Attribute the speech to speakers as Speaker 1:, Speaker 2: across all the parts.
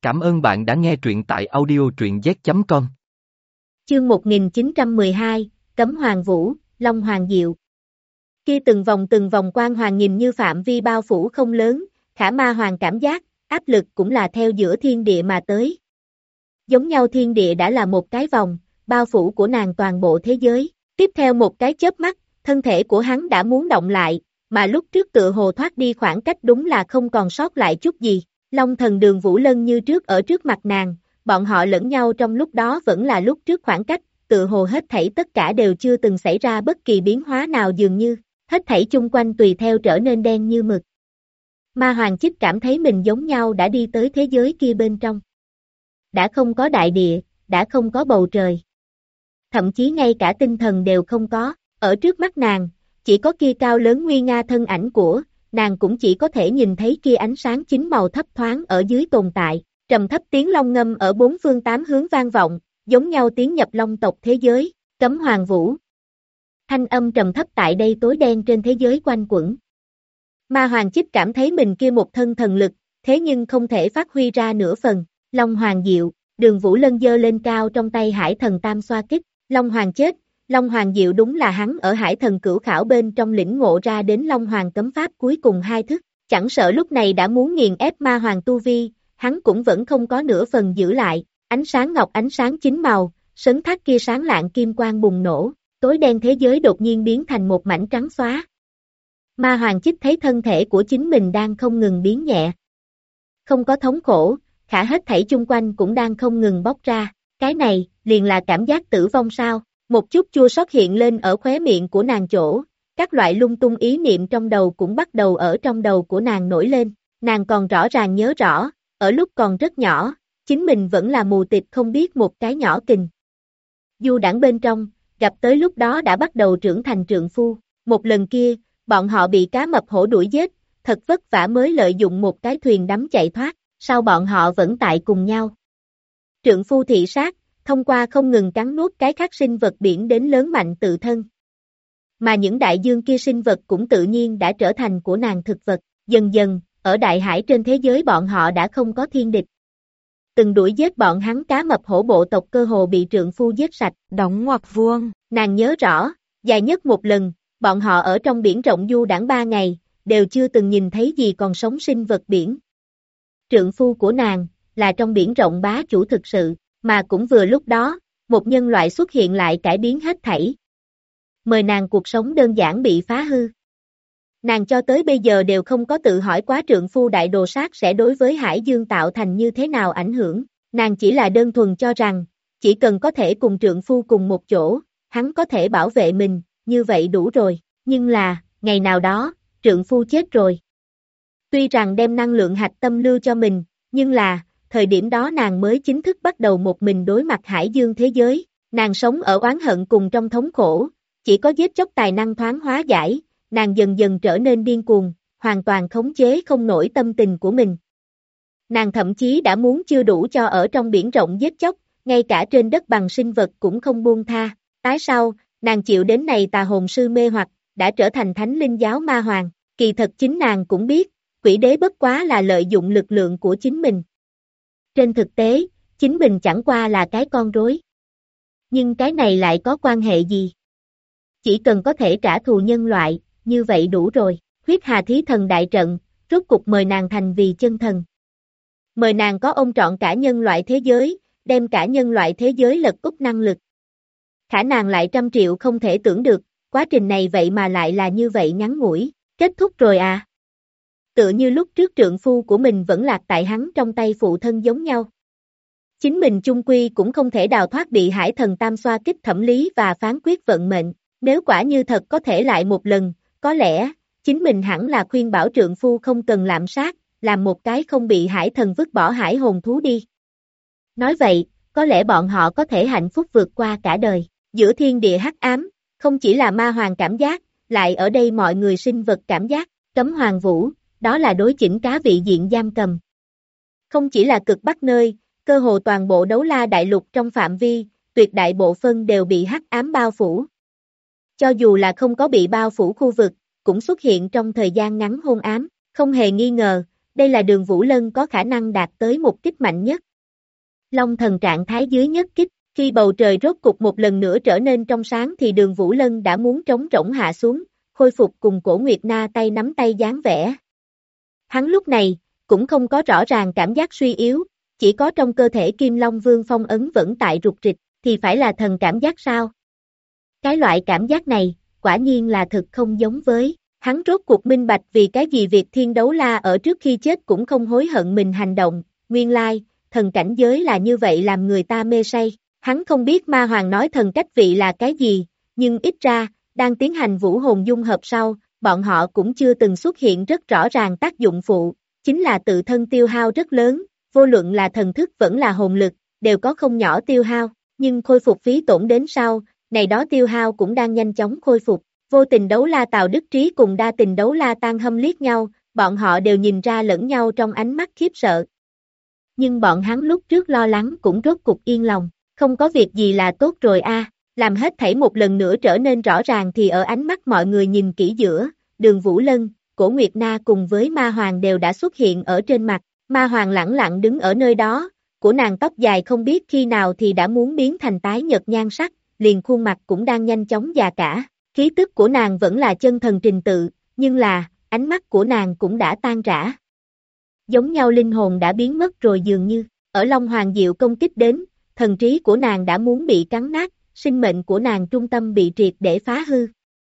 Speaker 1: Cảm ơn bạn đã nghe truyện tại audio truyện z.com.
Speaker 2: Chương 1912, Cấm Hoàng Vũ, Long Hoàng Diệu. Kia từng vòng quang hoàng nhìn như phạm vi bao phủ không lớn, khả ma hoàng cảm giác, áp lực cũng là theo giữa thiên địa mà tới. Giống nhau thiên địa đã là một cái vòng, bao phủ của nàng toàn bộ thế giới, tiếp theo một cái chớp mắt, thân thể của hắn đã muốn động lại, mà lúc trước tựa hồ thoát đi khoảng cách đúng là không còn sót lại chút gì. Long thần Đường Vũ Lân như trước ở trước mặt nàng, bọn họ lẫn nhau trong lúc đó vẫn là lúc trước khoảng cách, tựa hồ hết thảy tất cả đều chưa từng xảy ra bất kỳ biến hóa nào dường như, hết thảy chung quanh tùy theo trở nên đen như mực. Ma Hoàng Chích cảm thấy mình giống nhau đã đi tới thế giới kia bên trong. Đã không có đại địa, đã không có bầu trời. Thậm chí ngay cả tinh thần đều không có, ở trước mắt nàng, chỉ có kia cao lớn nguy nga thân ảnh của, nàng cũng chỉ có thể nhìn thấy kia ánh sáng chính màu thấp thoáng ở dưới tồn tại, trầm thấp tiếng long ngâm ở bốn phương tám hướng vang vọng, giống nhau tiếng nhập long tộc thế giới, Cấm Hoàng Vũ. Thanh âm trầm thấp tại đây tối đen trên thế giới quanh quẩn. Ma Hoàng Chích cảm thấy mình kia một thân thần lực, thế nhưng không thể phát huy ra nửa phần, Long Hoàng Diệu, Đường Vũ Lân giơ lên cao trong tay Hải Thần Tam Xoa Kích, Long Hoàng chết. Long Hoàng Diệu đúng là hắn ở Hải Thần Cửu Khảo bên trong lĩnh ngộ ra đến Long Hoàng cấm pháp cuối cùng hai thức, chẳng sợ lúc này đã muốn nghiền ép Ma Hoàng tu vi, hắn cũng vẫn không có nửa phần giữ lại, ánh sáng ngọc ánh sáng chính màu, sấn thác kia sáng lạng kim quang bùng nổ, tối đen thế giới đột nhiên biến thành một mảnh trắng xóa. Ma Hoàng Chích thấy thân thể của chính mình đang không ngừng biến nhẹ. Không có thống khổ, khả hết thảy chung quanh cũng đang không ngừng bóc ra, cái này, liền là cảm giác tử vong sao? Một chút chua xót hiện lên ở khóe miệng của nàng chỗ, các loại lung tung ý niệm trong đầu cũng bắt đầu ở trong đầu của nàng nổi lên, nàng còn rõ ràng nhớ rõ, ở lúc còn rất nhỏ, chính mình vẫn là mù tịt không biết một cái nhỏ kình. Du đãng bên trong, gặp tới lúc đó đã bắt đầu trưởng thành trượng phu, một lần kia, bọn họ bị cá mập hổ đuổi giết, thật vất vả mới lợi dụng một cái thuyền đắm chạy thoát, sau bọn họ vẫn tại cùng nhau. Trượng phu thị sát, thông qua không ngừng cắn nuốt cái khác sinh vật biển đến lớn mạnh tự thân. Mà những đại dương kia sinh vật cũng tự nhiên đã trở thành của nàng thực vật, dần dần, ở đại hải trên thế giới bọn họ đã không có thiên địch. Từng đuổi giết bọn hắn cá mập hổ bộ tộc cơ hồ bị trượng phu giết sạch,
Speaker 3: đóng ngoặc vuông.
Speaker 2: Nàng nhớ rõ, dài nhất một lần, bọn họ ở trong biển rộng du đãng 3 ngày, đều chưa từng nhìn thấy gì còn sống sinh vật biển. Trượng phu của nàng, là trong biển rộng bá chủ thực sự. Mà cũng vừa lúc đó, một nhân loại xuất hiện lại cải biến hết thảy. Mời nàng cuộc sống đơn giản bị phá hư. Nàng cho tới bây giờ đều không có tự hỏi quá trượng phu đại đồ sát sẽ đối với Hải Dương tạo thành như thế nào ảnh hưởng. Nàng chỉ là đơn thuần cho rằng, chỉ cần có thể cùng trượng phu cùng một chỗ, hắn có thể bảo vệ mình, như vậy đủ rồi. Nhưng là, ngày nào đó, trượng phu chết rồi. Tuy rằng đem năng lượng hạch tâm lưu cho mình, nhưng là, thời điểm đó nàng mới chính thức bắt đầu một mình đối mặt Hải Dương thế giới, nàng sống ở oán hận cùng trong thống khổ, chỉ có giết chóc tài năng thoáng hóa giải, nàng dần dần trở nên điên cuồng, hoàn toàn khống chế không nổi tâm tình của mình. Nàng thậm chí đã muốn chưa đủ cho ở trong biển rộng giết chóc, ngay cả trên đất bằng sinh vật cũng không buông tha, tái sau, nàng chịu đến này tà hồn sư mê hoặc, đã trở thành thánh linh giáo ma hoàng, kỳ thật chính nàng cũng biết, quỷ đế bất quá là lợi dụng lực lượng của chính mình. Trên thực tế, chính mình chẳng qua là cái con rối. Nhưng cái này lại có quan hệ gì? Chỉ cần có thể trả thù nhân loại, như vậy đủ rồi. Huyết Hà Thí Thần đại trận, rốt cục mời nàng thành vì chân thần. Mời nàng có ôm trọn cả nhân loại thế giới, đem cả nhân loại thế giới lật úp năng lực. Khả nàng lại 100 triệu không thể tưởng được, quá trình này vậy mà lại là như vậy ngắn ngủi, kết thúc rồi à? Tựa như lúc trước trượng phu của mình vẫn lạc tại hắn trong tay phụ thân giống nhau. Chính mình chung quy cũng không thể đào thoát bị Hải Thần Tam Xoa Kích thẩm lý và phán quyết vận mệnh, nếu quả như thật có thể lại một lần, có lẽ, chính mình hẳn là khuyên bảo trượng phu không cần lạm sát, làm một cái không bị Hải Thần vứt bỏ hải hồn thú đi. Nói vậy, có lẽ bọn họ có thể hạnh phúc vượt qua cả đời, giữa thiên địa hắc ám, không chỉ là ma hoàng cảm giác, lại ở đây mọi người sinh vật cảm giác, Cấm Hoàng Vũ. Đó là đối chỉnh cá vị diện giam cầm. Không chỉ là cực bắc nơi, cơ hồ toàn bộ Đấu La Đại Lục trong phạm vi, tuyệt đại bộ phân đều bị hắc ám bao phủ. Cho dù là không có bị bao phủ khu vực, cũng xuất hiện trong thời gian ngắn hôn ám, không hề nghi ngờ, Đây là Đường Vũ Lân có khả năng đạt tới một kích mạnh nhất. Long thần trạng thái dưới nhất kích, khi bầu trời rốt cục một lần nữa trở nên trong sáng thì Đường Vũ Lân đã muốn trống rỗng hạ xuống, khôi phục cùng Cổ Nguyệt Na tay nắm tay dáng vẻ. Hắn lúc này, cũng không có rõ ràng cảm giác suy yếu, chỉ có trong cơ thể Kim Long Vương phong ấn vẫn tại rục rịch, thì phải là thần cảm giác sao? Cái loại cảm giác này, quả nhiên là thực không giống với, hắn rốt cuộc minh bạch vì cái gì việc Thiên Đấu La ở trước khi chết cũng không hối hận mình hành động, nguyên lai, thần cảnh giới là như vậy làm người ta mê say, hắn không biết Ma Hoàng nói thần cách vị là cái gì, nhưng ít ra, đang tiến hành vũ hồn dung hợp sau, bọn họ cũng chưa từng xuất hiện rất rõ ràng tác dụng phụ, chính là tự thân tiêu hao rất lớn, vô luận là thần thức vẫn là hồn lực, đều có không nhỏ tiêu hao, nhưng khôi phục phí tổn đến sau, này đó tiêu hao cũng đang nhanh chóng khôi phục. Vô tình đấu la Tào Đức Trí cùng đa tình đấu la Tan Hâm liếc nhau, bọn họ đều nhìn ra lẫn nhau trong ánh mắt khiếp sợ. Nhưng bọn hắn lúc trước lo lắng cũng rốt cục yên lòng, không có việc gì là tốt rồi a. Làm hết thảy một lần nữa trở nên rõ ràng thì ở ánh mắt mọi người nhìn kỹ giữa, Đường Vũ Lân, Cổ Nguyệt Na cùng với Ma Hoàng đều đã xuất hiện ở trên mặt, Ma Hoàng lẳng lặng đứng ở nơi đó, của nàng tóc dài không biết khi nào thì đã muốn biến thành tái nhợt nhan sắc, liền khuôn mặt cũng đang nhanh chóng già cả. Khí tức của nàng vẫn là chân thần trình tự, nhưng là, ánh mắt của nàng cũng đã tan rã. Giống nhau linh hồn đã biến mất rồi dường như, ở Long Hoàng Diệu công kích đến, thần trí của nàng đã muốn bị cắn nát, sinh mệnh của nàng trung tâm bị triệt để phá hư.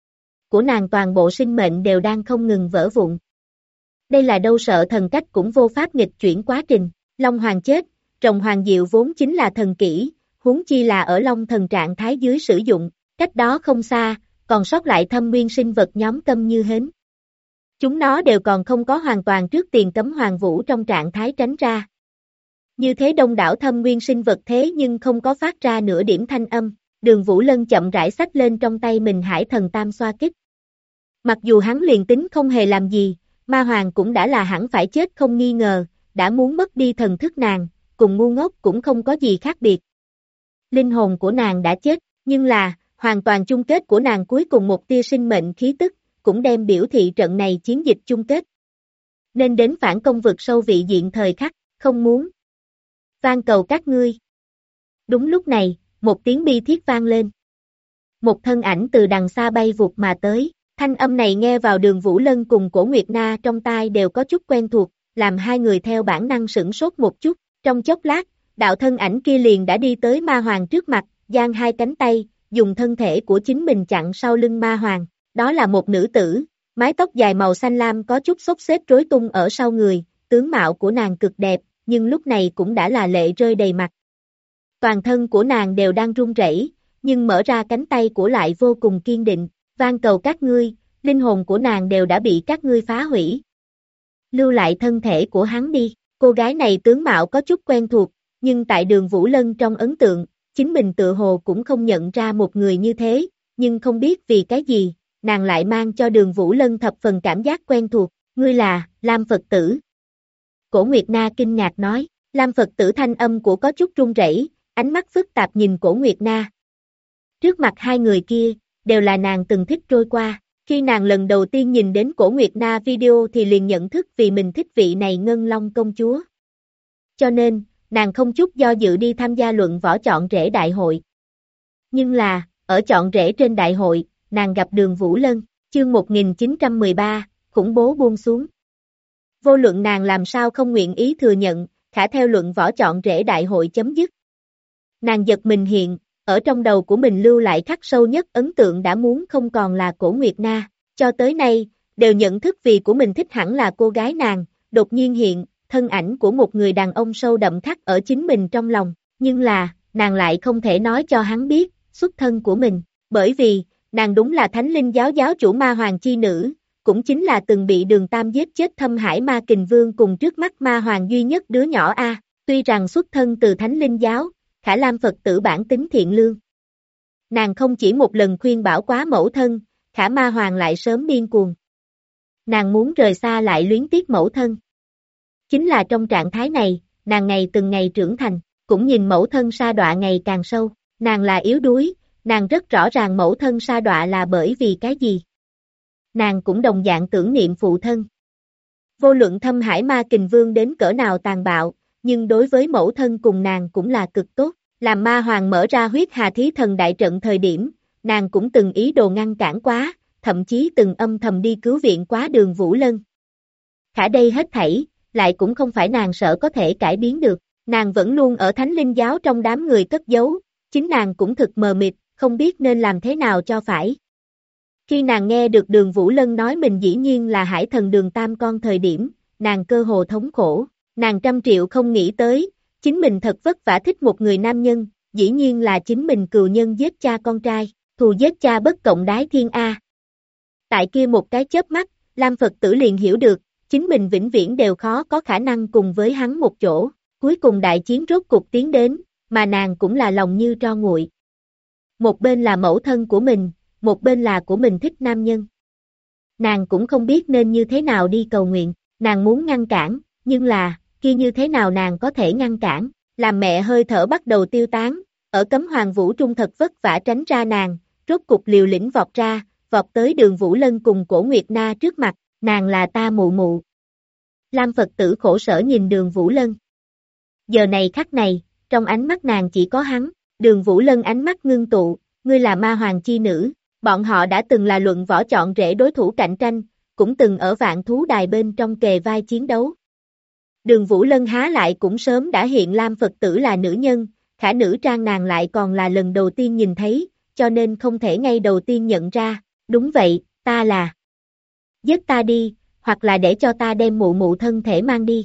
Speaker 2: Của nàng toàn bộ sinh mệnh đều đang không ngừng vỡ vụn. Đây là đâu sợ thần cách cũng vô pháp nghịch chuyển quá trình, Long Hoàng chết, Rồng Hoàng Diệu vốn chính là thần kỹ, huống chi là ở Long thần trạng thái dưới sử dụng, cách đó không xa, còn sót lại thâm nguyên sinh vật nhóm Câm Như Hến. Chúng nó đều còn không có hoàn toàn trước tiền cấm Hoàng Vũ trong trạng thái tránh ra. Như thế đông đảo thâm nguyên sinh vật thế nhưng không có phát ra nửa điểm thanh âm, Đường Vũ Lân chậm rãi xách lên trong tay mình Hải Thần Tam Xoa Kích. Mặc dù hắn liền tính không hề làm gì, Ma Hoàng cũng đã là hẳn phải chết không nghi ngờ, đã muốn mất đi thần thức nàng, cùng ngu ngốc cũng không có gì khác biệt. Linh hồn của nàng đã chết, nhưng là, hoàn toàn chung kết của nàng cuối cùng một tia sinh mệnh khí tức, cũng đem biểu thị trận này chiến dịch chung kết. Nên đến phản công vực sâu vị diện thời khắc, không muốn. Van cầu các ngươi. Đúng lúc này, một tiếng bi thiết vang lên. Một thân ảnh từ đằng xa bay vụt mà tới, thanh âm này nghe vào Đường Vũ Lân cùng Cổ Nguyệt Na trong tai đều có chút quen thuộc, làm hai người theo bản năng sửng sốt một chút, trong chốc lát, đạo thân ảnh kia liền đã đi tới Ma Hoàng trước mặt, giang hai cánh tay, dùng thân thể của chính mình chặn sau lưng Ma Hoàng, đó là một nữ tử, mái tóc dài màu xanh lam có chút xốc xếp rối tung ở sau người, tướng mạo của nàng cực đẹp, nhưng lúc này cũng đã là lệ rơi đầy mặt. Toàn thân của nàng đều đang run rẩy, nhưng mở ra cánh tay của lại vô cùng kiên định, van cầu các ngươi, linh hồn của nàng đều đã bị các ngươi phá hủy. Lưu lại thân thể của hắn đi, cô gái này tướng mạo có chút quen thuộc, nhưng tại Đường Vũ Lân trong ấn tượng, chính mình tự hồ cũng không nhận ra một người như thế, nhưng không biết vì cái gì, nàng lại mang cho Đường Vũ Lân thập phần cảm giác quen thuộc, ngươi là, Lam Phật tử. Cổ Nguyệt Na kinh ngạc nói, Lam Phật tử thanh âm của có chút run rẩy, ánh mắt phức tạp nhìn Cổ Nguyệt Na. Trước mặt hai người kia, đều là nàng từng thích trôi qua, khi nàng lần đầu tiên nhìn đến Cổ Nguyệt Na video thì liền nhận thức vì mình thích vị này Ngân Long công chúa. Cho nên, nàng không chút do dự đi tham gia luận võ chọn rể đại hội. Nhưng là, ở chọn rể trên đại hội, nàng gặp Đường Vũ Lân, chương 1913, khủng bố buông xuống. Vô luận nàng làm sao không nguyện ý thừa nhận, khả theo luận võ chọn rể đại hội chấm dứt. Nàng giật mình hiện, ở trong đầu của mình lưu lại khắc sâu nhất ấn tượng đã muốn không còn là Cổ Nguyệt Na, cho tới nay, đều nhận thức vì của mình thích hẳn là cô gái nàng, đột nhiên hiện, thân ảnh của một người đàn ông sâu đậm khắc ở chính mình trong lòng, nhưng là, nàng lại không thể nói cho hắn biết, xuất thân của mình, bởi vì, nàng đúng là Thánh Linh giáo giáo chủ Ma Hoàng chi nữ, cũng chính là từng bị Đường Tam giết chết Thâm Hải Ma Kình Vương cùng trước mắt Ma Hoàng duy nhất đứa nhỏ A, tuy rằng xuất thân từ Thánh Linh giáo, khả Lam Phật tử bản tính thiện lương. Nàng không chỉ một lần khuyên bảo quá mẫu thân, khả Ma Hoàng lại sớm điên cuồng. Nàng muốn rời xa lại luyến tiếc mẫu thân. Chính là trong trạng thái này, nàng ngày từng ngày trưởng thành, cũng nhìn mẫu thân sa đọa ngày càng sâu, nàng là yếu đuối, nàng rất rõ ràng mẫu thân sa đọa là bởi vì cái gì. Nàng cũng đồng dạng tưởng niệm phụ thân. Vô luận Thâm Hải Ma Kình Vương đến cỡ nào tàn bạo, nhưng đối với mẫu thân cùng nàng cũng là cực tốt. Làm Ma Hoàng mở ra huyết hà thí thần đại trận thời điểm, nàng cũng từng ý đồ ngăn cản quá, thậm chí từng âm thầm đi cứu viện quá Đường Vũ Lân. Khả đây hết thảy, lại cũng không phải nàng sợ có thể cải biến được, nàng vẫn luôn ở Thánh Linh Giáo trong đám người cất giấu, chính nàng cũng thực mờ mịt, không biết nên làm thế nào cho phải. Khi nàng nghe được Đường Vũ Lân nói mình dĩ nhiên là Hải Thần Đường Tam con thời điểm, nàng cơ hồ thống khổ, nàng trăm triệu không nghĩ tới, chính mình thật vất vả thích một người nam nhân, dĩ nhiên là chính mình cừu nhân giết cha con trai, thù giết cha bất cộng đái thiên A. Tại kia một cái chớp mắt, Lam Phật tử liền hiểu được, chính mình vĩnh viễn đều khó có khả năng cùng với hắn một chỗ, cuối cùng đại chiến rốt cục tiến đến, mà nàng cũng là lòng như tro nguội. Một bên là mẫu thân của mình, một bên là của mình thích nam nhân. Nàng cũng không biết nên như thế nào đi cầu nguyện, nàng muốn ngăn cản, nhưng là, kia như thế nào nàng có thể ngăn cản, làm mẹ hơi thở bắt đầu tiêu tán, ở cấm hoàng vũ trung thật vất vả tránh ra nàng, rốt cục liều lĩnh vọt ra, vọt tới Đường Vũ Lân cùng Cổ Nguyệt Na trước mặt, nàng là ta mụ mụ. Lam Phật tử khổ sở nhìn Đường Vũ Lân. Giờ này khắc này, trong ánh mắt nàng chỉ có hắn, Đường Vũ Lân ánh mắt ngưng tụ, ngươi là ma hoàng chi nữ, bọn họ đã từng là luận võ chọn rể đối thủ cạnh tranh, cũng từng ở vạn thú đài bên trong kề vai chiến đấu. Đường Vũ Lân há lại cũng sớm đã hiện Lam Phật tử là nữ nhân, khả nữ trang nàng lại còn là lần đầu tiên nhìn thấy, cho nên không thể ngay đầu tiên nhận ra, đúng vậy, ta là. Giết ta đi, hoặc là để cho ta đem mụ mụ thân thể mang đi.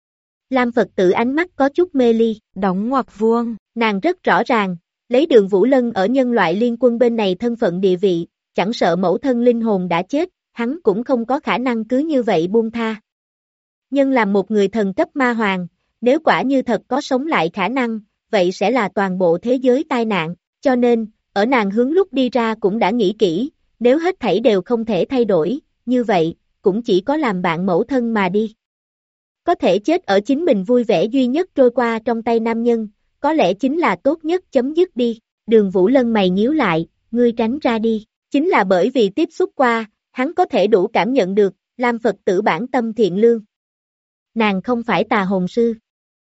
Speaker 2: Lam Phật tử ánh mắt có chút mê ly,
Speaker 3: đóng ngoặc vuông,
Speaker 2: nàng rất rõ ràng, lấy Đường Vũ Lân ở nhân loại liên quân bên này thân phận địa vị, chẳng sợ mẫu thân linh hồn đã chết, hắn cũng không có khả năng cứ như vậy buông tha. Nhân làm một người thần cấp ma hoàng, nếu quả như thật có sống lại khả năng, vậy sẽ là toàn bộ thế giới tai nạn, cho nên, ở nàng hướng lúc đi ra cũng đã nghĩ kỹ, nếu hết thảy đều không thể thay đổi, như vậy, cũng chỉ có làm bạn mẫu thân mà đi. Có thể chết ở chính mình vui vẻ duy nhất trôi qua trong tay nam nhân, có lẽ chính là tốt nhất chấm dứt đi, Đường Vũ Lân mày nhíu lại, ngươi tránh ra đi, chính là bởi vì tiếp xúc qua, hắn có thể đủ cảm nhận được, Lam Phật tử bản tâm thiện lương. Nàng không phải tà hồn sư.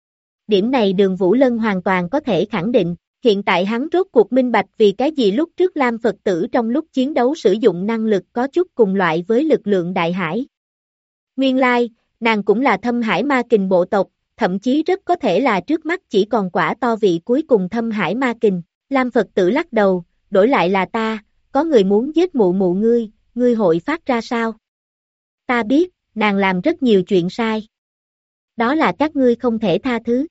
Speaker 2: Điểm này Đường Vũ Lân hoàn toàn có thể khẳng định, hiện tại hắn rốt cuộc minh bạch vì cái gì lúc trước Lam Phật tử trong lúc chiến đấu sử dụng năng lực có chút cùng loại với lực lượng đại hải. Nguyên lai, nàng cũng là Thâm Hải Ma Kình bộ tộc, thậm chí rất có thể là trước mắt chỉ còn quả to vị cuối cùng Thâm Hải Ma Kình. Lam Phật tử lắc đầu, đổi lại là ta, có người muốn giết mụ mụ ngươi hội phát ra sao? Ta biết, nàng làm rất nhiều chuyện sai. Đó là các ngươi không thể tha thứ.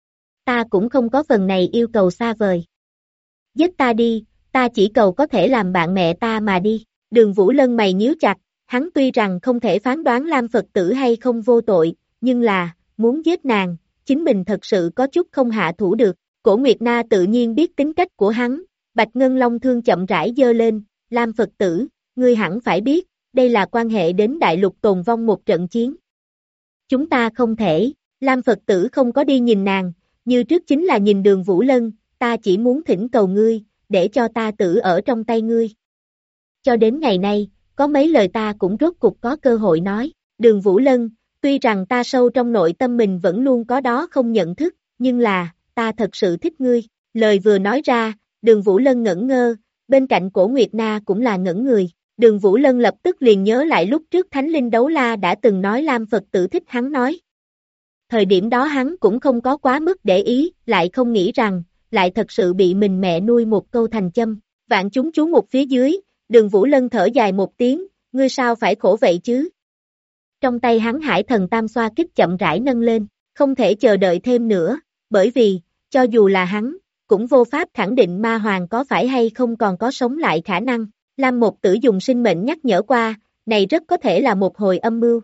Speaker 2: Ta cũng không có phần này yêu cầu xa vời. Giết ta đi, ta chỉ cầu có thể làm bạn mẹ ta mà đi. Đường Vũ Lân mày nhíu chặt, hắn tuy rằng không thể phán đoán Lam Phật tử hay không vô tội, nhưng là, muốn giết nàng, chính mình thật sự có chút không hạ thủ được. Cổ Nguyệt Na tự nhiên biết tính cách của hắn, Bạch Ngân Long thương chậm rãi giơ lên, Lam Phật tử, ngươi hẳn phải biết, đây là quan hệ đến đại lục tồn vong một trận chiến. Chúng ta không thể, Lam Phật tử không có đi nhìn nàng, như trước chính là nhìn Đường Vũ Lân, ta chỉ muốn thỉnh cầu ngươi, để cho ta tử ở trong tay ngươi. Cho đến ngày nay, có mấy lời ta cũng rốt cục có cơ hội nói, Đường Vũ Lân, tuy rằng ta sâu trong nội tâm mình vẫn luôn có đó không nhận thức, nhưng là, ta thật sự thích ngươi. Lời vừa nói ra, Đường Vũ Lân ngẩn ngơ, bên cạnh Cổ Nguyệt Na cũng là ngẩn người. Đường Vũ Lân lập tức liền nhớ lại lúc trước Thánh Linh Đấu La đã từng nói Lam Phật tử thích hắn nói. Thời điểm đó hắn cũng không có quá mức để ý, lại không nghĩ rằng, lại thật sự bị mình mẹ nuôi một câu thành châm. Vạn chúng chú mục phía dưới, Đường Vũ Lân thở dài một tiếng, ngươi sao phải khổ vậy chứ? Trong tay hắn Hải Thần Tam Xoa kích chậm rãi nâng lên, không thể chờ đợi thêm nữa, bởi vì, cho dù là hắn, cũng vô pháp khẳng định ma hoàng có phải hay không còn có sống lại khả năng. Lam Một Tử dùng sinh mệnh nhắc nhở qua, này rất có thể là một hồi âm mưu.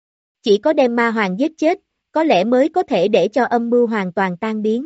Speaker 2: Chỉ có đem ma hoàng giết chết, có lẽ mới có thể để cho âm mưu hoàn toàn tan biến.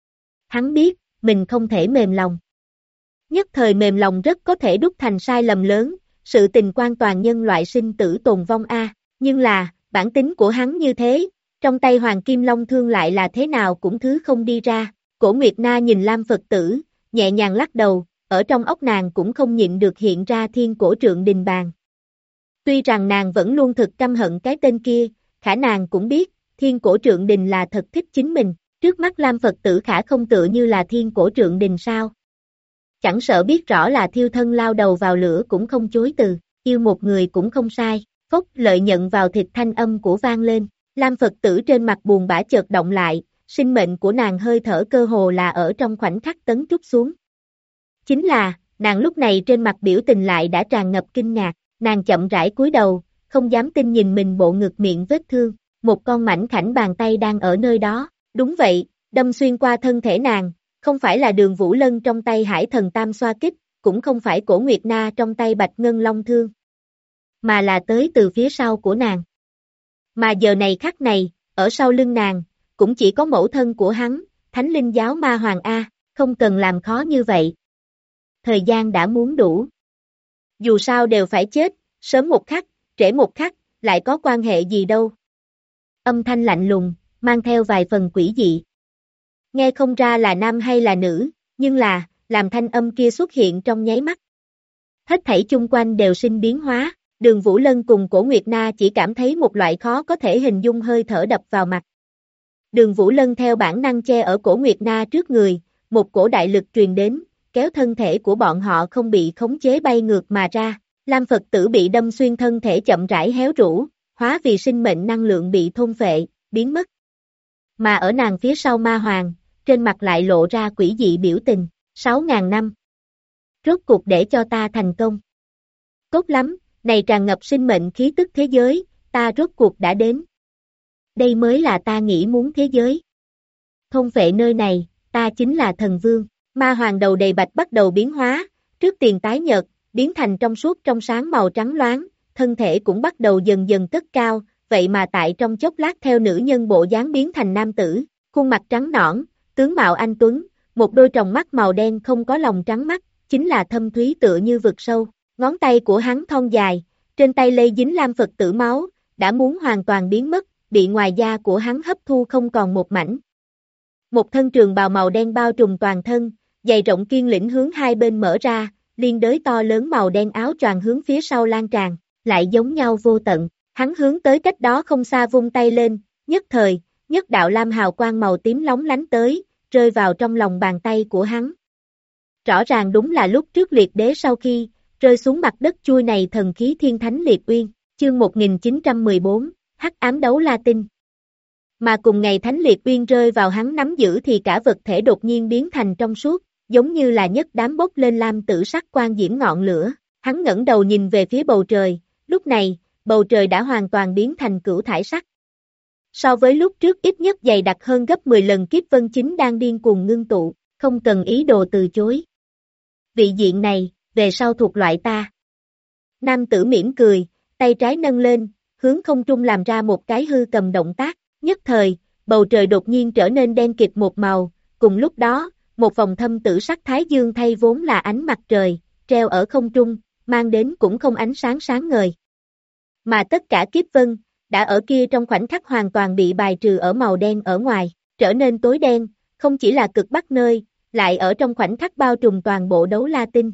Speaker 2: Hắn biết, mình không thể mềm lòng. Nhất thời mềm lòng rất có thể đúc thành sai lầm lớn, sự tình quan toàn nhân loại sinh tử tồn vong a. Nhưng là, bản tính của hắn như thế, trong tay Hoàng Kim Long thương lại là thế nào cũng thứ không đi ra. Cổ Nguyệt Na nhìn Lam Phật tử, nhẹ nhàng lắc đầu, ở trong óc nàng cũng không nhịn được hiện ra Thiên Cổ Trượng Đình Bàn. Tuy rằng nàng vẫn luôn thực căm hận cái tên kia, khả nàng cũng biết, Thiên Cổ Trượng Đình là thật thích chính mình, trước mắt Lam Phật tử khả không tựa như là Thiên Cổ Trượng Đình sao. Chẳng sợ biết rõ là thiêu thân lao đầu vào lửa cũng không chối từ, yêu một người cũng không sai, phốc lợi nhận vào thịt thanh âm của vang lên, Lam Phật tử trên mặt buồn bã chợt động lại, sinh mệnh của nàng hơi thở cơ hồ là ở trong khoảnh khắc tấn trút xuống. Chính là, nàng lúc này trên mặt biểu tình lại đã tràn ngập kinh ngạc, nàng chậm rãi cúi đầu, không dám tin nhìn mình bộ ngực miệng vết thương, một con mảnh khảnh bàn tay đang ở nơi đó, đúng vậy, đâm xuyên qua thân thể nàng, không phải là Đường Vũ Lân trong tay Hải Thần Tam Xoa Kích, cũng không phải Cổ Nguyệt Na trong tay Bạch Ngân Long Thương, mà là tới từ phía sau của nàng. Mà giờ này khắc này, ở sau lưng nàng, cũng chỉ có mẫu thân của hắn, Thánh Linh Giáo Ma Hoàng A, không cần làm khó như vậy. Thời gian đã muốn đủ. Dù sao đều phải chết, sớm một khắc, trễ một khắc, lại có quan hệ gì đâu. Âm thanh lạnh lùng, mang theo vài phần quỷ dị. Nghe không ra là nam hay là nữ, nhưng là, làm thanh âm kia xuất hiện trong nháy mắt. Hết thảy chung quanh đều sinh biến hóa, Đường Vũ Lân cùng Cổ Nguyệt Na chỉ cảm thấy một loại khó có thể hình dung hơi thở đập vào mặt. Đường Vũ Lân theo bản năng che ở Cổ Nguyệt Na trước người, một cổ đại lực truyền đến, kéo thân thể của bọn họ không bị khống chế bay ngược mà ra. Lam Phật tử bị đâm xuyên thân thể chậm rãi héo rũ, hóa vì sinh mệnh năng lượng bị thôn phệ, biến mất. Mà ở nàng phía sau Ma Hoàng, trên mặt lại lộ ra quỷ dị biểu tình, 6.000 năm. Rốt cuộc để cho ta thành công. Tốt lắm, này tràn ngập sinh mệnh khí tức thế giới, ta rốt cuộc đã đến. Đây mới là ta nghĩ muốn thế giới. Thôn phệ nơi này, ta chính là thần vương. Ma Hoàng đầu đầy bạch bắt đầu biến hóa, trước tiền tái nhợt, biến thành trong suốt trong sáng màu trắng loáng, thân thể cũng bắt đầu dần dần cất cao, vậy mà tại trong chốc lát theo nữ nhân bộ dáng biến thành nam tử, khuôn mặt trắng nõn, tướng mạo anh tuấn, một đôi tròng mắt màu đen không có lòng trắng mắt, chính là thâm thúy tựa như vực sâu, ngón tay của hắn thon dài, trên tay lây dính Lam Phật tử máu, đã muốn hoàn toàn biến mất, bị ngoài da của hắn hấp thu không còn một mảnh. Một thân trường bào màu đen bao trùm toàn thân, dày rộng kiên lĩnh hướng hai bên mở ra, liên đới to lớn màu đen áo choàng hướng phía sau lan tràn, lại giống nhau vô tận, hắn hướng tới cách đó không xa vung tay lên, nhất thời, nhất đạo lam hào quang màu tím lóng lánh tới, rơi vào trong lòng bàn tay của hắn. Rõ ràng đúng là lúc trước liệt đế sau khi, rơi xuống mặt đất chui này thần khí thiên thánh liệt uyên, chương 1914, hắc ám đấu la tinh. Mà cùng ngày thánh liệt uyên rơi vào hắn nắm giữ thì cả vật thể đột nhiên biến thành trong suốt, giống như là nhất đám bốc lên lam tử sắc quang diễm ngọn lửa, hắn ngẩng đầu nhìn về phía bầu trời, lúc này, bầu trời đã hoàn toàn biến thành cửu thải sắc. So với lúc trước ít nhất dày đặc hơn gấp 10 lần kiếp vân chính đang điên cuồng ngưng tụ, không cần ý đồ từ chối. Vị diện này, về sau thuộc loại ta. Nam tử mỉm cười, tay trái nâng lên, hướng không trung làm ra một cái hư cầm động tác, nhất thời, bầu trời đột nhiên trở nên đen kịt một màu, cùng lúc đó, một vòng thâm tử sắc thái dương thay vốn là ánh mặt trời, treo ở không trung, mang đến cũng không ánh sáng sáng ngời. Mà tất cả kiếp vân, đã ở kia trong khoảnh khắc hoàn toàn bị bài trừ ở màu đen ở ngoài, trở nên tối đen, không chỉ là cực bắc nơi, lại ở trong khoảnh khắc bao trùm toàn bộ đấu la tinh.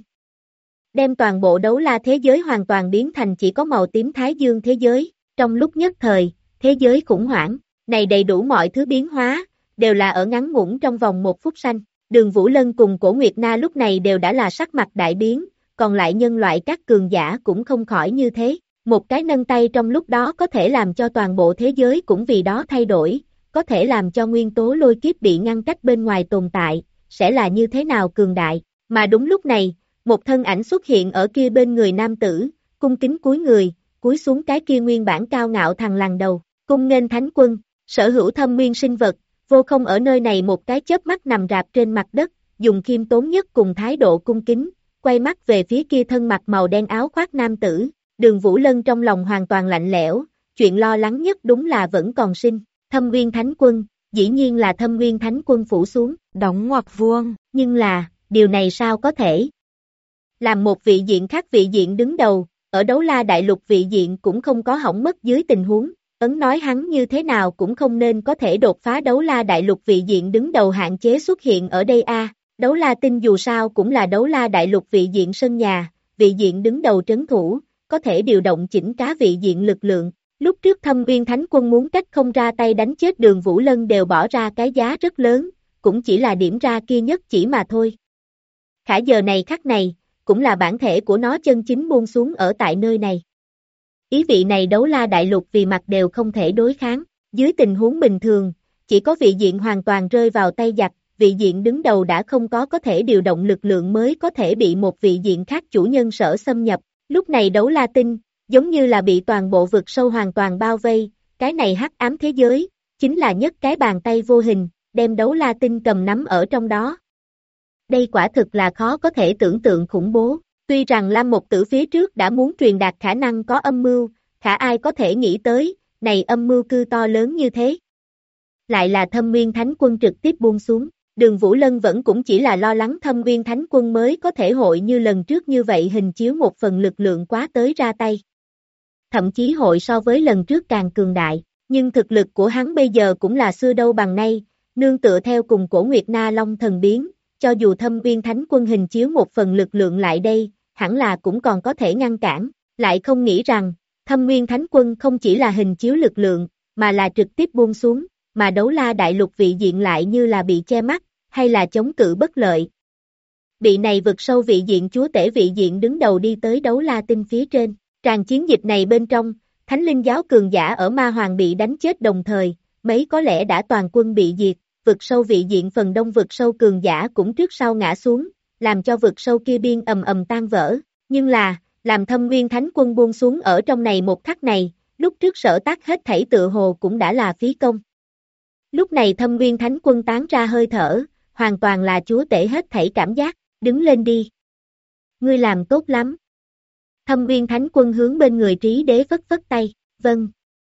Speaker 2: Đem toàn bộ đấu la thế giới hoàn toàn biến thành chỉ có màu tím thái dương thế giới, trong lúc nhất thời, thế giới khủng hoảng, này đầy đủ mọi thứ biến hóa, đều là ở ngắn ngủn trong vòng một phút sanh. Đường Vũ Lân cùng Cổ Nguyệt Na lúc này đều đã là sắc mặt đại biến, còn lại nhân loại các cường giả cũng không khỏi như thế. Một cái nâng tay trong lúc đó có thể làm cho toàn bộ thế giới cũng vì đó thay đổi, có thể làm cho nguyên tố lôi kiếp bị ngăn cách bên ngoài tồn tại, sẽ là như thế nào cường đại. Mà đúng lúc này, một thân ảnh xuất hiện ở kia bên người nam tử, cung kính cúi người, cúi xuống cái kia nguyên bản cao ngạo thằng lằn đầu, cung nghênh thánh quân, sở hữu thâm nguyên sinh vật, vô không ở nơi này một cái chớp mắt nằm rạp trên mặt đất, dùng khiêm tốn nhất cùng thái độ cung kính, quay mắt về phía kia thân mặc màu đen áo khoác nam tử. Đường Vũ Lân trong lòng hoàn toàn lạnh lẽo, chuyện lo lắng nhất đúng là vẫn còn sinh, Thâm Nguyên Thánh Quân, dĩ nhiên là Thâm Nguyên Thánh Quân phủ xuống,
Speaker 3: đóng ngoặc vuông,
Speaker 2: nhưng là, điều này sao có thể? Làm một vị diện khác vị diện đứng đầu, ở đấu la đại lục vị diện cũng không có hỏng mất dưới tình huống, ấn nói hắn như thế nào cũng không nên có thể đột phá đấu la đại lục vị diện đứng đầu hạn chế xuất hiện ở đây a. Đấu la tinh dù sao cũng là đấu la đại lục vị diện sân nhà, vị diện đứng đầu trấn thủ, có thể điều động chỉnh cá vị diện lực lượng, Lúc trước Thâm Uyên Thánh Quân muốn cách không ra tay đánh chết Đường Vũ Lân đều bỏ ra cái giá rất lớn, cũng chỉ là điểm ra kia nhất chỉ mà thôi. Khả giờ này khắc này, cũng là bản thể của nó chân chính buông xuống ở tại nơi này. Ý vị này Đấu La Đại Lục vì mặt đều không thể đối kháng, dưới tình huống bình thường, chỉ có vị diện hoàn toàn rơi vào tay giặc, vị diện đứng đầu đã không có thể điều động lực lượng mới có thể bị một vị diện khác chủ nhân sở xâm nhập, lúc này Đấu La Tinh, giống như là bị toàn bộ vực sâu hoàn toàn bao vây, cái này hắc ám thế giới, chính là nhất cái bàn tay vô hình, đem Đấu La Tinh cầm nắm ở trong đó. Đây quả thực là khó có thể tưởng tượng khủng bố, tuy rằng Lam Một Tử phía trước đã muốn truyền đạt khả năng có âm mưu, khả ai có thể nghĩ tới, này âm mưu cư to lớn như thế. Lại là Thâm Uyên Thánh Quân trực tiếp buông xuống, Đường Vũ Lân vẫn cũng chỉ là lo lắng Thâm Uyên Thánh Quân mới có thể hội như lần trước như vậy hình chiếu một phần lực lượng quá tới ra tay. Thậm chí hội so với lần trước càng cường đại, nhưng thực lực của hắn bây giờ cũng là xưa đâu bằng nay, nương tựa theo cùng Cổ Nguyệt Na Long thần biến, cho dù Thâm Uyên Thánh Quân hình chiếu một phần lực lượng lại đây, hẳn là cũng còn có thể ngăn cản, lại không nghĩ rằng, Thâm Uyên Thánh Quân không chỉ là hình chiếu lực lượng, mà là trực tiếp buông xuống, mà Đấu La Đại Lục vị diện lại như là bị che mắt, hay là chống cự bất lợi. Bị này vực sâu vị diện chúa tể vị diện đứng đầu đi tới Đấu La Tinh phía trên, tràn chiến dịch này bên trong, Thánh Linh giáo cường giả ở Ma Hoàng bị đánh chết đồng thời, mấy có lẽ đã toàn quân bị diệt, vực sâu vị diện phần đông vực sâu cường giả cũng trước sau ngã xuống, làm cho vực sâu kia biên ầm ầm tan vỡ, nhưng là, làm Thâm Uyên Thánh Quân buông xuống ở trong này một khắc này, lúc trước sở tác hết thảy tựa hồ cũng đã là phí công. Lúc này Thâm Uyên Thánh Quân tán ra hơi thở, hoàn toàn là chúa tể hết thảy cảm giác, đứng lên đi. Ngươi làm tốt lắm. Thâm Uyên Thánh Quân hướng bên người Trí Đế phất phất tay, vâng.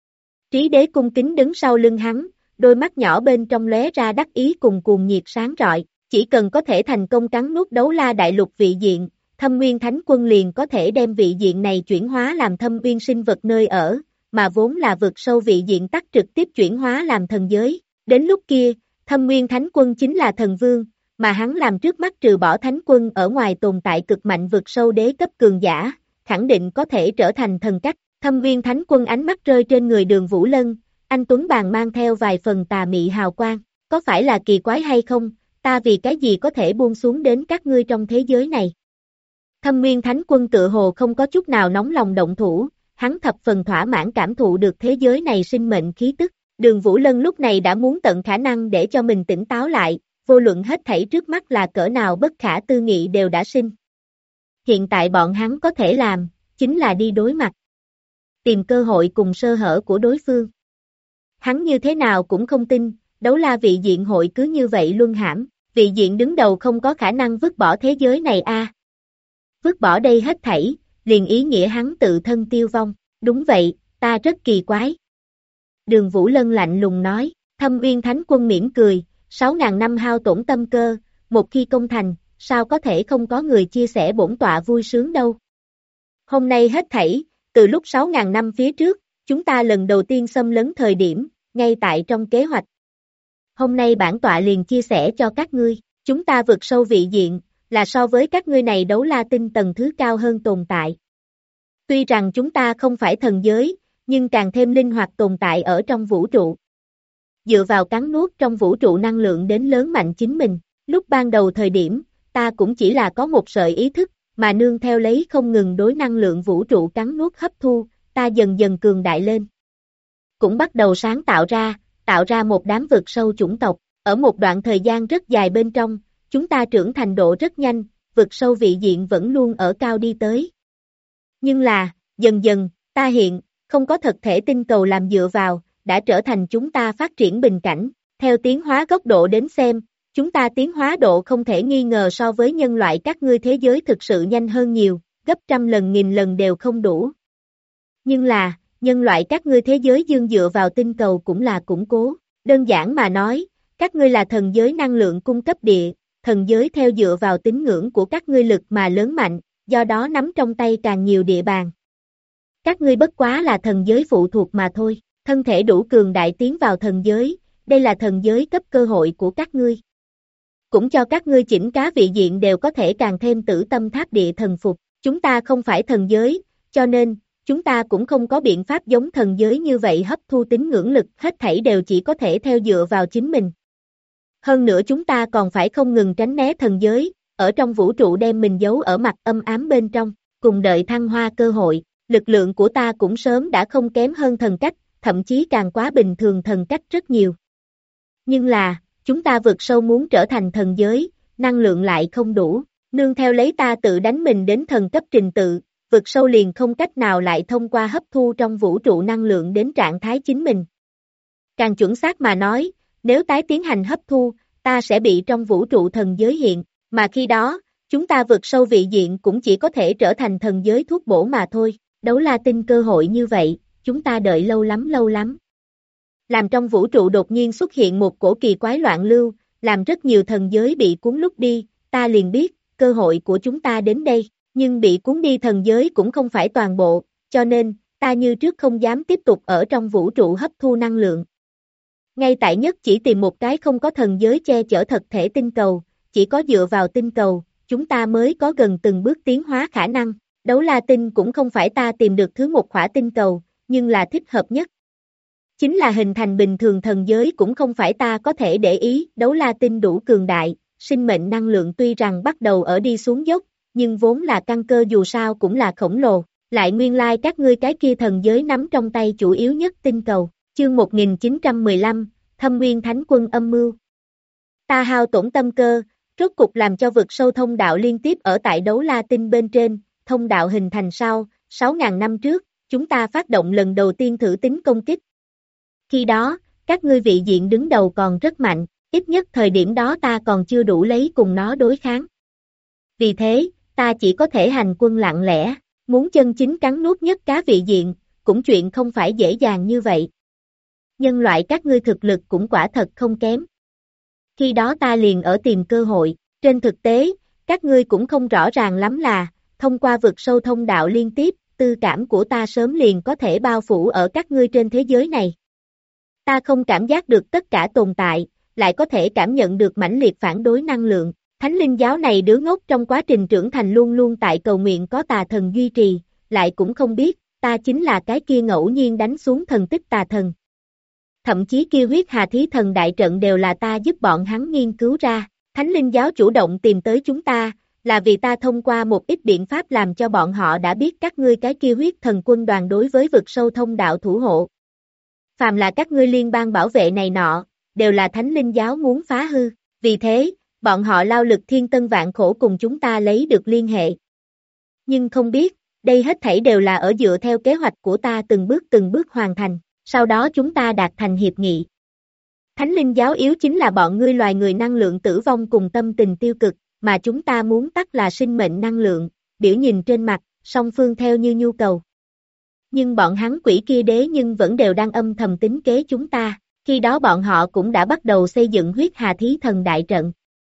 Speaker 2: Trí Đế cung kính đứng sau lưng hắn, đôi mắt nhỏ bên trong lóe ra đắc ý cùng cuồng nhiệt sáng rọi, chỉ cần có thể thành công cắn nuốt Đấu La Đại Lục vị diện, Thâm Uyên Thánh Quân liền có thể đem vị diện này chuyển hóa làm Thâm Uyên sinh vật nơi ở, mà vốn là vực sâu vị diện tắc trực tiếp chuyển hóa làm thần giới. Đến lúc kia, Thâm Uyên Thánh Quân chính là thần vương, mà hắn làm trước mắt trừ bỏ Thánh Quân ở ngoài tồn tại cực mạnh vực sâu đế cấp cường giả, khẳng định có thể trở thành thần cách. Thâm Uyên Thánh Quân ánh mắt rơi trên người Đường Vũ Lân, anh tuấn bàn mang theo vài phần tà mị hào quang, có phải là kỳ quái hay không, ta vì cái gì có thể buông xuống đến các ngươi trong thế giới này. Thâm Uyên Thánh Quân tự hồ không có chút nào nóng lòng động thủ, hắn thập phần thỏa mãn cảm thụ được thế giới này sinh mệnh khí tức. Đường Vũ Lân lúc này đã muốn tận khả năng để cho mình tỉnh táo lại, vô luận hết thảy trước mắt là cỡ nào bất khả tư nghị đều đã sinh. Hiện tại bọn hắn có thể làm, chính là đi đối mặt. Tìm cơ hội cùng sơ hở của đối phương. Hắn như thế nào cũng không tin, Đấu La vị diện hội cứ như vậy luân hãm, vị diện đứng đầu không có khả năng vứt bỏ thế giới này a. Vứt bỏ đây hết thảy, liền ý nghĩa hắn tự thân tiêu vong, đúng vậy, ta rất kỳ quái. Đường Vũ Lân lạnh lùng nói, Thâm Uyên Thánh Quân mỉm cười, 6.000 năm hao tổn tâm cơ, một khi công thành, sao có thể không có người chia sẻ bổn tọa vui sướng đâu. Hôm nay hết thảy, từ lúc 6.000 năm phía trước, chúng ta lần đầu tiên xâm lấn thời điểm, ngay tại trong kế hoạch. Hôm nay bản tọa liền chia sẻ cho các ngươi, chúng ta vượt sâu vị diện, là so với các ngươi này Đấu La Tinh tầng thứ cao hơn tồn tại. Tuy rằng chúng ta không phải thần giới, nhưng càng thêm linh hoạt tồn tại ở trong vũ trụ. Dựa vào cắn nuốt trong vũ trụ năng lượng đến lớn mạnh chính mình, lúc ban đầu thời điểm, ta cũng chỉ là có một sợi ý thức, mà nương theo lấy không ngừng đối năng lượng vũ trụ cắn nuốt hấp thu, ta dần dần cường đại lên. Cũng bắt đầu sáng tạo ra một đám vực sâu chủng tộc, ở một đoạn thời gian rất dài bên trong, chúng ta trưởng thành độ rất nhanh, vực sâu vị diện vẫn luôn ở cao đi tới. Nhưng là, dần dần, ta hiện, không có thật thể tinh cầu làm dựa vào, đã trở thành chúng ta phát triển bình cảnh, theo tiến hóa góc độ đến xem, chúng ta tiến hóa độ không thể nghi ngờ so với nhân loại các ngươi thế giới thực sự nhanh hơn nhiều, gấp trăm lần nghìn lần đều không đủ. Nhưng là, nhân loại các ngươi thế giới dương dựa vào tinh cầu cũng là củng cố, đơn giản mà nói, các ngươi là thần giới năng lượng cung cấp địa, thần giới theo dựa vào tín ngưỡng của các ngươi lực mà lớn mạnh, do đó nắm trong tay càng nhiều địa bàn. Các ngươi bất quá là thần giới phụ thuộc mà thôi, thân thể đủ cường đại tiến vào thần giới, đây là thần giới cấp cơ hội của các ngươi. Cũng cho các ngươi chỉnh cá vị diện đều có thể càng thêm tử tâm tháp địa thần phục, chúng ta không phải thần giới, cho nên, chúng ta cũng không có biện pháp giống thần giới như vậy hấp thu tín ngưỡng lực, hết thảy đều chỉ có thể theo dựa vào chính mình. Hơn nữa chúng ta còn phải không ngừng tránh né thần giới, ở trong vũ trụ đem mình giấu ở mặt âm ám bên trong, cùng đợi thăng hoa cơ hội, lực lượng của ta cũng sớm đã không kém hơn thần cách, thậm chí càng quá bình thường thần cách rất nhiều. Nhưng là, chúng ta vượt sâu muốn trở thành thần giới, năng lượng lại không đủ, nương theo lấy ta tự đánh mình đến thần cấp trình tự, vượt sâu liền không cách nào lại thông qua hấp thu trong vũ trụ năng lượng đến trạng thái chính mình. Càng chuẩn xác mà nói, nếu tái tiến hành hấp thu, ta sẽ bị trong vũ trụ thần giới hiện, mà khi đó, chúng ta vượt sâu vị diện cũng chỉ có thể trở thành thần giới thuốc bổ mà thôi. Đấu La Tinh cơ hội như vậy, chúng ta đợi lâu lắm lâu lắm. Làm trong vũ trụ đột nhiên xuất hiện một cổ kỳ quái loạn lưu, làm rất nhiều thần giới bị cuốn lúc đi, ta liền biết, cơ hội của chúng ta đến đây, nhưng bị cuốn đi thần giới cũng không phải toàn bộ, cho nên, ta như trước không dám tiếp tục ở trong vũ trụ hấp thu năng lượng. Ngay tại nhất chỉ tìm một cái không có thần giới che chở thật thể tinh cầu, chỉ có dựa vào tinh cầu, chúng ta mới có gần từng bước tiến hóa khả năng. Đấu La Tinh cũng không phải ta tìm được thứ một khỏa tinh cầu, nhưng là thích hợp nhất. Chính là hình thành bình thường thần giới cũng không phải ta có thể để ý, Đấu La Tinh đủ cường đại, sinh mệnh năng lượng tuy rằng bắt đầu ở đi xuống dốc, nhưng vốn là căn cơ dù sao cũng là khổng lồ, lại nguyên lai các ngươi cái kia thần giới nắm trong tay chủ yếu nhất tinh cầu. Chương 1915, Thâm Nguyên Thánh Quân âm mưu. Ta hao tổn tâm cơ, rốt cục làm cho vực sâu thông đạo liên tiếp ở tại Đấu La Tinh bên trên, thông đạo hình thành sau, 6.000 năm trước, chúng ta phát động lần đầu tiên thử tính công kích. Khi đó, các ngươi vị diện đứng đầu còn rất mạnh, ít nhất thời điểm đó ta còn chưa đủ lấy cùng nó đối kháng. Vì thế, ta chỉ có thể hành quân lặng lẽ, muốn chân chính cắn nuốt nhất cá vị diện, cũng chuyện không phải dễ dàng như vậy. Nhân loại các ngươi thực lực cũng quả thật không kém. Khi đó ta liền ở tìm cơ hội, trên thực tế, các ngươi cũng không rõ ràng lắm là, thông qua vực sâu thông đạo liên tiếp, tư cảm của ta sớm liền có thể bao phủ ở các ngươi trên thế giới này. Ta không cảm giác được tất cả tồn tại, lại có thể cảm nhận được mãnh liệt phản đối năng lượng. Thánh linh giáo này đứa ngốc trong quá trình trưởng thành luôn luôn tại cầu nguyện có tà thần duy trì, lại cũng không biết, ta chính là cái kia ngẫu nhiên đánh xuống thần tích tà thần. Thậm chí kia huyết hà thí thần đại trận đều là ta giúp bọn hắn nghiên cứu ra. Thánh linh giáo chủ động tìm tới chúng ta, là vì ta thông qua một ít biện pháp làm cho bọn họ đã biết các ngươi cái kia huyết thần quân đoàn đối với vực sâu thông đạo thủ hộ. Phàm là các ngươi liên bang bảo vệ này nọ, đều là thánh linh giáo muốn phá hư, vì thế, bọn họ lao lực thiên tân vạn khổ cùng chúng ta lấy được liên hệ. Nhưng không biết, đây hết thảy đều là ở dựa theo kế hoạch của ta từng bước hoàn thành, sau đó chúng ta đạt thành hiệp nghị. Thánh linh giáo yếu chính là bọn ngươi loài người năng lượng tử vong cùng tâm tình tiêu cực, mà chúng ta muốn tắt là sinh mệnh năng lượng, biểu nhìn trên mặt, song phương theo như nhu cầu. Nhưng bọn hắn quỷ kia đế nhưng vẫn đều đang âm thầm tính kế chúng ta, khi đó bọn họ cũng đã bắt đầu xây dựng huyết hà thí thần đại trận.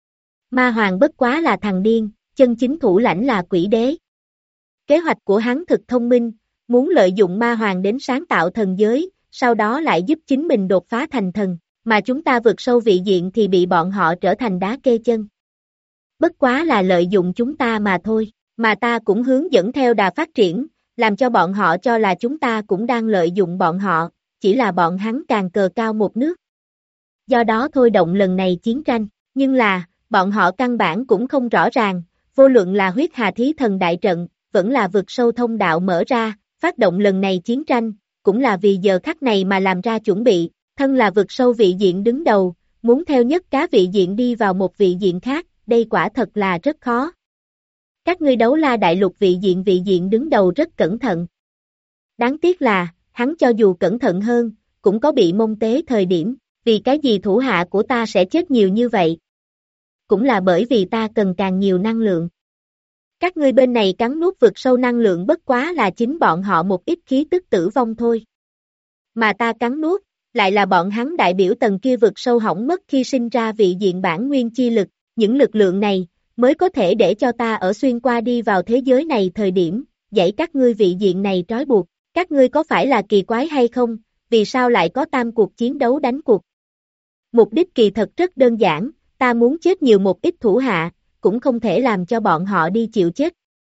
Speaker 2: Ma Hoàng bất quá là thằng điên, chân chính thủ lãnh là quỷ đế. Kế hoạch của hắn thực thông minh, muốn lợi dụng Ma Hoàng đến sáng tạo thần giới, sau đó lại giúp chính mình đột phá thành thần, mà chúng ta vượt sâu vị diện thì bị bọn họ trở thành đá kê chân. Bất quá là lợi dụng chúng ta mà thôi, mà ta cũng hướng dẫn theo đà phát triển, làm cho bọn họ cho là chúng ta cũng đang lợi dụng bọn họ, chỉ là bọn hắn càng cờ cao một nước. Do đó thôi động lần này chiến tranh, nhưng là, bọn họ căn bản cũng không rõ ràng, vô luận là huyết hà thí thần đại trận, vẫn là vực sâu thông đạo mở ra, phát động lần này chiến tranh, cũng là vì giờ khắc này mà làm ra chuẩn bị, thân là vực sâu vị diện đứng đầu, muốn theo nhất cá vị diện đi vào một vị diện khác, đây quả thật là rất khó. Các ngươi Đấu La đại lục vị diện đứng đầu rất cẩn thận. Đáng tiếc là, hắn cho dù cẩn thận hơn, cũng có bị mông tế thời điểm, vì cái gì thủ hạ của ta sẽ chết nhiều như vậy? Cũng là bởi vì ta cần càng nhiều năng lượng. Các ngươi bên này cắn nuốt vực sâu năng lượng bất quá là chính bọn họ một ít khí tức tử vong thôi. Mà ta cắn nuốt, lại là bọn hắn đại biểu tầng kia vực sâu hỏng mất khi sinh ra vị diện bản nguyên chi lực, những lực lượng này, mới có thể để cho ta ở xuyên qua đi vào thế giới này thời điểm, dãy các ngươi vị diện này trói buộc, các ngươi có phải là kỳ quái hay không, vì sao lại có tam cuộc chiến đấu đánh cuộc? Mục đích kỳ thật rất đơn giản, ta muốn chết nhiều một ít thủ hạ, cũng không thể làm cho bọn họ đi chịu chết.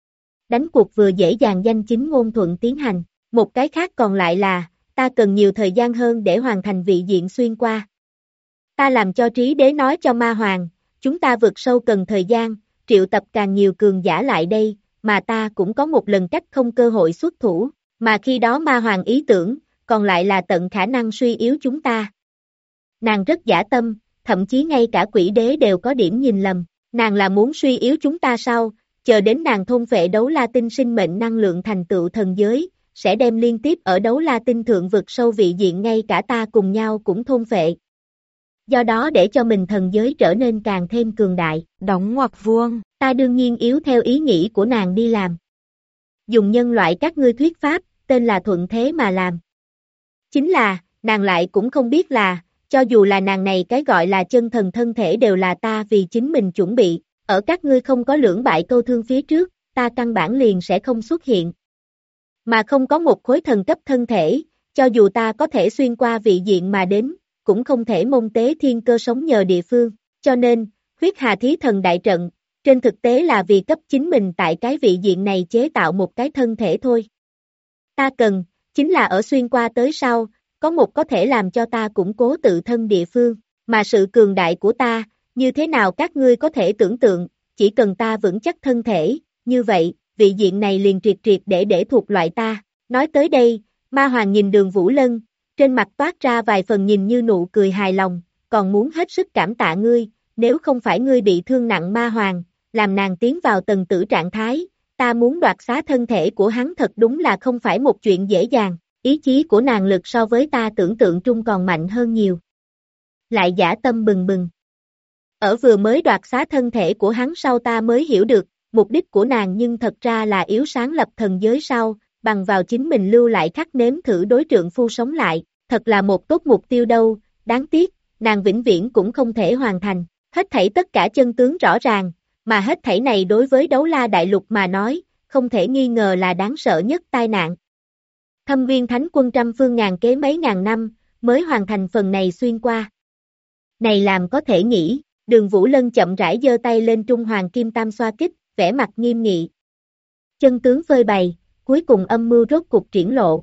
Speaker 2: đánh cuộc vừa dễ dàng danh chính ngôn thuận tiến hành. Một cái khác còn lại là, ta cần nhiều thời gian hơn để hoàn thành vị diện xuyên qua. Ta làm cho trí đế nói cho ma hoàng, chúng ta vượt sâu cần thời gian, triệu tập càng nhiều cường giả lại đây, mà ta cũng có một lần cách không cơ hội xuất thủ, mà khi đó ma hoàng ý tưởng, còn lại là tận khả năng suy yếu chúng ta. Nàng rất dã tâm, thậm chí ngay cả quỷ đế đều có điểm nhìn lầm, nàng là muốn suy yếu chúng ta sao, chờ đến nàng thôn phệ đấu la tinh sinh mệnh năng lượng thành tựu thần giới, sẽ đem liên tiếp ở đấu la tinh thượng vực sâu vị diện ngay cả ta cùng nhau cũng thôn phệ. Do đó để cho mình thần giới trở nên càng thêm cường đại.
Speaker 3: Đóng ngoặc vuông.
Speaker 2: Ta đương nhiên yếu theo ý nghĩ của nàng đi làm. Dùng nhân loại các ngươi thuyết pháp, tên là thuận thế mà làm. Chính là, nàng lại cũng không biết là, cho dù là nàng này cái gọi là chân thần thân thể đều là ta vì chính mình chuẩn bị, ở các ngươi không có lưỡng bại câu thương phía trước, ta căn bản liền sẽ không xuất hiện. Mà không có một khối thần cấp thân thể, cho dù ta có thể xuyên qua vị diện mà đến, cũng không thể mông tế thiên cơ sống nhờ địa phương, cho nên, huyết hà thí thần đại trận, trên thực tế là vì cấp chính mình tại cái vị diện này chế tạo một cái thân thể thôi. Ta cần, chính là ở xuyên qua tới sau, có một có thể làm cho ta củng cố tự thân địa phương, mà sự cường đại của ta, như thế nào các ngươi có thể tưởng tượng, chỉ cần ta vững chắc thân thể, như vậy, vị diện này liền triệt triệt để thuộc loại ta. Nói tới đây, ma hoàng nhìn Đường Vũ Lân, trên mặt toát ra vài phần nhìn như nụ cười hài lòng, còn muốn hết sức cảm tạ ngươi, nếu không phải ngươi bị thương nặng ma hoàng, làm nàng tiến vào tầng tử trạng thái, ta muốn đoạt xá thân thể của hắn thật đúng là không phải một chuyện dễ dàng, ý chí của nàng lực so với ta tưởng tượng trung còn mạnh hơn nhiều. Lại dã tâm bừng bừng. Ở vừa mới đoạt xá thân thể của hắn sau ta mới hiểu được, mục đích của nàng nhưng thật ra là yếu sáng lập thần giới sau, bằng vào chính mình lưu lại khắc nếm thử đối trượng phu sống lại, thật là một tốt mục tiêu đâu, đáng tiếc, nàng vĩnh viễn cũng không thể hoàn thành, hết thảy tất cả chân tướng rõ ràng, mà hết thảy này đối với đấu la đại lục mà nói, không thể nghi ngờ là đáng sợ nhất tai nạn. Thâm Viên Thánh Quân trăm phương ngàn kế mấy ngàn năm, mới hoàn thành phần này xuyên qua. Này làm có thể nghĩ, Đường Vũ Lân chậm rãi giơ tay lên trung hoàng kim tam xoa kích, vẻ mặt nghiêm nghị. Chân tướng phơi bày, cuối cùng âm mưu rốt cục triển lộ.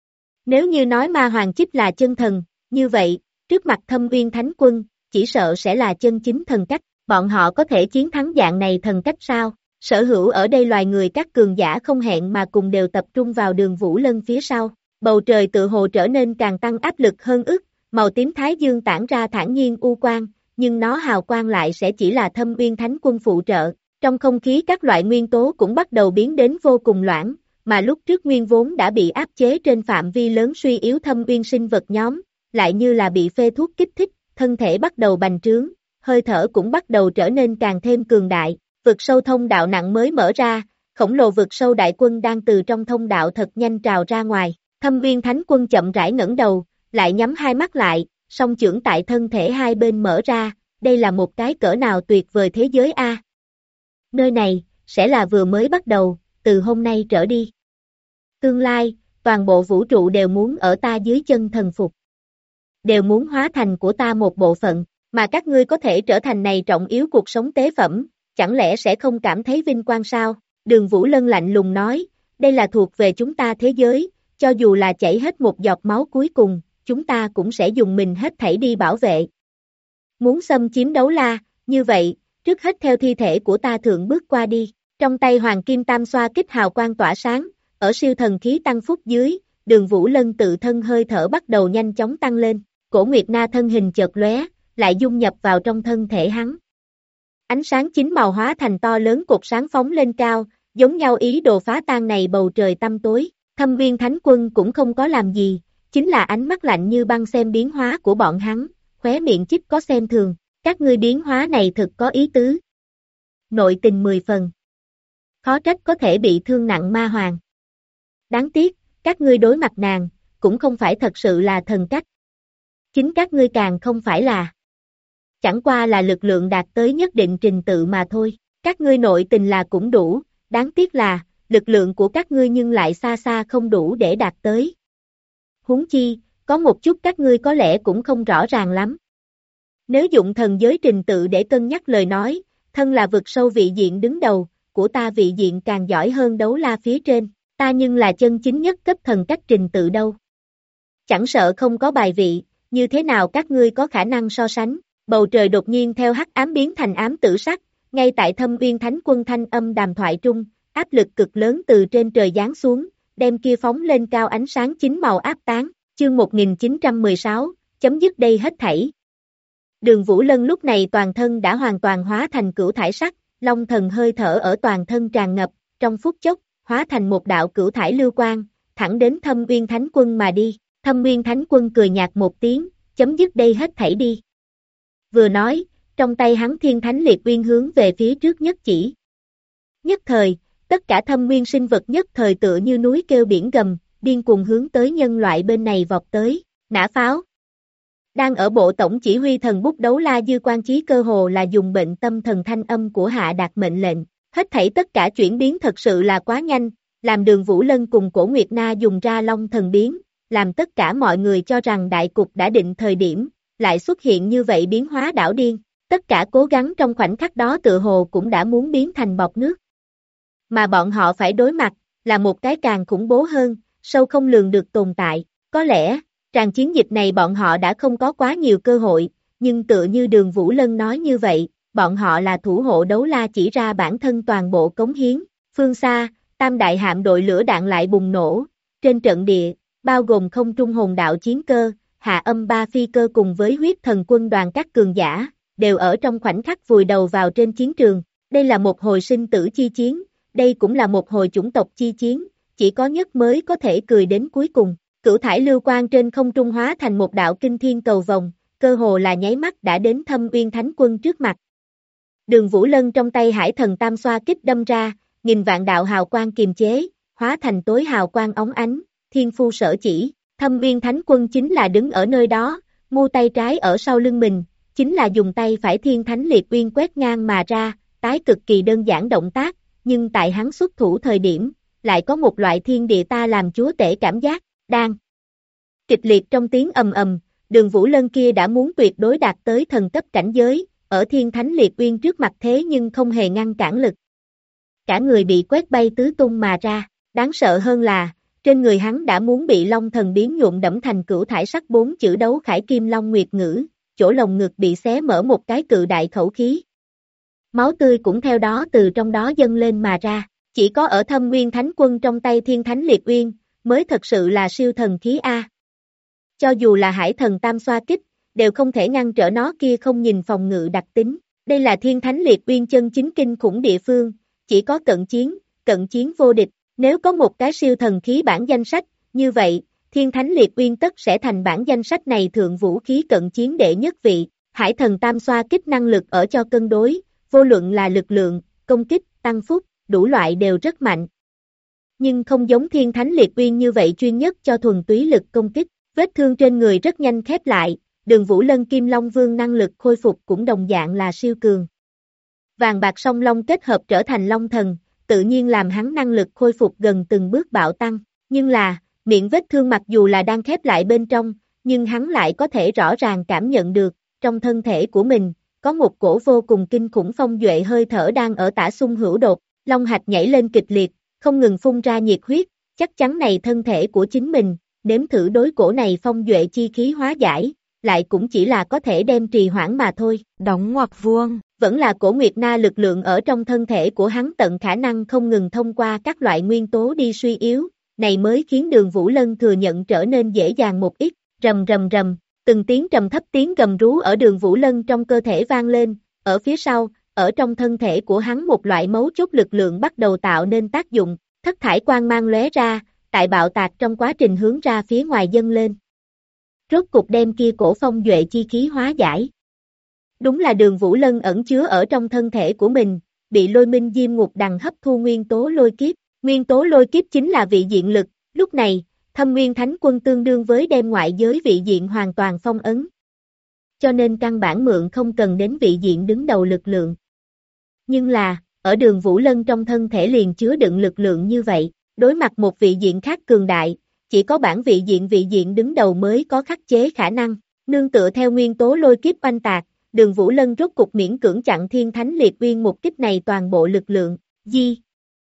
Speaker 2: Nếu như nói ma hoàng chích là chân thần, như vậy, trước mặt Thâm Viên Thánh Quân, chỉ sợ sẽ là chân chính thần cách, bọn họ có thể chiến thắng dạng này thần cách sao? Sở hữu ở đây loài người các cường giả không hẹn mà cùng đều tập trung vào Đường Vũ Lân phía sau, bầu trời tự hồ trở nên càng tăng áp lực hơn ức, màu tím thái dương tản ra thản nhiên u quang, nhưng nó hào quang lại sẽ chỉ là Thâm Viên Thánh Quân phụ trợ, trong không khí các loại nguyên tố cũng bắt đầu biến đến vô cùng loãng, mà lúc trước nguyên vốn đã bị áp chế trên phạm vi lớn suy yếu thâm uyên sinh vật nhóm, lại như là bị phê thuốc kích thích, thân thể bắt đầu bành trướng, hơi thở cũng bắt đầu trở nên càng thêm cường đại, vực sâu thông đạo nặng mới mở ra, khổng lồ vực sâu đại quân đang từ trong thông đạo thật nhanh trào ra ngoài, Thâm Viên Thánh Quân chậm rãi ngẩng đầu, lại nhắm hai mắt lại, song chưởng tại thân thể hai bên mở ra, đây là một cái cỡ nào tuyệt vời thế giới a. Nơi này, sẽ là vừa mới bắt đầu, từ hôm nay trở đi. Tương lai, toàn bộ vũ trụ đều muốn ở ta dưới chân thần phục. Đều muốn hóa thành của ta một bộ phận, mà các ngươi có thể trở thành này trọng yếu cuộc sống tế phẩm, chẳng lẽ sẽ không cảm thấy vinh quang sao? Đường Vũ Lân lạnh lùng nói, đây là thuộc về chúng ta thế giới, cho dù là chảy hết một giọt máu cuối cùng, chúng ta cũng sẽ dùng mình hết thảy đi bảo vệ. Muốn xâm chiếm đấu la, như vậy, trước hết theo thi thể của ta thượng bước qua đi, trong tay Hoàng Kim Tam xoa kích hào quang tỏa sáng, ở siêu thần khí tăng phúc dưới, Đường Vũ Lân tự thân hơi thở bắt đầu nhanh chóng tăng lên, Cổ Nguyệt Na thân hình chợt lóe, lại dung nhập vào trong thân thể hắn. Ánh sáng chính màu hóa thành to lớn cột sáng phóng lên cao, giống nhau ý đồ phá tan này bầu trời tăm tối, Thâm Viên Thánh Quân cũng không có làm gì, chính là ánh mắt lạnh như băng xem biến hóa của bọn hắn, khóe miệng chích có xem thường, các ngươi biến hóa này thực có ý tứ. Nội tình 10 phần. Khó trách có thể bị thương nặng ma hoàng. Đáng tiếc, các ngươi đối mặt nàng, cũng không phải thật sự là thần cách. Chính các ngươi càng không phải là. Chẳng qua là lực lượng đạt tới nhất định trình tự mà thôi. Các ngươi nội tình là cũng đủ, đáng tiếc là, lực lượng của các ngươi nhưng lại xa xa không đủ để đạt tới. Huống chi, có một chút các ngươi có lẽ cũng không rõ ràng lắm. Nếu dụng thần giới trình tự để cân nhắc lời nói, thân là vực sâu vị diện đứng đầu, của ta vị diện càng giỏi hơn đấu la phía trên, ta nhưng là chân chính nhất cấp thần cách trình tự đâu. Chẳng sợ không có bài vị, như thế nào các ngươi có khả năng so sánh, bầu trời đột nhiên theo hắc ám biến thành ám tử sắc, ngay tại Thâm Uyên Thánh Quân thanh âm đàm thoại trung, áp lực cực lớn từ trên trời giáng xuống, đem kia phóng lên cao ánh sáng chính màu áp tán, chương 1916, chấm dứt đây hết thảy. Đường Vũ Lân lúc này toàn thân đã hoàn toàn hóa thành cửu thải sắc, long thần hơi thở ở toàn thân tràn ngập, trong phút chốc, hóa thành một đạo cửu thải lưu quang, thẳng đến Thâm Uyên Thánh Quân mà đi. Thâm Uyên Thánh Quân cười nhạt một tiếng, chấm dứt đây hết thảy đi. Vừa nói, trong tay hắn Thiên Thánh Liệt Uyên hướng về phía trước nhất chỉ. Nhất thời, tất cả thâm nguyên sinh vật nhất thời tựa như núi kêu biển gầm, điên cuồng hướng tới nhân loại bên này vọt tới, nã pháo. Đang ở bộ tổng chỉ huy thần bút đấu la dư quan chí cơ hồ là dùng bệnh tâm thần thanh âm của hạ đạt mệnh lệnh, hết thảy tất cả chuyển biến thật sự là quá nhanh, làm Đường Vũ Lân cùng Cổ Nguyệt Na dùng ra long thần biến, làm tất cả mọi người cho rằng đại cục đã định thời điểm, lại xuất hiện như vậy biến hóa đảo điên, tất cả cố gắng trong khoảnh khắc đó tự hồ cũng đã muốn biến thành bọt nước. Mà bọn họ phải đối mặt, là một cái càng khủng bố hơn, sâu không lường được tồn tại, có lẽ, tràng chiến dịch này bọn họ đã không có quá nhiều cơ hội, nhưng tựa như Đường Vũ Lân nói như vậy, bọn họ là thủ hộ đấu la chỉ ra bản thân toàn bộ cống hiến, phương xa, tam đại hạm đội lửa đạn lại bùng nổ, trên trận địa, bao gồm không trung hồn đạo chiến cơ, hạ âm ba phi cơ cùng với huyết thần quân đoàn các cường giả, đều ở trong khoảnh khắc vùi đầu vào trên chiến trường, đây là một hồi sinh tử chi chiến, đây cũng là một hồi chủng tộc chi chiến, chỉ có nhất mới có thể cười đến cuối cùng. Cửu thải lưu quang trên không trung hóa thành một đạo kinh thiên cầu vồng, cơ hồ là nháy mắt đã đến Thâm Uyên Thánh Quân trước mặt. Đường Vũ Lân trong tay Hải Thần Tam Xoa kích đâm ra, nghìn vạn đạo hào quang kiềm chế, hóa thành tối hào quang óng ánh, thiên phu sở chỉ, Thâm Uyên Thánh Quân chính là đứng ở nơi đó, mu tay trái ở sau lưng mình, chính là dùng tay phải Thiên Thánh Liệt Uyên quét ngang mà ra, tái cực kỳ đơn giản động tác, nhưng tại hắn xuất thủ thời điểm, lại có một loại thiên địa ta làm chúa tể cảm giác, đang kịch liệt trong tiếng ầm ầm, Đường Vũ Lân kia đã muốn tuyệt đối đạt tới thần cấp cảnh giới, ở Thiên Thánh Liệt Uyên trước mặt thế nhưng không hề ngăn cản lực. Cả người bị quét bay tứ tung mà ra, đáng sợ hơn là, trên người hắn đã muốn bị long thần biến nhuộm đẫm thành cửu thải sắc 4 chữ đấu khải kim long nguyệt ngữ, chỗ lồng ngực bị xé mở một cái cự đại khẩu khí. Máu tươi cũng theo đó từ trong đó dâng lên mà ra, chỉ có ở Thâm Uyên Thánh Quân trong tay Thiên Thánh Liệt Uyên, mới thật sự là siêu thần khí A. Cho dù là Hải Thần Tam Xoa kích, đều không thể ngăn trở nó kia không nhìn phòng ngự đặc tính, đây là Thiên Thánh Liệt Uyên chân chính kinh khủng địa phương, chỉ có cận chiến vô địch, nếu có một cái siêu thần khí bản danh sách, như vậy, Thiên Thánh Liệt Uyên tất sẽ thành bản danh sách này thượng vũ khí cận chiến đệ nhất vị, Hải Thần Tam Xoa kích năng lực ở cho cân đối, vô luận là lực lượng, công kích, tăng phúc, đủ loại đều rất mạnh. Nhưng không giống Thiên Thánh Liệt Uyên như vậy chuyên nhất cho thuần túy lực công kích, vết thương trên người rất nhanh khép lại, Đường Vũ Lân Kim Long Vương năng lực khôi phục cũng đồng dạng là siêu cường. Vàng bạc song long kết hợp trở thành long thần, tự nhiên làm hắn năng lực khôi phục gần từng bước bạo tăng, nhưng là, miệng vết thương mặc dù là đang khép lại bên trong, nhưng hắn lại có thể rõ ràng cảm nhận được, trong thân thể của mình, có một cổ vô cùng kinh khủng phong duệ hơi thở đang ở tả xung hữu đột, long hạch nhảy lên kịch liệt, không ngừng phun ra nhiệt huyết, chắc chắn này thân thể của chính mình, nếm thử đối cổ này phong duệ chi khí hóa giải, lại cũng chỉ là có thể đem trì hoãn mà thôi.
Speaker 3: Đóng ngoặc vuông,
Speaker 2: vẫn là Cổ Nguyệt Na lực lượng ở trong thân thể của hắn tận khả năng không ngừng thông qua các loại nguyên tố đi suy yếu, này mới khiến Đường Vũ Lân thừa nhận trở nên dễ dàng một ít, rầm rầm rầm, từng tiếng trầm thấp tiếng gầm rú ở Đường Vũ Lân trong cơ thể vang lên, ở phía sau, ở trong thân thể của hắn một loại mấu chốt lực lượng bắt đầu tạo nên tác dụng, thất thải quang mang lóe ra, tại bạo tạc trong quá trình hướng ra phía ngoài dâng lên. Rốt cục đem kia cổ phong duệ chi khí hóa giải. Đúng là Đường Vũ Lân ẩn chứa ở trong thân thể của mình, bị Lôi Minh Diêm Ngục Đằng hấp thu nguyên tố lôi kiếp. Nguyên tố lôi kiếp chính là vị diện lực, lúc này, Thâm Nguyên Thánh Quân tương đương với đem ngoại giới vị diện hoàn toàn phong ấn. Cho nên căn bản mượn không cần đến vị diện đứng đầu lực lượng. Nhưng là, ở Đường Vũ Lân trong thân thể liền chứa đựng lực lượng như vậy, đối mặt một vị diện khác cường đại, chỉ có bản vị diện đứng đầu mới có khắc chế khả năng, nương tựa theo nguyên tố lôi kiếp oanh tạc, Đường Vũ Lân rốt cục miễn cưỡng chặn Thiên Thánh Liệt Uyên một kích này toàn bộ lực lượng, Di.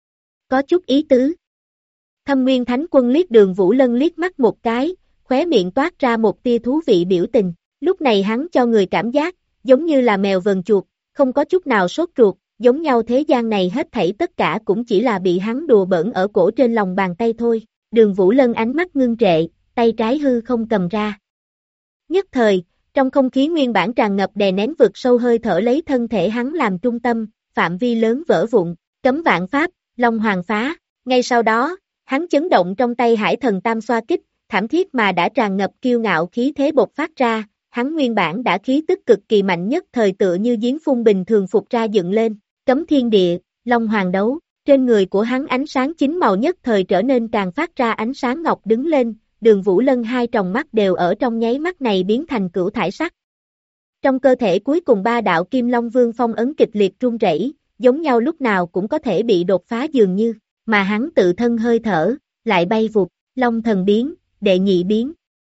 Speaker 2: Có chút ý tứ. Thâm Nguyên Thánh Quân liếc Đường Vũ Lân liếc mắt một cái, khóe miệng toát ra một tia thú vị biểu tình. Lúc này hắn cho người cảm giác, giống như là mèo vờn chuột, không có chút nào sốt ruột, giống nhau thế gian này hết thảy tất cả cũng chỉ là bị hắn đùa bỡn ở cổ trên lòng bàn tay thôi. Đường Vũ Lân ánh mắt ngưng trệ, tay trái hư không cầm ra. Nhất thời, trong không khí nguyên bản tràn ngập đè nén vực sâu hơi thở lấy thân thể hắn làm trung tâm, phạm vi lớn vỡ vụn, cấm vạn pháp, Long Hoàng phá. Ngay sau đó, hắn chấn động trong tay Hải Thần Tam Xoa Kích, thảm thiết mà đã tràn ngập kiêu ngạo khí thế bộc phát ra, hắn nguyên bản đã khí tức cực kỳ mạnh nhất thời tựa như giếng phun bình thường phục ra dựng lên, cấm thiên địa, Long Hoàng đấu, trên người của hắn ánh sáng chính màu nhất thời trở nên càng phát ra ánh sáng ngọc đứng lên, Đường Vũ Lân hai tròng mắt đều ở trong nháy mắt này biến thành cửu thải sắc. Trong cơ thể cuối cùng ba đạo Kim Long Vương phong ấn kịch liệt run rẩy, giống nhau lúc nào cũng có thể bị đột phá dường như, mà hắn tự thân hơi thở, lại bay vụt, Long Thần biến, đệ nhị biến.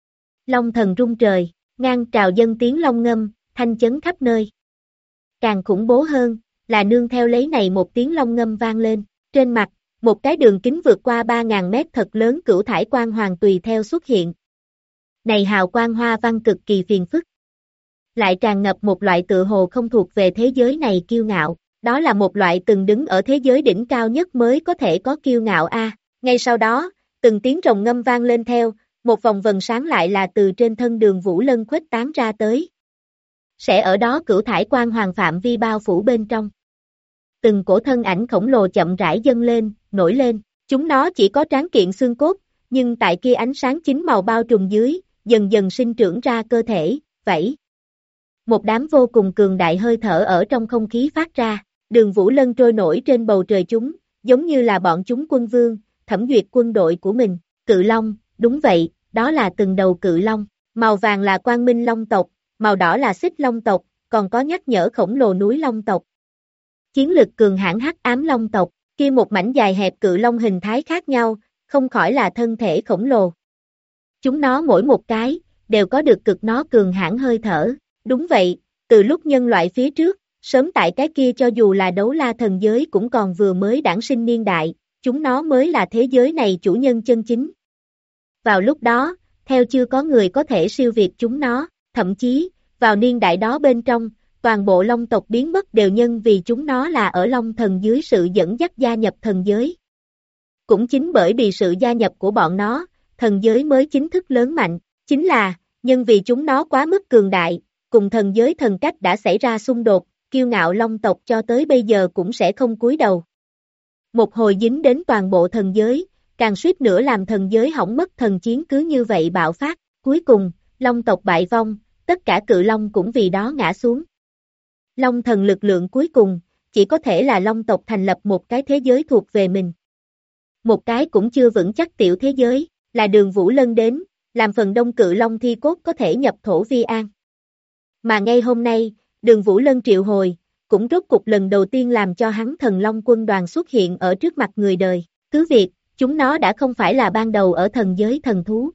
Speaker 2: Long Thần rung trời, ngang trào dân tiếng long ngâm, thanh chấn khắp nơi. Càng khủng bố hơn, là nương theo lấy này một tiếng long ngâm vang lên, trên mặt, một cái đường kính vượt qua 3.000 mét thật lớn cửu thải quang hoàng tùy theo xuất hiện. Này hào quang hoa văn cực kỳ phiền phức. Lại tràn ngập một loại tựa hồ không thuộc về thế giới này kiêu ngạo, đó là một loại từng đứng ở thế giới đỉnh cao nhất mới có thể có kiêu ngạo a. Ngay sau đó, từng tiếng rồng ngâm vang lên theo, một vòng vần sáng lại là từ trên thân Đường Vũ Lân khuếch tán ra tới. Sẽ ở đó cửu thải quang hoàng phạm vi bao phủ bên trong. Từng cổ thân ảnh khổng lồ chậm rãi dâng lên, nổi lên, chúng nó chỉ có tráng kiện xương cốt, nhưng tại kia ánh sáng chính màu bao trùm dưới, dần dần sinh trưởng ra cơ thể, vẫy. Một đám vô cùng cường đại hơi thở ở trong không khí phát ra, Đường Vũ Lân trôi nổi trên bầu trời chúng, giống như là bọn chúng quân vương, thẩm duyệt quân đội của mình, cự long, đúng vậy, đó là từng đầu cự long, màu vàng là Quang Minh Long tộc, màu đỏ là Xích Long tộc, còn có nhắc nhở khổng lồ núi Long tộc. Chiến lực cường hãn Hắc Ám Long tộc, kia một mảnh dài hẹp cự long hình thái khác nhau, không khỏi là thân thể khổng lồ. Chúng nó mỗi một cái, đều có được cực nó cường hãn hơi thở, đúng vậy, từ lúc nhân loại phía trước, sớm tại cái kia cho dù là đấu la thần giới cũng còn vừa mới đản sinh niên đại, chúng nó mới là thế giới này chủ nhân chân chính. Vào lúc đó, theo chưa có người có thể siêu việt chúng nó, thậm chí, vào niên đại đó bên trong, toàn bộ Long tộc biến mất đều nhân vì chúng nó là ở Long thần dưới sự dẫn dắt gia nhập thần giới. Cũng chính bởi vì sự gia nhập của bọn nó, thần giới mới chính thức lớn mạnh, chính là, nhân vì chúng nó quá mức cường đại, cùng thần giới thần cách đã xảy ra xung đột, kiêu ngạo Long tộc cho tới bây giờ cũng sẽ không cúi đầu. Một hồi dính đến toàn bộ thần giới, càng suýt nữa làm thần giới hỏng mất thần chiến cứ như vậy bạo phát, cuối cùng, Long tộc bại vong, tất cả cự long cũng vì đó ngã xuống. Long thần lực lượng cuối cùng, chỉ có thể là Long tộc thành lập một cái thế giới thuộc về mình. Một cái cũng chưa vững chắc tiểu thế giới, là Đường Vũ Lân đến, làm phần đông cự long thi cốt có thể nhập thổ vi an. Mà ngay hôm nay, Đường Vũ Lân triệu hồi, cũng rốt cục lần đầu tiên làm cho hắn thần long quân đoàn xuất hiện ở trước mặt người đời. Cứ việc, chúng nó đã không phải là ban đầu ở thần giới thần thú.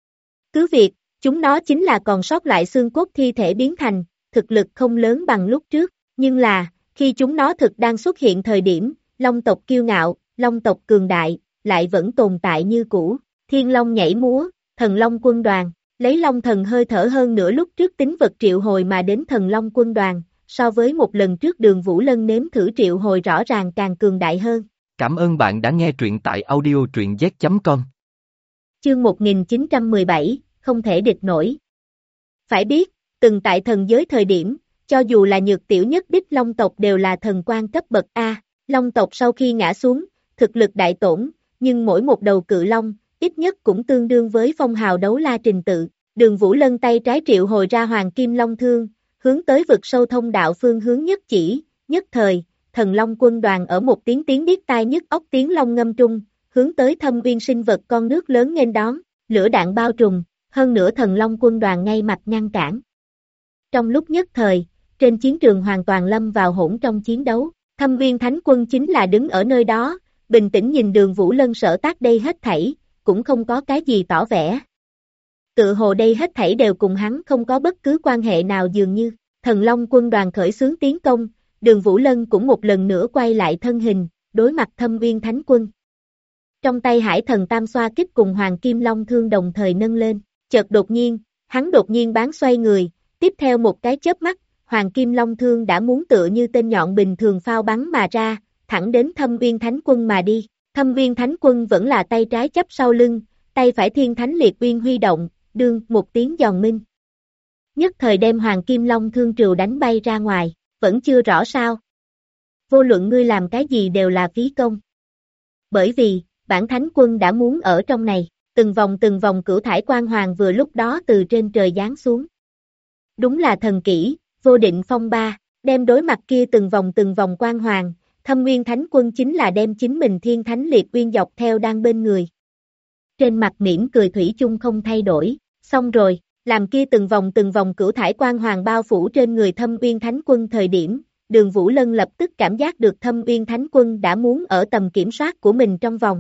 Speaker 2: Cứ việc, chúng nó chính là còn sót lại xương cốt thi thể biến thành, thực lực không lớn bằng lúc trước, nhưng là, khi chúng nó thực đang xuất hiện thời điểm, Long tộc kiêu ngạo, Long tộc cường đại, lại vẫn tồn tại như cũ, Thiên Long nhảy múa, thần Long quân đoàn, lấy Long thần hơi thở hơn nữa lúc trước tính vật triệu hồi mà đến thần Long quân đoàn, so với một lần trước Đường Vũ Lân nếm thử triệu hồi rõ ràng càng cường đại hơn.
Speaker 1: Cảm ơn bạn đã nghe truyện tại audio truyện z.com.
Speaker 2: Chương 1917, không thể địch nổi. Phải biết, từng tại thần giới thời điểm, cho dù là nhược tiểu nhất đích Long tộc đều là thần quan cấp bậc A, Long tộc sau khi ngã xuống, thực lực đại tổn, nhưng mỗi một đầu cự long, ít nhất cũng tương đương với phong hào đấu la trình tự. Đường Vũ Lân tay trái triệu hồi ra Hoàng Kim Long Thương, hướng tới vực sâu thông đạo phương hướng nhất chỉ, nhất thời, thần Long quân đoàn ở một tiếng tiếng điếc tai nhức óc tiếng long ngâm trung, hướng tới Thâm Uyên sinh vật con nước lớn nghênh đón, lửa đạn bao trùm, hơn nữa thần Long quân đoàn ngay mặt ngăn cản. Trong lúc nhất thời, trên chiến trường hoàn toàn lâm vào hỗn trong chiến đấu, Thâm Uyên Thánh Quân chính là đứng ở nơi đó, bình tĩnh nhìn Đường Vũ Lân sở tác đây hết thảy, cũng không có cái gì tỏ vẻ. Tự hồ đây hết thảy đều cùng hắn không có bất cứ quan hệ nào dường như, thần Long quân đoàn khởi xướng tiến công, Đường Vũ Lân cũng một lần nữa quay lại thân hình, đối mặt Thâm Uyên Thánh Quân. Trong tay Hải Thần Tam Xoa Kích cùng Hoàng Kim Long Thương đồng thời nâng lên, chợt đột nhiên, hắn đột nhiên bán xoay người, tiếp theo một cái chớp mắt, Hoàng Kim Long Thương đã muốn tựa như tên nhọn bình thường phao bắn mà ra, thẳng đến Thâm Uyên Thánh Quân mà đi. Thâm Uyên Thánh Quân vẫn là tay trái chắp sau lưng, tay phải Thiên Thánh Liệt Uyên huy động, đương một tiếng giòn minh. Nhất thời đem Hoàng Kim Long Thương trừu đánh bay ra ngoài, vẫn chưa rõ sao. Vô luận ngươi làm cái gì đều là phí công. Bởi vì, bản Thánh Quân đã muốn ở trong này, từng vòng cửu thải quang hoàng vừa lúc đó từ trên trời giáng xuống. Đúng là thần kỹ, vô định phong ba, đem đối mặt kia từng vòng quang hoàng, Thâm Uyên Thánh Quân chính là đem chính mình Thiên Thánh Liệt Uyên dọc theo đang bên người. Trên mặt mỉm cười thủy chung không thay đổi, xong rồi, làm kia từng vòng cửu thải quang hoàng bao phủ trên người Thâm Uyên Thánh Quân thời điểm, Đường Vũ Lân lập tức cảm giác được Thâm Uyên Thánh Quân đã muốn ở tầm kiểm soát của mình trong vòng.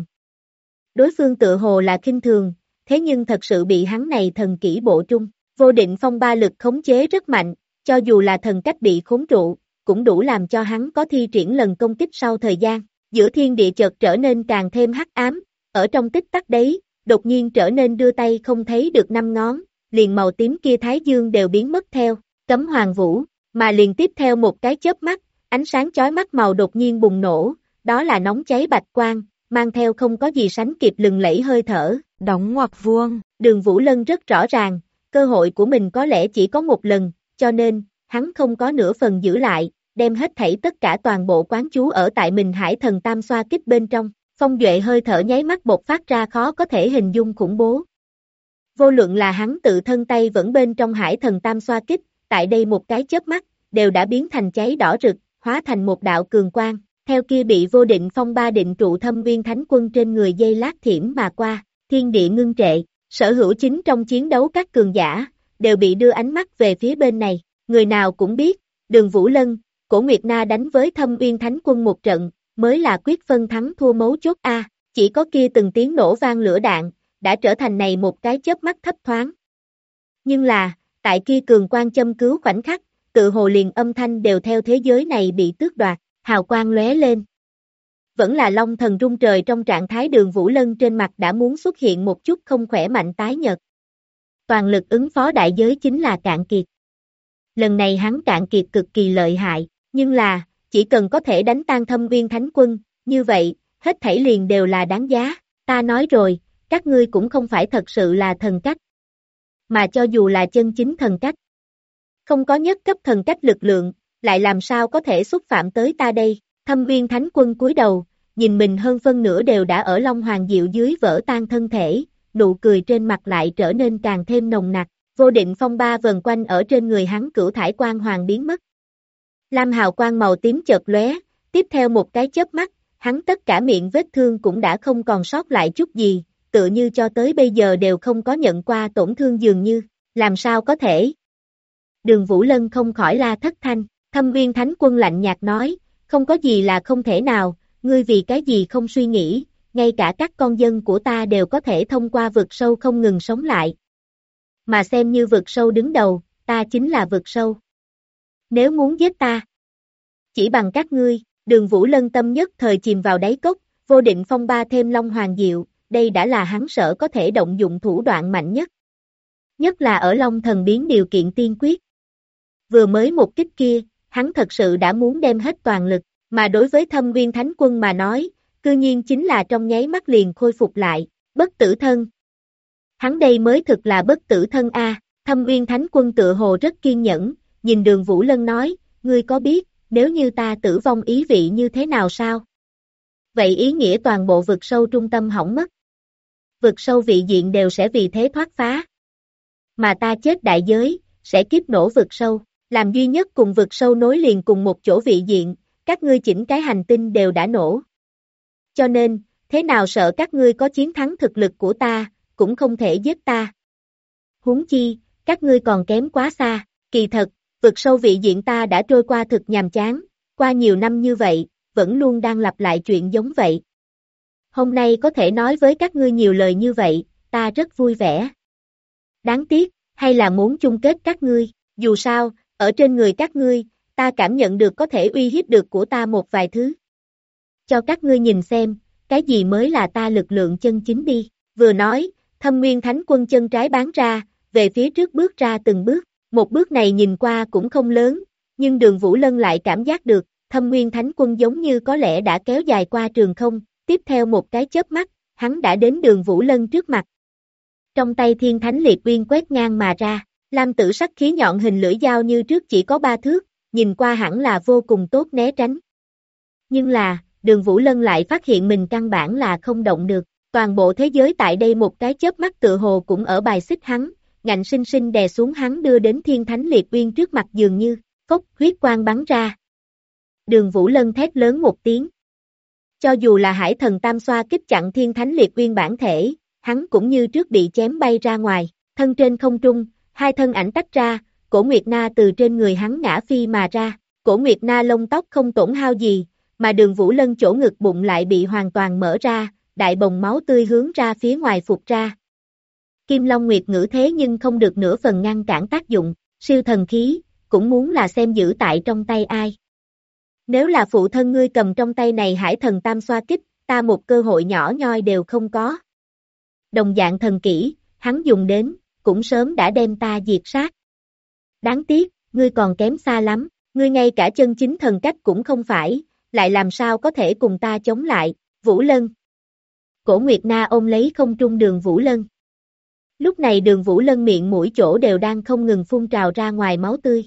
Speaker 2: Đối phương tự hồ là khinh thường, thế nhưng thật sự bị hắn này thần kỹ bộ trung, vô định phong ba lực khống chế rất mạnh, cho dù là thần cách bị khốn trụ, cũng đủ làm cho hắn có thi triển lần công kích sau thời gian, giữa thiên địa chợt trở nên càng thêm hắc ám, ở trong tích tắc đấy, đột nhiên trở nên đưa tay không thấy được năm ngón, liền màu tím kia thái dương đều biến mất theo, cấm hoàng vũ, mà liền tiếp theo một cái chớp mắt, ánh sáng chói mắt màu đột nhiên bùng nổ, đó là nóng cháy bạch quang, mang theo không có gì sánh kịp lừng lẫy hơi thở,
Speaker 3: đóng ngoặc vuông.
Speaker 2: Đường Vũ Lân rất rõ ràng, cơ hội của mình có lẽ chỉ có một lần, cho nên, hắn không có nửa phần giữ lại, đem hết thảy tất cả toàn bộ quán chú ở tại mình Hải Thần Tam Xoa Kích bên trong, phong duệ hơi thở nháy mắt bộc phát ra khó có thể hình dung khủng bố. Vô luận là hắn tự thân tay vẫn bên trong Hải Thần Tam Xoa Kích, tại đây một cái chớp mắt, đều đã biến thành cháy đỏ rực, hóa thành một đạo cường quang, theo kia bị vô định phong ba định trụ Thâm Uyên Thánh Quân trên người dây lát thiểm mà qua, thiên địa ngưng trệ, sở hữu chính trong chiến đấu các cường giả, đều bị đưa ánh mắt về phía bên này, người nào cũng biết, Đường Vũ Lân, Cổ Nguyệt Na đánh với Thâm Uyên Thánh Quân một trận, mới là quyết phân thắng thua mấu chốt a, chỉ có kia từng tiếng nổ vang lửa đạn, đã trở thành này một cái chớp mắt thấp thoáng. Nhưng là, tại kia cường quang châm cứu khoảnh khắc, tự hồ liền âm thanh đều theo thế giới này bị tước đoạt, hào quang lóe lên. Vẫn là Long Thần rung trời trong trạng thái Đường Vũ Lân trên mặt đã muốn xuất hiện một chút không khỏe mạnh tái nhợt. Toàn lực ứng phó đại giới chính là cạn kiệt. Lần này hắn cạn kiệt cực kỳ lợi hại, nhưng là, chỉ cần có thể đánh tan Thâm Uyên Thánh Quân, như vậy, hết thảy liền đều là đáng giá. Ta nói rồi, các ngươi cũng không phải thật sự là thần cách. Mà cho dù là chân chính thần cách, không có nhất cấp thần cách lực lượng, lại làm sao có thể xúc phạm tới ta đây. Thâm Uyên Thánh Quân cúi đầu, nhìn mình hơn phân nửa đều đã ở Long Hoàng Diệu dưới vỡ tan thân thể, nụ cười trên mặt lại trở nên càng thêm nồng nặc, vô định phong ba vần quanh ở trên người hắn cửu thải quang hoàng biến mất. Lam hào quang màu tím chợt lóe, tiếp theo một cái chớp mắt, hắn tất cả miệng vết thương cũng đã không còn sót lại chút gì, tựa như cho tới bây giờ đều không có nhận qua tổn thương dường như, làm sao có thể. Đường Vũ Lân không khỏi la thất thanh, Thâm Uyên Thánh Quân lạnh nhạt nói, không có gì là không thể nào, ngươi vì cái gì không suy nghĩ, ngay cả các con dân của ta đều có thể thông qua vực sâu không ngừng sống lại. Mà xem như vực sâu đứng đầu, ta chính là vực sâu. Nếu muốn giết ta, chỉ bằng các ngươi, Đường Vũ Lân tâm nhất thời chìm vào đáy cốc, vô định phong ba thêm Long Hoàng Diệu, đây đã là hắn sở có thể động dụng thủ đoạn mạnh nhất. Nhất là ở Long Thần biến điều kiện tiên quyết. Vừa mới một kích kia, hắn thật sự đã muốn đem hết toàn lực, mà đối với Thâm Uyên Thánh Quân mà nói, cư nhiên chính là trong nháy mắt liền khôi phục lại, bất tử thân. Hắn đây mới thực là bất tử thân a. Thâm Uyên Thánh Quân tựa hồ rất kiên nhẫn, nhìn Đường Vũ Lân nói, ngươi có biết, nếu như ta tử vong ý vị như thế nào sao? Vậy ý nghĩa toàn bộ vực sâu trung tâm hỏng mất. Vực sâu vị diện đều sẽ vì thế thoát phá. Mà ta chết đại giới, sẽ kiếp nổ vực sâu, làm duy nhất cùng vực sâu nối liền cùng một chỗ vị diện, các ngươi chỉnh cái hành tinh đều đã nổ. Cho nên, thế nào sợ các ngươi có chiến thắng thực lực của ta, cũng không thể giết ta. Huống chi, các ngươi còn kém quá xa, kỳ thật, vực sâu vị diện ta đã trôi qua thực nhàm chán, qua nhiều năm như vậy, vẫn luôn đang lặp lại chuyện giống vậy. Hôm nay có thể nói với các ngươi nhiều lời như vậy, ta rất vui vẻ. Đáng tiếc, hay là muốn chung kết các ngươi, dù sao, ở trên người các ngươi, ta cảm nhận được có thể uy hiếp được của ta một vài thứ. cho các ngươi nhìn xem, cái gì mới là ta lực lượng chân chính đi. Vừa nói, Thâm Nguyên Thánh Quân chân trái bắn ra, về phía trước bước ra từng bước, một bước này nhìn qua cũng không lớn, nhưng Đường Vũ Lân lại cảm giác được, Thâm Nguyên Thánh Quân giống như có lẽ đã kéo dài qua trường không, tiếp theo một cái chớp mắt, hắn đã đến Đường Vũ Lân trước mặt. Trong tay Thiên Thánh Liệt Uyên quét ngang mà ra, lam tử sắc khí nhọn hình lưỡi dao như trước chỉ có 3 thước, nhìn qua hẳn là vô cùng tốt né tránh. Nhưng là, Đường Vũ Lân lại phát hiện mình căn bản là không động được, toàn bộ thế giới tại đây một cái chớp mắt tựa hồ cũng ở bài xích hắn, ngạnh sinh sinh đè xuống hắn đưa đến Thiên Thánh Liệt Uyên trước mặt dường như, phốc huyết quang bắn ra. Đường Vũ Lân thét lớn một tiếng. Cho dù là Hải Thần Tam Xoa kích chặn Thiên Thánh Liệt Uyên bản thể, hắn cũng như trước bị chém bay ra ngoài, thân trên không trung, hai thân ảnh tách ra, Cổ Nguyệt Na từ trên người hắn ngã phi mà ra, Cổ Nguyệt Na lông tóc không tổn hao gì, mà Đường Vũ Lân chỗ ngực bụng lại bị hoàn toàn mở ra, đại bồng máu tươi hướng ra phía ngoài phụt ra. Kim Long Nguyệt ngữ thế nhưng không được nửa phần ngăn cản tác dụng, siêu thần khí, cũng muốn là xem giữ tại trong tay ai. Nếu là phụ thân ngươi cầm trong tay này Hải Thần Tam Xoa kích, ta một cơ hội nhỏ nhoi đều không có. Đồng dạng thần kỹ, hắn dùng đến, cũng sớm đã đem ta diệt sát. Đáng tiếc, ngươi còn kém xa lắm, ngươi ngay cả chân chính thần cách cũng không phải, lại làm sao có thể cùng ta chống lại, Vũ Lân. Cổ Nguyệt Na ôm lấy không trung Đường Vũ Lân. Lúc này Đường Vũ Lân miệng mũi chỗ đều đang không ngừng phun trào ra ngoài máu tươi.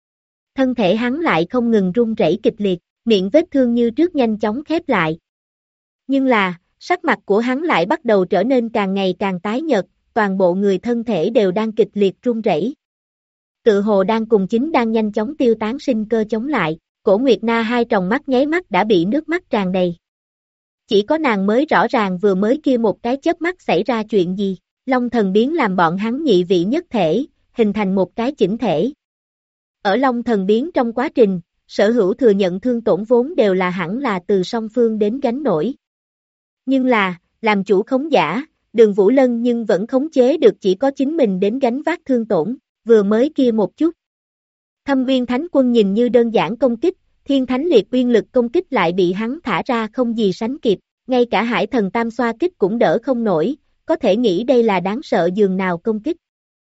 Speaker 2: Thân thể hắn lại không ngừng run rẩy kịch liệt, miệng vết thương như trước nhanh chóng khép lại. Nhưng là, sắc mặt của hắn lại bắt đầu trở nên càng ngày càng tái nhợt, toàn bộ người thân thể đều đang kịch liệt run rẩy. Tự hồ đang cùng chính đang nhanh chóng tiêu tán sinh cơ chống lại, Cổ Nguyệt Na hai tròng mắt nháy mắt đã bị nước mắt tràn đầy. Chỉ có nàng mới rõ ràng vừa mới kia một cái chớp mắt xảy ra chuyện gì, Long Thần biến làm bọn hắn nhị vị nhất thể, hình thành một cái chỉnh thể. Ở Long Thần biến trong quá trình, sở hữu thừa nhận thương tổn vốn đều là hẳn là từ song phương đến gánh nổi. Nhưng là, làm chủ khống giả, Đường Vũ Lân nhưng vẫn khống chế được chỉ có chính mình đến gánh vác thương tổn, vừa mới kia một chút. Thâm Nguyên Thánh Quân nhìn như đơn giản công kích, Thiên Thánh Liệt Uyên lực công kích lại bị hắn thả ra không gì sánh kịp, ngay cả Hải Thần Tam Xoa kích cũng đỡ không nổi, có thể nghĩ đây là đáng sợ dường nào công kích.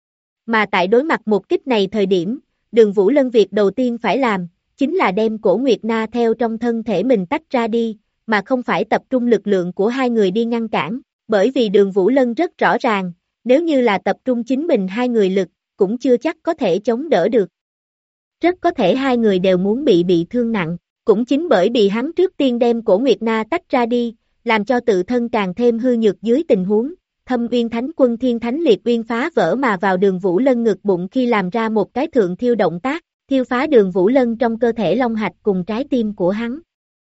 Speaker 2: Mà tại đối mặt một kích này thời điểm, Đường Vũ Lân việc đầu tiên phải làm, chính là đem Cổ Nguyệt Na theo trong thân thể mình tách ra đi, mà không phải tập trung lực lượng của hai người đi ngăn cản, bởi vì Đường Vũ Lân rất rõ ràng, nếu như là tập trung chính mình hai người lực, cũng chưa chắc có thể chống đỡ được. Rất có thể hai người đều muốn bị thương nặng, cũng chính bởi vì hắn trước tiên đem Cổ Nguyệt Na tách ra đi, làm cho tự thân càng thêm hư nhược dưới tình huống, Thâm Uyên Thánh Quân Thiên Thánh Liệt Uyên phá vỡ mà vào Đường Vũ Lân ngực bụng khi làm ra một cái thượng thiêu động tác, thiêu phá Đường Vũ Lân trong cơ thể long hạch cùng trái tim của hắn.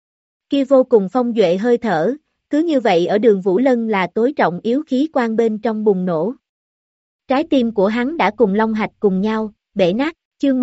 Speaker 2: Kia vô cùng phong duệ hơi thở, cứ như vậy ở Đường Vũ Lân là tối trọng yếu khí quan bên trong bùng nổ. Trái tim của hắn đã cùng long hạch cùng nhau, bể nát, chương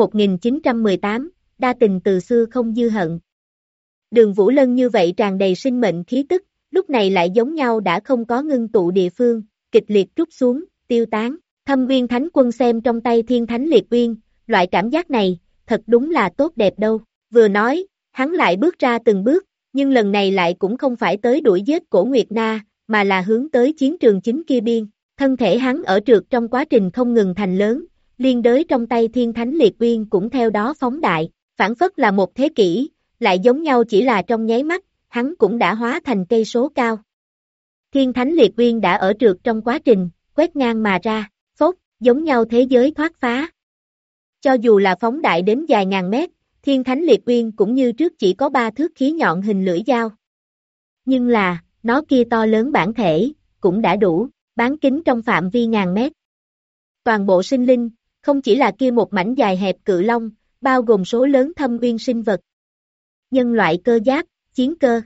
Speaker 2: 1918, đa tình từ xưa không dư hận. Đường Vũ Lân như vậy tràn đầy sinh mệnh khí tức, lúc này lại giống nhau đã không có ngưng tụ địa phương, kịch liệt trút xuống, tiêu tán. Thâm Uyên Thánh Quân xem trong tay Thiên Thánh Liệt Uyên, loại cảm giác này, thật đúng là tốt đẹp đâu. Vừa nói, hắn lại bước ra từng bước, nhưng lần này lại cũng không phải tới đuổi giết Cổ Nguyệt Na, mà là hướng tới chiến trường chính kia biên. Thân thể hắn ở trượt trong quá trình không ngừng thành lớn, liên đới trong tay Thiên Thánh Liệt Uyên cũng theo đó phóng đại, phản phất là một thế kỷ, lại giống nhau chỉ là trong nháy mắt, hắn cũng đã hóa thành cây số cao. Thiên Thánh Liệt Uyên đã ở trượt trong quá trình, quét ngang mà ra, phốt, giống nhau thế giới thoát phá. Cho dù là phóng đại đến vài ngàn mét, Thiên Thánh Liệt Uyên cũng như trước chỉ có 3 thước khí nhọn hình lưỡi dao. Nhưng là, nó kia to lớn bản thể, cũng đã đủ, bán kính trong phạm vi ngàn mét. Toàn bộ sinh linh, không chỉ là kia một mảnh dài hẹp cự long, bao gồm số lớn thâm uyên sinh vật. Nhân loại cơ giáp, chiến cơ.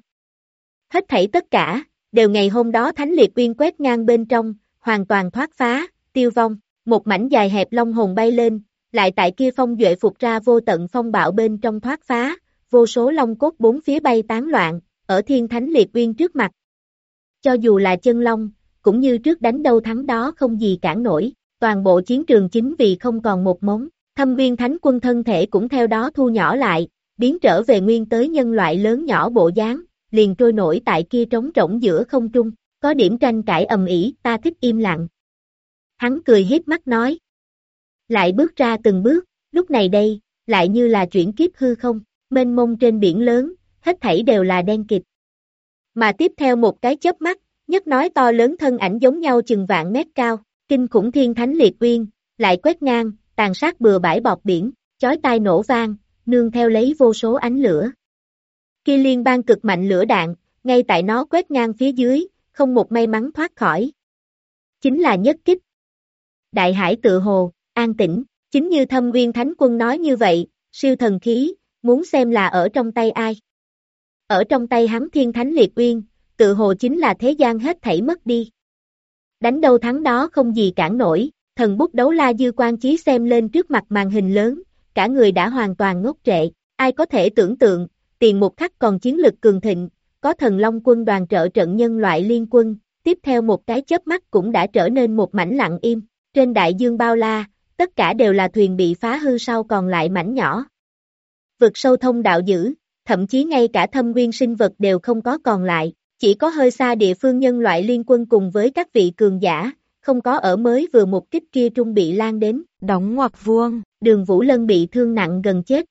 Speaker 2: Hết thảy tất cả, đều ngày hôm đó Thánh Liệt Uyên quét ngang bên trong, hoàn toàn thoát phá, tiêu vong, một mảnh dài hẹp long hồn bay lên, lại tại kia phong duệ phục ra vô tận phong bạo bên trong thoát phá, vô số long cốt bốn phía bay tán loạn, ở Thiên Thánh Liệt Uyên trước mặt. Cho dù là chân long, cũng như trước đánh đâu thắng đó không gì cản nổi, toàn bộ chiến trường chính vì không còn một mống, Thâm Uyên Thánh Quân thân thể cũng theo đó thu nhỏ lại, biến trở về nguyên tới nhân loại lớn nhỏ bộ dáng, liền trôi nổi tại kia trống rỗng giữa không trung, có điểm tranh cãi ầm ĩ, ta thích im lặng. Hắn cười hiếp mắt nói. Lại bước ra từng bước, lúc này đây, lại như là chuyển kiếp hư không, mênh mông trên biển lớn, hết thảy đều là đen kịt. Mà tiếp theo một cái chớp mắt, nhất nói to lớn thân ảnh giống nhau chừng vạn mét cao, kinh khủng thiên thánh liệt uyên, lại quét ngang, tàn sát bừa bãi bọt biển, chói tai nổ vang, nương theo lấy vô số ánh lửa. Kia liên bang cực mạnh lửa đạn, ngay tại nó quét ngang phía dưới, không một may mắn thoát khỏi. Chính là nhất kích. Đại hải tự hồ, an tĩnh, chính như Thâm Uyên Thánh Quân nói như vậy, siêu thần khí, muốn xem là ở trong tay ai. Ở trong tay hắn thiên thánh liệt uyên, tự hồ chính là thế gian hết thảy mất đi. Đánh đâu thắng đó không gì cản nổi, thần bút đấu la dư quan chí xem lên trước mặt màn hình lớn, cả người đã hoàn toàn ngốc trệ, ai có thể tưởng tượng, tiền một khắc còn chiến lực cường thịnh, có thần long quân đoàn trợ trận nhân loại liên quân, tiếp theo một cái chớp mắt cũng đã trở nên một mảnh lặng im, trên đại dương bao la, tất cả đều là thuyền bị phá hư sau còn lại mảnh nhỏ. Vực sâu thông đạo dữ, thậm chí ngay cả thâm nguyên sinh vật đều không có còn lại, chỉ có hơi xa địa phương nhân loại liên quân cùng với các vị cường giả, không có ở mới vừa một kích kia trung bị lan đến,
Speaker 3: đóng ngoặc vuông,
Speaker 2: Đường Vũ Lân bị thương nặng gần chết.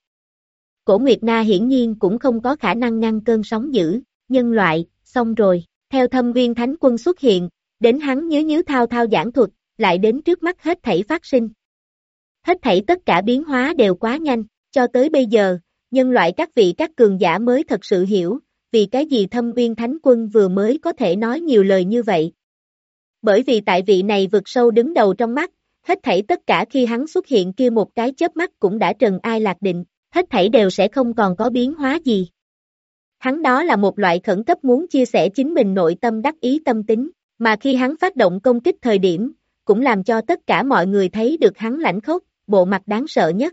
Speaker 2: Cổ Nguyệt Na hiển nhiên cũng không có khả năng ngăn cơn sóng dữ, nhân loại, xong rồi, theo Thâm Viên Thánh Quân xuất hiện, đến hắn nhớ thao thao giảng thuật, lại đến trước mắt hết thảy phát sinh. Hết thảy tất cả biến hóa đều quá nhanh, cho tới bây giờ, nhân loại các cường giả mới thật sự hiểu, vì cái gì Thâm Uyên Thánh Quân vừa mới có thể nói nhiều lời như vậy. Bởi vì tại vị này vực sâu đứng đầu trong mắt, hết thảy tất cả khi hắn xuất hiện kia một cái chớp mắt cũng đã trần ai lạc định, hết thảy đều sẽ không còn có biến hóa gì. Hắn đó là một loại khẩn cấp muốn chia sẻ chính mình nội tâm đắc ý tâm tính, mà khi hắn phát động công kích thời điểm, cũng làm cho tất cả mọi người thấy được hắn lãnh khốc, bộ mặt đáng sợ nhất.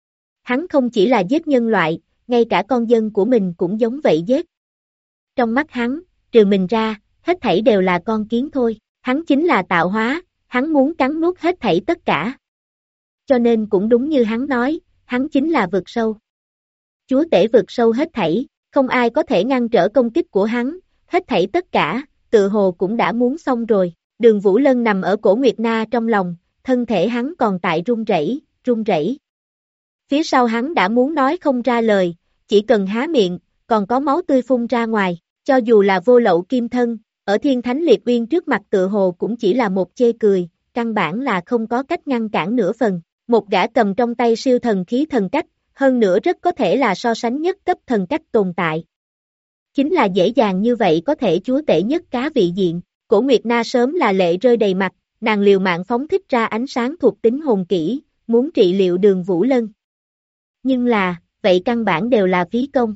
Speaker 2: Hắn không chỉ là giết nhân loại, ngay cả con dân của mình cũng giống vậy giết. Trong mắt hắn, trừ mình ra, hết thảy đều là con kiến thôi, hắn chính là tạo hóa, hắn muốn cắn nuốt hết thảy tất cả. Cho nên cũng đúng như hắn nói, hắn chính là vực sâu. Chúa tể vực sâu hết thảy, không ai có thể ngăn trở công kích của hắn, hết thảy tất cả, tự hồ cũng đã muốn xong rồi. Đường Vũ Lân nằm ở cổ Nguyệt Na trong lòng, thân thể hắn còn tại run rẩy. Phía sau hắn đã muốn nói không ra lời, chỉ cần há miệng, còn có máu tươi phun ra ngoài, cho dù là vô lậu kim thân, ở thiên thánh liệt uyên trước mặt tự hồ cũng chỉ là một chê cười, căn bản là không có cách ngăn cản nửa phần. Một gã cầm trong tay siêu thần khí thần cách, hơn nữa rất có thể là so sánh nhất cấp thần cách tồn tại. Chính là dễ dàng như vậy có thể chúa tể nhất cá vị diện. Cổ Nguyệt Na sớm là lệ rơi đầy mặt, nàng liều mạng phóng thích ra ánh sáng thuộc tính hồn kỹ, muốn trị liệu Đường Vũ Lân. Nhưng là, vậy căn bản đều là phí công.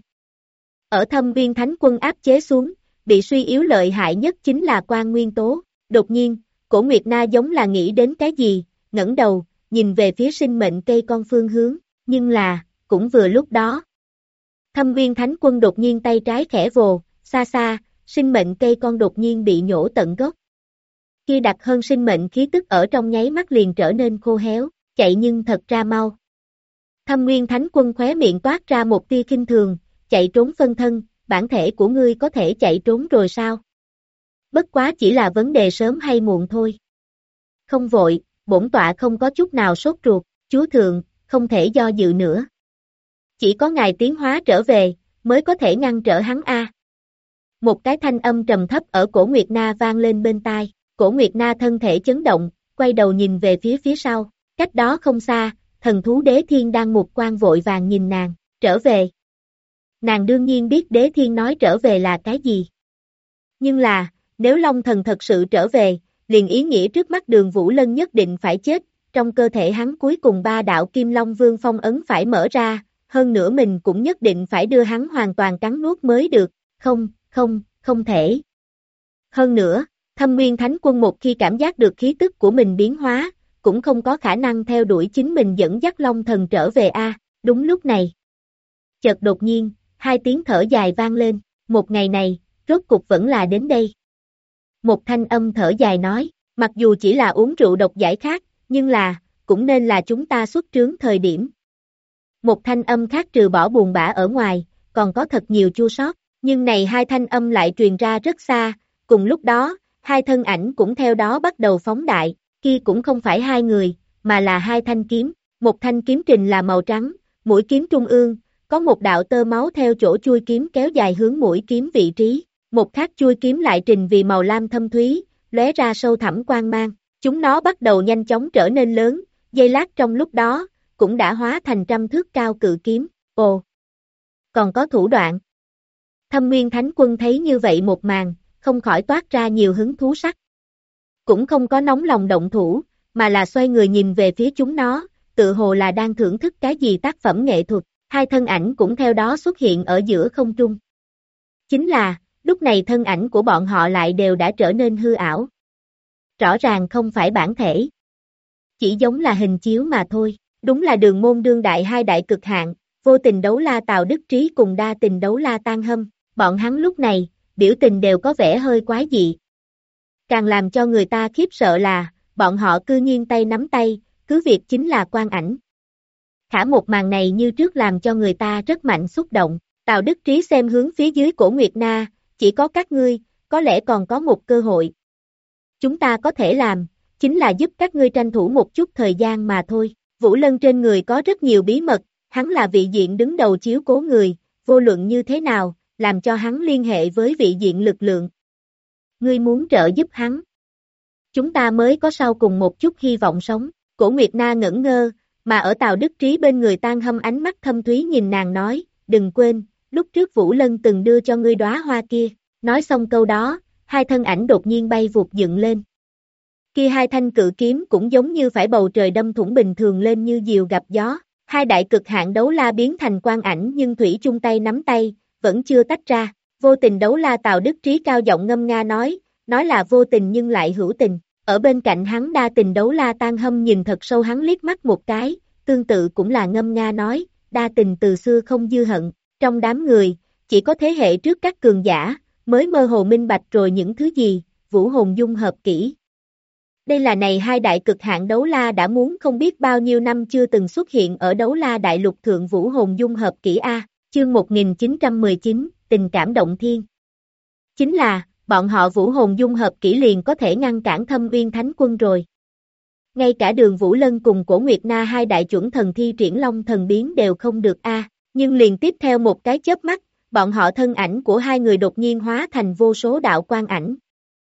Speaker 2: Ở Thâm Viên Thánh Quân áp chế xuống, bị suy yếu lợi hại nhất chính là quan nguyên tố. Đột nhiên, Cổ Nguyệt Na giống là nghĩ đến cái gì, ngẩng đầu, nhìn về phía sinh mệnh cây con phương hướng, nhưng là, cũng vừa lúc đó. Thâm Viên Thánh Quân đột nhiên tay trái khẽ vồ, xa xa, sinh mệnh cây con đột nhiên bị nhổ tận gốc. Kia đặc hơn sinh mệnh khí tức ở trong nháy mắt liền trở nên khô héo, chạy nhưng thật ra mau. Thâm Nguyên Thánh Quân khóe miệng toát ra một tia khinh thường, chạy trốn phân thân, bản thể của ngươi có thể chạy trốn rồi sao? Bất quá chỉ là vấn đề sớm hay muộn thôi. Không vội, bổn tọa không có chút nào sốt ruột, chúa thượng, không thể do dự nữa. Chỉ có ngài tiến hóa trở về, mới có thể ngăn trở hắn a. Một cái thanh âm trầm thấp ở cổ Nguyệt Na vang lên bên tai, cổ Nguyệt Na thân thể chấn động, quay đầu nhìn về phía sau, cách đó không xa, thần thú Đế Thiên đang mục quang vội vàng nhìn nàng, trở về. Nàng đương nhiên biết Đế Thiên nói trở về là cái gì. Nhưng là, nếu Long Thần thật sự trở về, liền ý nghĩa trước mắt Đường Vũ Lân nhất định phải chết, trong cơ thể hắn cuối cùng 3 đạo Kim Long Vương phong ấn phải mở ra, hơn nữa mình cũng nhất định phải đưa hắn hoàn toàn cắn nuốt mới được, không thể. Hơn nữa, Thâm Nguyên Thánh Quân một khi cảm giác được khí tức của mình biến hóa, cũng không có khả năng theo đuổi chính mình dẫn dắt Long Thần trở về a. Đúng lúc này. Chợt đột nhiên, 2 tiếng thở dài vang lên, một ngày này, rốt cục vẫn là đến đây. Một thanh âm thở dài nói, mặc dù chỉ là uống rượu độc giải khát, nhưng là, cũng nên là chúng ta xuất trướng thời điểm. Một thanh âm khác trừ bỏ buồn bã ở ngoài, còn có thật nhiều chua xót. Nhưng này hai thanh âm lại truyền ra rất xa, cùng lúc đó, hai thân ảnh cũng theo đó bắt đầu phóng đại, kia cũng không phải hai người, mà là hai thanh kiếm, một thanh kiếm trình là màu trắng, mũi kiếm trung ương, có một đạo tơ máu theo chỗ chui kiếm kéo dài hướng mũi kiếm vị trí, một khác chui kiếm lại trình vì màu lam thâm thúy, lóe ra sâu thẳm quang mang, chúng nó bắt đầu nhanh chóng trở nên lớn, giây lát trong lúc đó, cũng đã hóa thành trăm thước cao cự kiếm, ồ, còn có thủ đoạn. Thâm Nguyên Thánh Quân thấy như vậy một màn, không khỏi toát ra nhiều hứng thú sắc. Cũng không có nóng lòng động thủ, mà là xoay người nhìn về phía chúng nó, tự hồ là đang thưởng thức cái gì tác phẩm nghệ thuật, hai thân ảnh cũng theo đó xuất hiện ở giữa không trung. Chính là, lúc này thân ảnh của bọn họ lại đều đã trở nên hư ảo. Rõ ràng không phải bản thể. Chỉ giống là hình chiếu mà thôi, đúng là đường môn đương đại hai đại cực hạn, vô tình đấu la Tào Đức Trí cùng đa tình đấu la Tan Hâm, bọn hắn lúc này, biểu tình đều có vẻ hơi quái dị. Càng làm cho người ta khiếp sợ là, bọn họ cư nhiên tay nắm tay, cứ việc chính là Quan Ảnh. Khả một màn này như trước làm cho người ta rất mạnh xúc động, Tào Đức Trí xem hướng phía dưới Cổ Nguyệt Na, chỉ có các ngươi, có lẽ còn có một cơ hội. Chúng ta có thể làm, chính là giúp các ngươi tranh thủ một chút thời gian mà thôi. Vũ Lân trên người có rất nhiều bí mật, hắn là vị diện đứng đầu chiếu cố người, vô luận như thế nào, làm cho hắn liên hệ với vị diện lực lượng. Ngươi muốn trợ giúp hắn. Chúng ta mới có sau cùng một chút hy vọng sống. Cổ Nguyệt Na ngẩn ngơ, mà ở Tào Đức Trí bên người Tan Hâm ánh mắt thâm thúy nhìn nàng nói, đừng quên, lúc trước Vũ Lân từng đưa cho ngươi đóa hoa kia. Nói xong câu đó, hai thân ảnh đột nhiên bay vụt dựng lên. Kia hai thanh cự kiếm cũng giống như phải bầu trời đâm thủng bình thường lên như diều gặp gió. Hai đại cực hạn đấu la biến thành Quan Ảnh nhưng thủy chung tay nắm tay, vẫn chưa tách ra. Vô tình đấu la Tào Đức Trí cao giọng ngâm nga nói là vô tình nhưng lại hữu tình. Ở bên cạnh hắn đa tình đấu la Tan Hâm nhìn thật sâu hắn liếc mắt một cái, tương tự cũng là ngâm nga nói, đa tình từ xưa không dư hận. Trong đám người, chỉ có thế hệ trước các cường giả, mới mơ hồ minh bạch rồi những thứ gì, vũ hồn dung hợp kỹ. Đây là này hai đại cực hạn đấu la đã muốn không biết bao nhiêu năm chưa từng xuất hiện ở đấu la đại lục thượng vũ hồn dung hợp kỹ A, chương 1919, tình cảm động thiên. Chính là, bọn họ vũ hồn dung hợp kỹ liền có thể ngăn cản Thâm Uyên Thánh Quân rồi. Ngay cả Đường Vũ Lân cùng Cổ Nguyệt Na hai đại chuẩn thần thi triển long thần biến đều không được A, nhưng liền tiếp theo một cái chớp mắt, bọn họ thân ảnh của hai người đột nhiên hóa thành vô số đạo quang ảnh.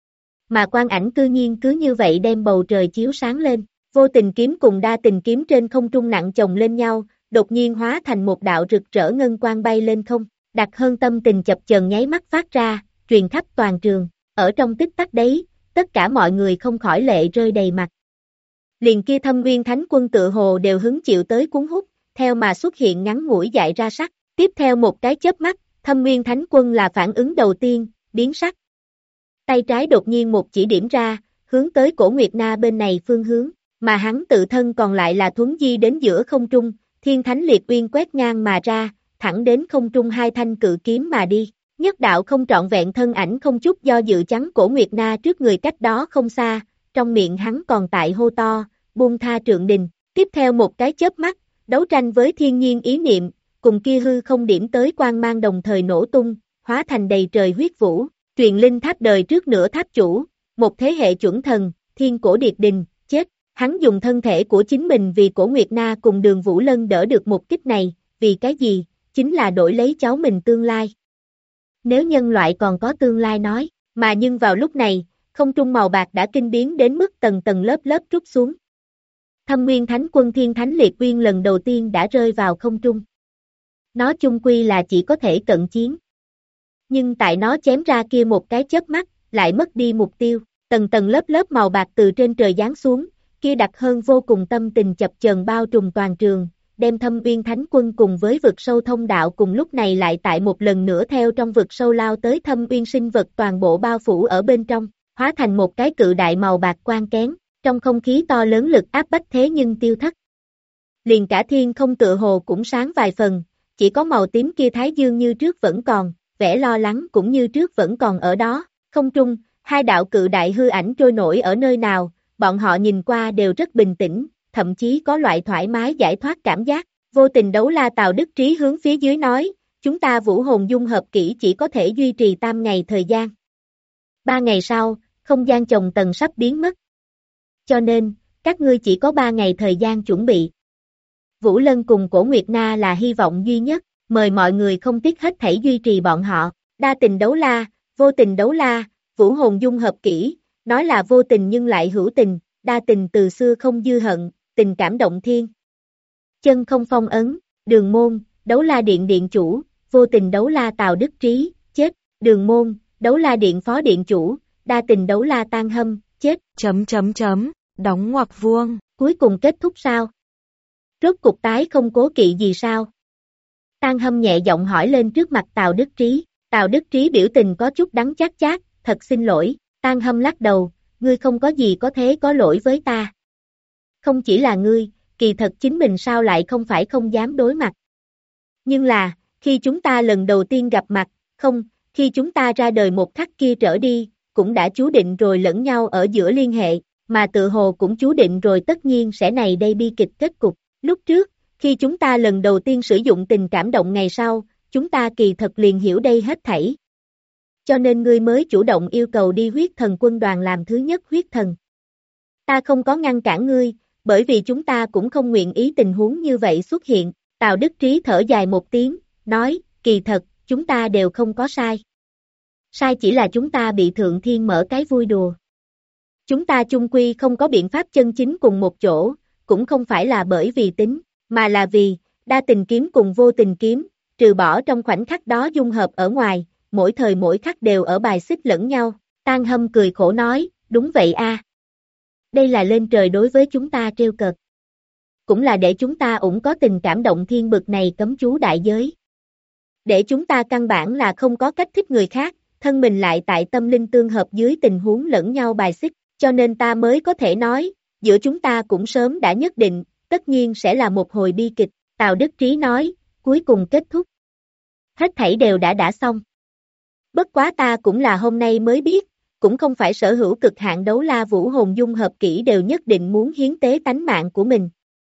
Speaker 2: Mà quang ảnh cư nhiên cứ như vậy đem bầu trời chiếu sáng lên, vô tình kiếm cùng đa tình kiếm trên không trung nặng chồng lên nhau, đột nhiên hóa thành một đạo rực rỡ ngân quang bay lên không, đặc hơn tâm tình chập chờn nháy mắt phát ra, truyền khắp toàn trường, ở trong tích tắc đấy, tất cả mọi người không khỏi lệ rơi đầy mặt. Liền kia Thâm Uyên Thánh Quân tự hồ đều hứng chịu tới cuốn hút, theo mà xuất hiện ngắn ngủi dại ra sắc, tiếp theo một cái chớp mắt, Thâm Uyên Thánh Quân là phản ứng đầu tiên, biến sắc. Tay trái đột nhiên một chỉ điểm ra, hướng tới Cổ Nguyệt Na bên này phương hướng, mà hắn tự thân còn lại là thuấn di đến giữa không trung, Thiên Thánh Liệt Uyên quét ngang mà ra, thẳng đến không trung hai thanh cự kiếm mà đi. Nhất đạo không trọn vẹn thân ảnh không chút do dự chắn Cổ Nguyệt Na trước người cách đó không xa, trong miệng hắn còn tại hô to, buông tha Trượng Đình. Tiếp theo một cái chớp mắt, đấu tranh với thiên nhiên ý niệm, cùng kia hư không điểm tới quang mang đồng thời nổ tung, hóa thành đầy trời huyết vũ. Truyền linh tháp đời trước nửa tháp chủ, một thế hệ chuẩn thần, Thiên Cổ Điệt Đình, chết. Hắn dùng thân thể của chính mình vì Cổ Nguyệt Na cùng Đường Vũ Lân đỡ được một kích này, vì cái gì? Chính là đổi lấy cháu mình tương lai. Nếu nhân loại còn có tương lai nói, mà nhưng vào lúc này, không trung màu bạc đã kinh biến đến mức tầng tầng lớp lớp trút xuống. Thâm Nguyên Thánh Quân Thiên Thánh Liệt Uyên lần đầu tiên đã rơi vào không trung. Nó chung quy là chỉ có thể cận chiến. Nhưng tại nó chém ra kia một cái chớp mắt, lại mất đi mục tiêu, tầng tầng lớp lớp màu bạc từ trên trời giáng xuống, kia đặc hơn vô cùng tâm tình chập chờn bao trùm toàn trường, đem Thâm Uyên Thánh Quân cùng với vực sâu thông đạo cùng lúc này lại tại một lần nữa theo trong vực sâu lao tới Thâm Uyên sinh vật toàn bộ bao phủ ở bên trong, hóa thành một cái cự đại màu bạc quang kén, trong không khí to lớn lực áp bách thế nhưng tiêu thất. Liền cả thiên không tựa hồ cũng sáng vài phần, chỉ có màu tím kia thái dương như trước vẫn còn, vẻ lo lắng cũng như trước vẫn còn ở đó, không trung, hai đạo cự đại hư ảnh trôi nổi ở nơi nào, bọn họ nhìn qua đều rất bình tĩnh, thậm chí có loại thoải mái giải thoát cảm giác, vô tình đấu la Tào Đức Trí hướng phía dưới nói, chúng ta vũ hồn dung hợp kỹ chỉ có thể duy trì 8 ngày thời gian. 3 ngày sau, không gian chồng tầng sắp biến mất. Cho nên, các ngươi chỉ có 3 ngày thời gian chuẩn bị. Vũ Lân cùng Cổ Nguyệt Na là hy vọng duy nhất, mời mọi người không tiếc hết thảy duy trì bọn họ. Đa tình đấu la, vô tình đấu la, vũ hồn dung hợp kỹ, nói là vô tình nhưng lại hữu tình, đa tình từ xưa không dư hận, tình cảm động thiên. Chân không phong ấn, Đường Môn, đấu la điện điện chủ, vô tình đấu la Tào Đức Trí, chết, Đường Môn, đấu la điện phó điện chủ, đa tình đấu la Tan Hâm, chết.
Speaker 3: Đóng ngoặc vuông.
Speaker 2: Cuối cùng kết thúc sao? Rốt cục tái không cố kỵ gì sao? Tan Hâm nhẹ giọng hỏi lên trước mặt Tào Đức Trí. Tào Đức Trí biểu tình có chút đắng chát chát, thật xin lỗi. Tan Hâm lắc đầu, ngươi không có gì có thế có lỗi với ta. Không chỉ là ngươi, kỳ thật chính mình sao lại không phải không dám đối mặt. Nhưng là, khi chúng ta lần đầu tiên gặp mặt, không, khi chúng ta ra đời một khắc kia trở đi, cũng đã chú định rồi lẫn nhau ở giữa liên hệ, mà tự hồ cũng chú định rồi tất nhiên sẽ này đây bi kịch kết cục. Lúc trước, khi chúng ta lần đầu tiên sử dụng tình cảm động ngày sau, chúng ta kỳ thật liền hiểu đây hết thảy. Cho nên ngươi mới chủ động yêu cầu đi huyết thần quân đoàn làm thứ nhất huyết thần. Ta không có ngăn cản ngươi, bởi vì chúng ta cũng không nguyện ý tình huống như vậy xuất hiện. Tào Đức Trí thở dài một tiếng, nói, kỳ thật, chúng ta đều không có sai. Sai chỉ là chúng ta bị Thượng Thiên mở cái vui đùa. Chúng ta chung quy không có biện pháp chân chính cùng một chỗ, cũng không phải là bởi vì tính, mà là vì, đa tình kiếm cùng vô tình kiếm, trừ bỏ trong khoảnh khắc đó dung hợp ở ngoài, mỗi thời mỗi khắc đều ở bài xích lẫn nhau. Tan Hâm cười khổ nói, đúng vậy a. Đây là lên trời đối với chúng ta trêu cợt. Cũng là để chúng ta ủng có tình cảm động thiên bực này cấm chú đại giới. Để chúng ta căn bản là không có cách thích người khác, thân mình lại tại tâm linh tương hợp dưới tình huống lẫn nhau bài xích, cho nên ta mới có thể nói, giữa chúng ta cũng sớm đã nhất định, tất nhiên sẽ là một hồi bi kịch. Tào Đức Trí nói, cuối cùng kết thúc. Hết thảy đều đã xong. Bất quá ta cũng là hôm nay mới biết, cũng không phải sở hữu cực hạn đấu la vũ hồn dung hợp kỹ đều nhất định muốn hiến tế tánh mạng của mình.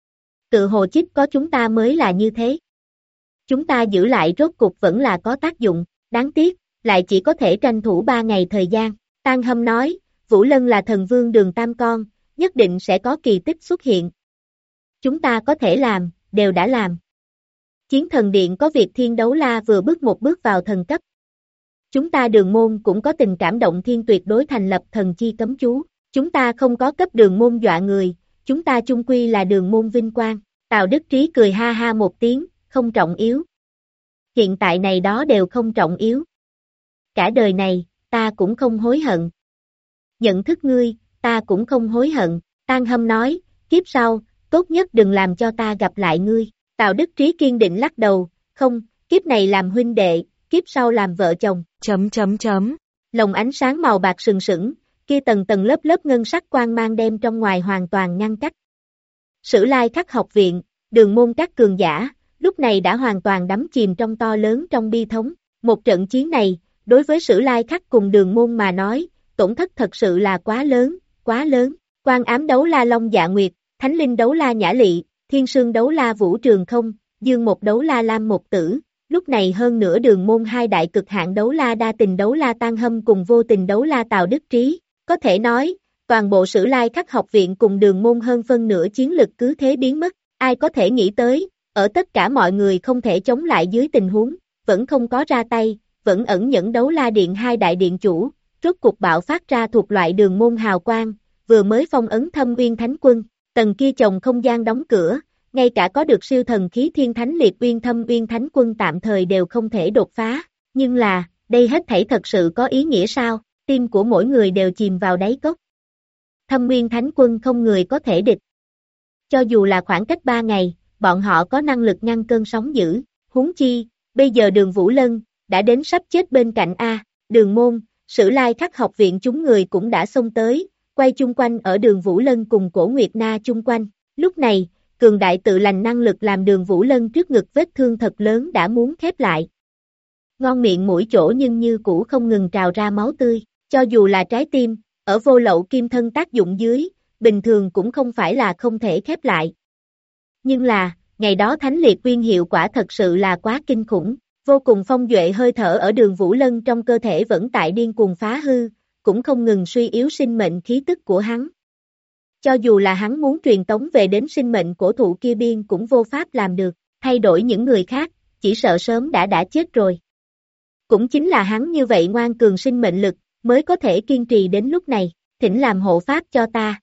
Speaker 2: Tự hồ chích có chúng ta mới là như thế. Chúng ta giữ lại rốt cục vẫn là có tác dụng, đáng tiếc, lại chỉ có thể tranh thủ 3 ngày thời gian. Tan Hâm nói, Vũ Lân là thần vương Đường Tam con, nhất định sẽ có kỳ tích xuất hiện. Chúng ta có thể làm, đều đã làm. Chiến thần điện có việc thiên đấu la vừa bước một bước vào thần cấp. Chúng ta Đường Môn cũng có tình cảm động thiên tuyệt đối thành lập thần chi cấm chú. Chúng ta không có cấp Đường Môn dọa người, chúng ta chung quy là Đường Môn vinh quang. Tào Đức Trí cười ha ha một tiếng, không trọng yếu. Hiện tại này đó đều không trọng yếu. Cả đời này, ta cũng không hối hận. Nhận thức ngươi, ta cũng không hối hận. Tan Hâm nói, kiếp sau, tốt nhất đừng làm cho ta gặp lại ngươi. Tào Đức Trí kiên định lắc đầu, không, kiếp này làm huynh đệ, kiếp sau làm vợ chồng. Lồng ánh sáng màu bạc sừng sững, kia tầng tầng lớp lớp ngân sắc quang mang đem trong ngoài hoàn toàn ngăn cách. Sử Lai Khắc học viện, Đường Môn các cường giả, lúc này đã hoàn toàn đắm chìm trong to lớn trong bi thống. Một trận chiến này, đối với Sử Lai Khắc cùng Đường Môn mà nói, tổn thất thật sự là quá lớn, quá lớn. Quan ám đấu la Long Dạ Nguyệt, Thánh Linh đấu la Nhã Lị, Thiên Sương đấu la Vũ Trường Không, Dương Một đấu la Lam Một Tử. Lúc này hơn nửa Đường Môn hai đại cực hạn đấu la đa tình đấu la Tan Hâm cùng vô tình đấu la Tào Đức Trí. Có thể nói, toàn bộ Sử Lai Khắc học viện cùng Đường Môn hơn phân nửa chiến lực cứ thế biến mất. Ai có thể nghĩ tới, ở tất cả mọi người không thể chống lại dưới tình huống, vẫn không có ra tay, vẫn ẩn nhẫn đấu la điện hai đại điện chủ, rốt cục bạo phát ra thuộc loại Đường Môn hào quang, vừa mới phong ấn Thâm Uyên Thánh Quân, tầng kia chồng không gian đóng cửa, ngay cả có được siêu thần khí Thiên Thánh Liệt Uyên Thâm Uyên Thánh Quân tạm thời đều không thể đột phá, nhưng là, đây hết thảy thật sự có ý nghĩa sao? Tim của mỗi người đều chìm vào đáy cốc. Thâm Uyên Thánh Quân không người có thể địch. Cho dù là khoảng cách 3 ngày, bọn họ có năng lực ngăn cơn sóng dữ, huống chi, bây giờ Đường Vũ Lân, đã đến sắp chết bên cạnh A, Đường Môn, Sử Lai Khắc học viện chúng người cũng đã xông tới, quay chung quanh ở Đường Vũ Lân cùng Cổ Nguyệt Na chung quanh. Lúc này, cường đại tự lành năng lực làm Đường Vũ Lân trước ngực vết thương thật lớn đã muốn khép lại. Ngon miệng mũi chỗ nhưng như cũ không ngừng trào ra máu tươi, cho dù là trái tim, ở vô lậu kim thân tác dụng dưới, bình thường cũng không phải là không thể khép lại. Nhưng là, ngày đó Thánh Liệt Uyên hiệu quả thật sự là quá kinh khủng, Vô cùng phong duệ hơi thở ở Đường Vũ Lân trong cơ thể vẫn tại điên cuồng phá hư, cũng không ngừng suy yếu sinh mệnh khí tức của hắn. Cho dù là hắn muốn truyền tống về đến sinh mệnh cổ thụ kia biên cũng vô pháp làm được, thay đổi những người khác, chỉ sợ sớm đã chết rồi. Cũng chính là hắn như vậy ngoan cường sinh mệnh lực, mới có thể kiên trì đến lúc này, thỉnh làm hộ pháp cho ta.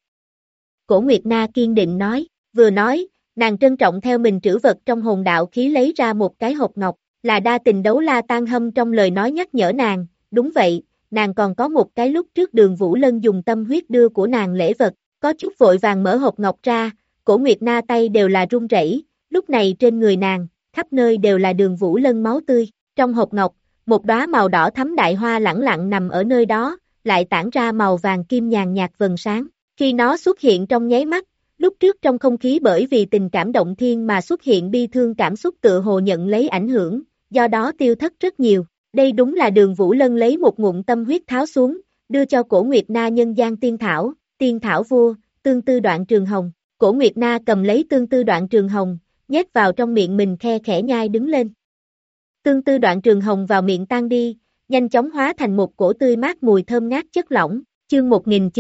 Speaker 2: Cổ Nguyệt Na kiên định nói, vừa nói, nàng trân trọng theo mình trữ vật trong hồn đạo khí lấy ra một cái hộp ngọc, là Đa Tình Đấu La Tan Hâm trong lời nói nhắc nhở nàng, đúng vậy, nàng còn có một cái lúc trước Đường Vũ Lân dùng tâm huyết đưa của nàng lễ vật, có chút vội vàng mở hộp ngọc ra, Cổ Nguyệt Na tay đều là run rẩy, lúc này trên người nàng, khắp nơi đều là Đường Vũ Lân máu tươi, trong hộp ngọc, một đóa màu đỏ thắm đại hoa lẳng lặng nằm ở nơi đó, lại tản ra màu vàng kim nhàn nhạt vầng sáng, khi nó xuất hiện trong nháy mắt, lúc trước trong không khí bởi vì tình cảm động thiên mà xuất hiện bi thương cảm xúc tựa hồ nhận lấy ảnh hưởng, do đó tiêu thất rất nhiều. Đây đúng là Đường Vũ Lân lấy một ngụm tâm huyết tháo xuống, đưa cho Cổ Nguyệt Na nhân gian tiên thảo vua, tương tư đoạn trường hồng. Cổ Nguyệt Na cầm lấy tương tư đoạn trường hồng, nhét vào trong miệng mình khe khẽ nhai đứng lên. Tương tư đoạn trường hồng vào miệng tan đi, nhanh chóng hóa thành một cổ tươi mát mùi thơm ngát chất lỏng, chương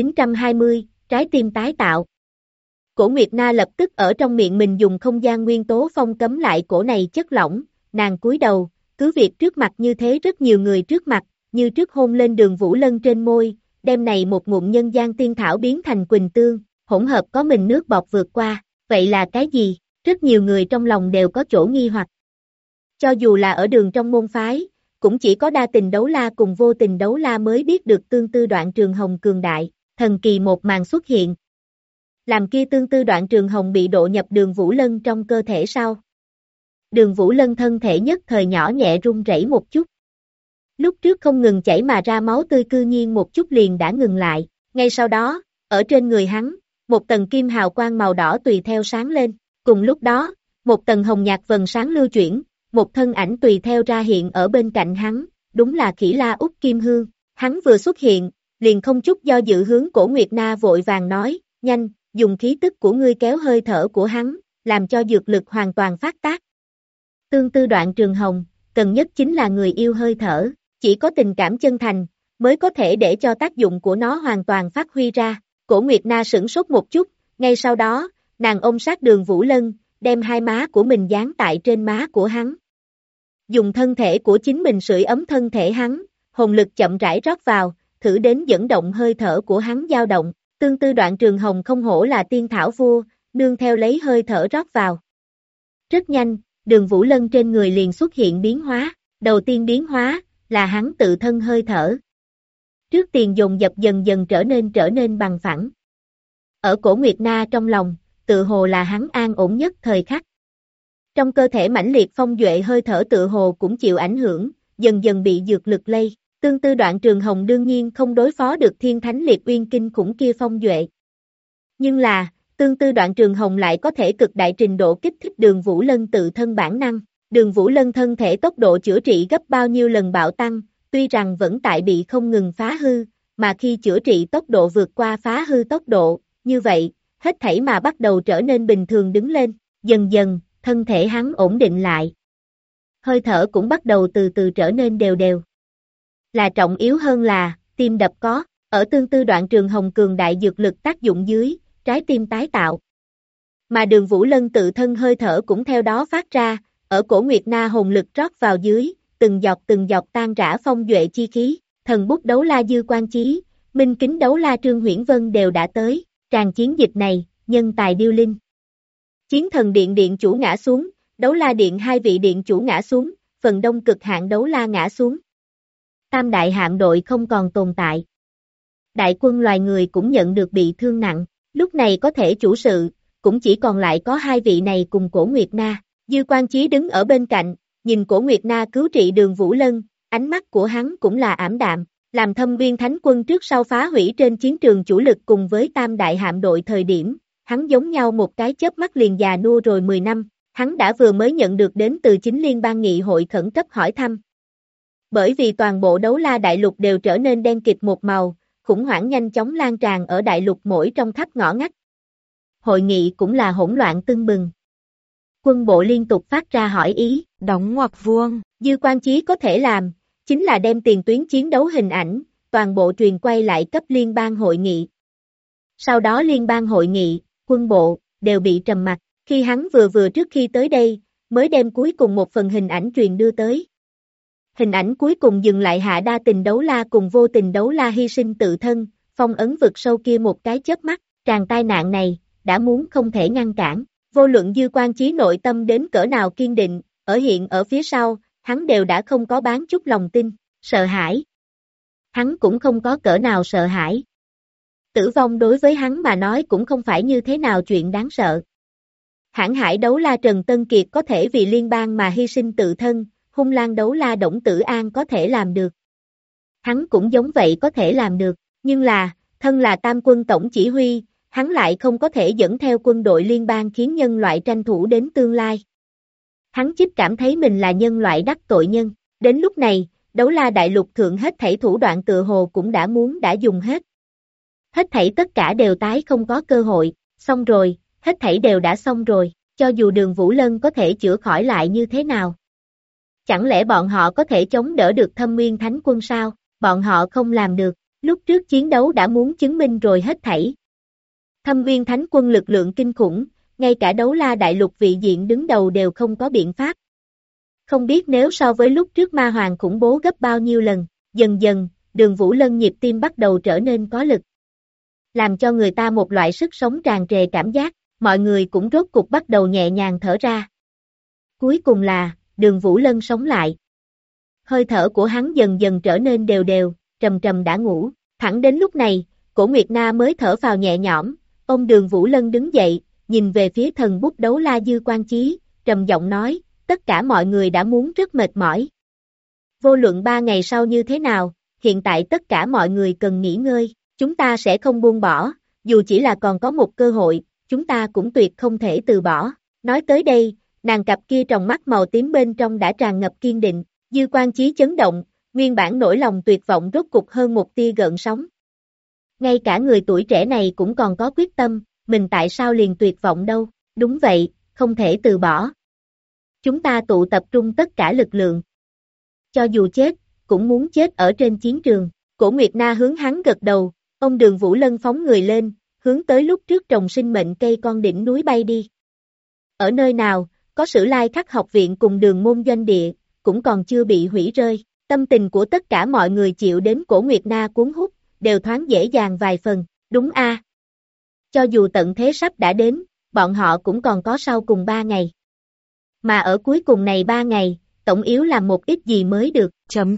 Speaker 2: 1920, trái tim tái tạo. Cổ Nguyệt Na lập tức ở trong miệng mình dùng không gian nguyên tố phong cấm lại cổ này chất lỏng, nàng cúi đầu, cứ việc trước mặt như thế rất nhiều người trước mặt, như trước hôn lên Đường Vũ Lân trên môi, đem này một ngụm nhân gian tiên thảo biến thành quỳnh tương, hỗn hợp có mình nước bọt vượt qua, vậy là cái gì? Rất nhiều người trong lòng đều có chỗ nghi hoặc. Cho dù là ở đường trong môn phái, cũng chỉ có Đa Tình Đấu La cùng Vô Tình Đấu La mới biết được tương tư đoạn trường hồng cường đại, thần kỳ một màn xuất hiện. Làm kia tương tư đoạn trường hồng bị độ nhập Đường Vũ Lân trong cơ thể sau. Đường Vũ Lân thân thể nhất thời nhỏ nhẹ run rẩy một chút. Lúc trước không ngừng chảy mà ra máu tươi cư nhiên một chút liền đã ngừng lại, ngay sau đó, ở trên người hắn, một tầng kim hào quang màu đỏ tùy theo sáng lên, cùng lúc đó, một tầng hồng nhạt vầng sáng lưu chuyển, một thân ảnh tùy theo ra hiện ở bên cạnh hắn, đúng là Khỉ La Úc Kim Hương, hắn vừa xuất hiện, liền không chút do dự hướng Cổ Nguyệt Na vội vàng nói, nhanh, dùng khí tức của ngươi kéo hơi thở của hắn, làm cho dược lực hoàn toàn phát tác. Tương tư đoạn trường hồng, cần nhất chính là người yêu hơi thở, chỉ có tình cảm chân thành, mới có thể để cho tác dụng của nó hoàn toàn phát huy ra. Cổ Nguyệt Na sửng sốt một chút, ngay sau đó, nàng ôm sát Đường Vũ Lân, đem hai má của mình dán tại trên má của hắn. Dùng thân thể của chính mình sưởi ấm thân thể hắn, hồn lực chậm rãi rót vào, thử đến dẫn động hơi thở của hắn dao động. Tương tư đoạn trường hồng không hổ là tiên thảo vua, nương theo lấy hơi thở rót vào. Rất nhanh, Đường Vũ Lân trên người liền xuất hiện biến hóa, đầu tiên biến hóa, là hắn tự thân hơi thở. Trước tiền dồn dập dần dần trở nên bằng phẳng. Ở Cổ Nguyệt Na trong lòng, tự hồ là hắn an ổn nhất thời khắc. Trong cơ thể mãnh liệt phong duệ hơi thở tự hồ cũng chịu ảnh hưởng, dần dần bị dược lực lây. Tương tư đoạn trường hồng đương nhiên không đối phó được thiên thánh liệt uyên kinh khủng kia phong duệ. Nhưng là, tương tư đoạn trường hồng lại có thể cực đại trình độ kích thích Đường Vũ Lân tự thân bản năng. Đường Vũ Lân thân thể tốc độ chữa trị gấp bao nhiêu lần bạo tăng, tuy rằng vẫn tại bị không ngừng phá hư, mà khi chữa trị tốc độ vượt qua phá hư tốc độ, như vậy, hết thảy mà bắt đầu trở nên bình thường đứng lên, dần dần, thân thể hắn ổn định lại. Hơi thở cũng bắt đầu từ từ trở nên đều đều. Là trọng yếu hơn là, tim đập có, ở tương tư đoạn trường hồng cường đại dược lực tác dụng dưới, trái tim tái tạo. Mà Đường Vũ Lân tự thân hơi thở cũng theo đó phát ra, ở Cổ Nguyệt Na hồn lực rót vào dưới, từng giọt tan rã phong duệ chi khí, thần bút đấu la Dư Quan Chí, minh kính đấu la Trương Huyễn Vân đều đã tới, tràn chiến dịch này, nhân tài điêu linh. Chiến thần điện điện chủ ngã xuống, đấu la điện hai vị điện chủ ngã xuống, phần đông cực hạn đấu la ngã xuống. Tam đại hạm đội không còn tồn tại. Đại quân loài người cũng nhận được bị thương nặng, lúc này có thể chủ sự, cũng chỉ còn lại có hai vị này cùng Cổ Nguyệt Na. Dư Quan Chí đứng ở bên cạnh, nhìn Cổ Nguyệt Na cứu trị Đường Vũ Lân, ánh mắt của hắn cũng là ảm đạm, làm Thâm Viên Thánh Quân trước sau phá hủy trên chiến trường chủ lực cùng với tam đại hạm đội thời điểm, hắn giống nhau một cái chớp mắt liền già nua rồi 10 năm, hắn đã vừa mới nhận được đến từ chính liên bang nghị hội khẩn cấp hỏi thăm. Bởi vì toàn bộ đấu la đại lục đều trở nên đen kịt một màu, khủng hoảng nhanh chóng lan tràn ở đại lục mỗi trong khắp ngõ ngách. Hội nghị cũng là hỗn loạn tưng bừng. Quân bộ liên tục phát ra hỏi ý.
Speaker 3: Đóng ngoặc vuông.
Speaker 2: Dư Quan Chí có thể làm, chính là đem tiền tuyến chiến đấu hình ảnh, toàn bộ truyền quay lại cấp liên bang hội nghị. Sau đó liên bang hội nghị, quân bộ, đều bị trầm mặc, khi hắn vừa trước khi tới đây, mới đem cuối cùng một phần hình ảnh truyền đưa tới. Hình ảnh cuối cùng dừng lại Hạ Đa Tình Đấu La cùng Vô Tình Đấu La hy sinh tự thân, phong ấn vực sâu kia một cái chớp mắt, tràn tai nạn này, đã muốn không thể ngăn cản. Vô luận Dư Quan Chí nội tâm đến cỡ nào kiên định, ở phía sau, hắn đều đã không có bán chút lòng tin, sợ hãi. Hắn cũng không có cỡ nào sợ hãi. Tử vong đối với hắn mà nói cũng không phải như thế nào chuyện đáng sợ. Hãn hải đấu la Trần Tân Kiệt có thể vì liên bang mà hy sinh tự thân, hung lang đấu la Đổng Tử An có thể làm được. Hắn cũng giống vậy có thể làm được, nhưng là, thân là tam quân tổng chỉ huy, hắn lại không có thể dẫn theo quân đội liên bang khiến nhân loại tranh thủ đến tương lai. Hắn chích cảm thấy mình là nhân loại đắc tội nhân, đến lúc này, đấu la đại lục thượng hết thảy thủ đoạn tựa hồ cũng đã dùng hết. Hết thảy tất cả đều tái không có cơ hội, xong rồi, hết thảy đều đã xong rồi, cho dù Đường Vũ Lân có thể chữa khỏi lại như thế nào. Chẳng lẽ bọn họ có thể chống đỡ được Thâm Nguyên Thánh Quân sao? Bọn họ không làm được, lúc trước chiến đấu đã muốn chứng minh rồi hết thảy. Thâm Nguyên Thánh Quân lực lượng kinh khủng, ngay cả đấu la đại lục vị diện đứng đầu đều không có biện pháp. Không biết nếu so với lúc trước Ma Hoàng khủng bố gấp bao nhiêu lần, dần dần, Đường Vũ Lân nhịp tim bắt đầu trở nên có lực. Làm cho người ta một loại sức sống tràn trề cảm giác, mọi người cũng rốt cục bắt đầu nhẹ nhàng thở ra. Cuối cùng là, Đường Vũ Lân sống lại. Hơi thở của hắn dần dần trở nên đều đều, trầm trầm đã ngủ, thẳng đến lúc này, Cổ Nguyệt Na mới thở phào nhẹ nhõm, ông Đường Vũ Lân đứng dậy, nhìn về phía thần bút đấu la Dư Quan Chí, trầm giọng nói, tất cả mọi người đã muốn rất mệt mỏi. Vô luận 3 ngày sau như thế nào, hiện tại tất cả mọi người cần nghỉ ngơi, chúng ta sẽ không buông bỏ, dù chỉ là còn có một cơ hội, chúng ta cũng tuyệt không thể từ bỏ. Nói tới đây, nàng cặp kia tròng mắt màu tím bên trong đã tràn ngập kiên định, Dư Quan Chí chấn động, nguyên bản nỗi lòng tuyệt vọng rốt cục hơn một tia gợn sóng. Ngay cả người tuổi trẻ này cũng còn có quyết tâm, mình tại sao liền tuyệt vọng đâu, đúng vậy, không thể từ bỏ. Chúng ta tụ tập trung tất cả lực lượng. Cho dù chết, cũng muốn chết ở trên chiến trường. Cổ Nguyệt Na hướng hắn gật đầu, ông Đường Vũ Lân phóng người lên, hướng tới lúc trước trồng sinh mệnh cây con đỉnh núi bay đi. Ở nơi nào, có Sử Lai Khắc học viện cùng Đường môn doanh địa, cũng còn chưa bị hủy rơi. Tâm tình của tất cả mọi người chịu đến Cổ Nguyệt Na cuốn hút, đều thoáng dễ dàng vài phần, đúng a. Cho dù tận thế sắp đã đến, bọn họ cũng còn có sau cùng 3 ngày. Mà ở cuối cùng này 3 ngày, tổng yếu làm một ít gì mới được.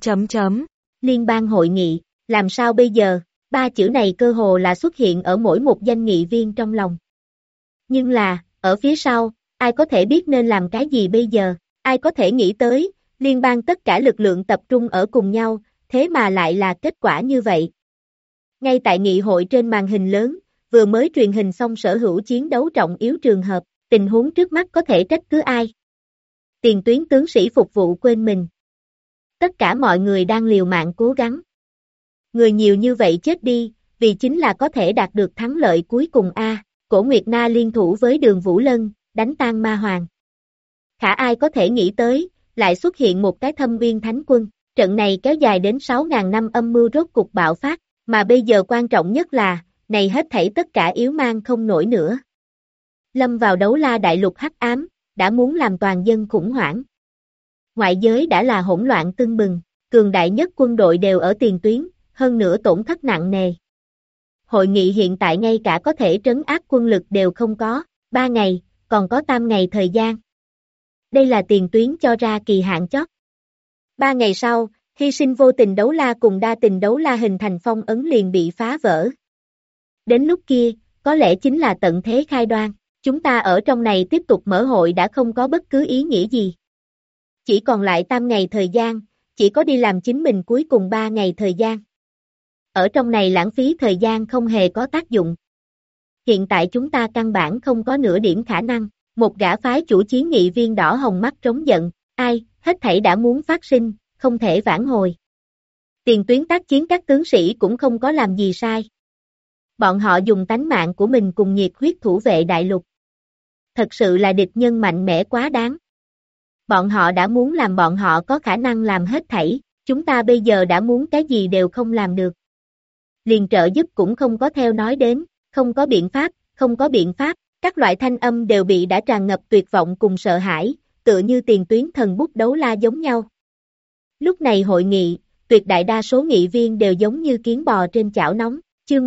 Speaker 2: Liên bang hội nghị, làm sao bây giờ? 3 chữ này cơ hồ là xuất hiện ở mỗi một danh nghị viên trong lòng. Nhưng là, ở phía sau, ai có thể biết nên làm cái gì bây giờ? Ai có thể nghĩ tới, liên bang tất cả lực lượng tập trung ở cùng nhau, thế mà lại là kết quả như vậy. Ngay tại nghị hội trên màn hình lớn, vừa mới truyền hình xong sở hữu chiến đấu trọng yếu trường hợp, tình huống trước mắt có thể trách cứ ai. Tiền tuyến tướng sĩ phục vụ quên mình. Tất cả mọi người đang liều mạng cố gắng. Người nhiều như vậy chết đi, vì chính là có thể đạt được thắng lợi cuối cùng a. Cổ Nguyệt Na liên thủ với Đường Vũ Lân, đánh tan Ma Hoàng. Khả ai có thể nghĩ tới, lại xuất hiện một cái Thâm Nguyên Thánh Quân, trận này kéo dài đến 6.000 năm âm mưu rốt cục bạo phát, mà bây giờ quan trọng nhất là, này hết thảy tất cả yếu mang không nổi nữa. Lâm vào đấu la đại lục hắc ám, đã muốn làm toàn dân khủng hoảng. Ngoại giới đã là hỗn loạn tưng bừng, cường đại nhất quân đội đều ở tiền tuyến, hơn nữa tổn thất nặng nề. Hội nghị hiện tại ngay cả có thể trấn áp quân lực đều không có, 3 ngày, còn có 8 ngày thời gian. Đây là tiền tuyến cho ra kỳ hạn chót. 3 ngày sau, hy sinh vô tình đấu la cùng đa tình đấu la hình thành phong ấn liền bị phá vỡ. Đến lúc kia, có lẽ chính là tận thế khai đoan, chúng ta ở trong này tiếp tục mở hội đã không có bất cứ ý nghĩa gì. Chỉ còn lại 8 ngày thời gian, chỉ có đi làm chính mình cuối cùng 3 ngày thời gian. Ở trong này lãng phí thời gian không hề có tác dụng. Hiện tại chúng ta căn bản không có nửa điểm khả năng, một gã phái chủ chiến nghị viên đỏ hồng mắt trống giận, ai, hết thảy đã muốn phát sinh, không thể vãn hồi. Tiền tuyến tác chiến các tướng sĩ cũng không có làm gì sai. Bọn họ dùng tánh mạng của mình cùng nhiệt huyết thủ vệ đại lục. thật sự là địch nhân mạnh mẽ quá đáng. Bọn họ đã muốn làm bọn họ có khả năng làm hết thảy, chúng ta bây giờ đã muốn cái gì đều không làm được. Liền trợ giúp cũng không có theo nói đến, không có biện pháp, không có biện pháp, các loại thanh âm đều bị đã tràn ngập tuyệt vọng cùng sợ hãi, tựa như tiền tuyến thần bút đấu la giống nhau. Lúc này hội nghị, tuyệt đại đa số nghị viên đều giống như kiến bò trên chảo nóng, chương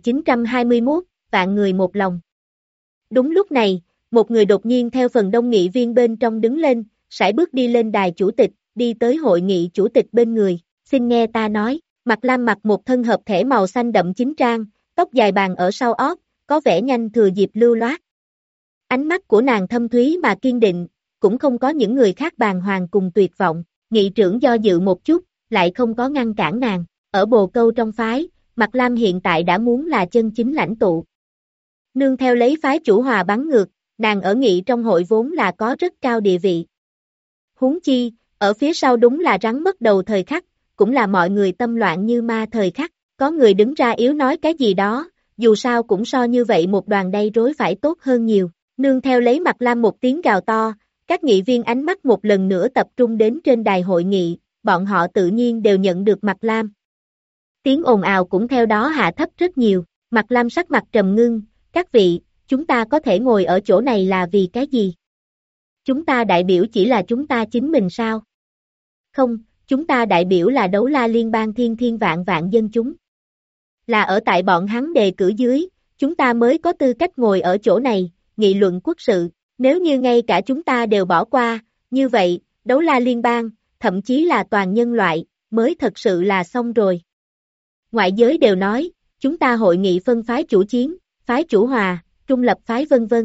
Speaker 2: 1921, vạn người một lòng. Đúng lúc này, một người đột nhiên theo phần đông nghị viên bên trong đứng lên, sải bước đi lên đài chủ tịch, đi tới hội nghị chủ tịch bên người, xin nghe ta nói, Mạc Lam mặc một thân hợp thể màu xanh đậm chính trang, tóc dài bàn ở sau ót, có vẻ nhanh thừa dịp lưu loát. Ánh mắt của nàng thâm thúy mà kiên định, cũng không có những người khác bàng hoàng cùng tuyệt vọng, nghị trưởng do dự một chút, lại không có ngăn cản nàng, ở bồ câu trong phái, Mạc Lam hiện tại đã muốn là chân chính lãnh tụ. Nương theo lấy phái chủ hòa bắn ngược, nàng ở nghị trong hội vốn là có rất cao địa vị. Huống chi, ở phía sau đúng là rắn mất đầu thời khắc, cũng là mọi người tâm loạn như ma thời khắc, có người đứng ra yếu nói cái gì đó, dù sao cũng so như vậy một đoàn đầy rối phải tốt hơn nhiều, nương theo lấy Mạc Lam một tiếng gào to, các nghị viên ánh mắt một lần nữa tập trung đến trên đài hội nghị, bọn họ tự nhiên đều nhận được Mạc Lam. Tiếng ồn ào cũng theo đó hạ thấp rất nhiều, Mạc Lam sắc mặt trầm ngưng, các vị, chúng ta có thể ngồi ở chỗ này là vì cái gì? Chúng ta đại biểu chỉ là chúng ta chính mình sao? Không, chúng ta đại biểu là đấu la liên bang thiên thiên vạn vạn dân chúng. Là ở tại bọn hắn đề cử dưới, chúng ta mới có tư cách ngồi ở chỗ này, nghị luận quốc sự, nếu như ngay cả chúng ta đều bỏ qua, như vậy, đấu la liên bang, thậm chí là toàn nhân loại, mới thật sự là xong rồi. Ngoại giới đều nói, chúng ta hội nghị phân phái chủ chiến, phái chủ hòa, trung lập phái vân vân.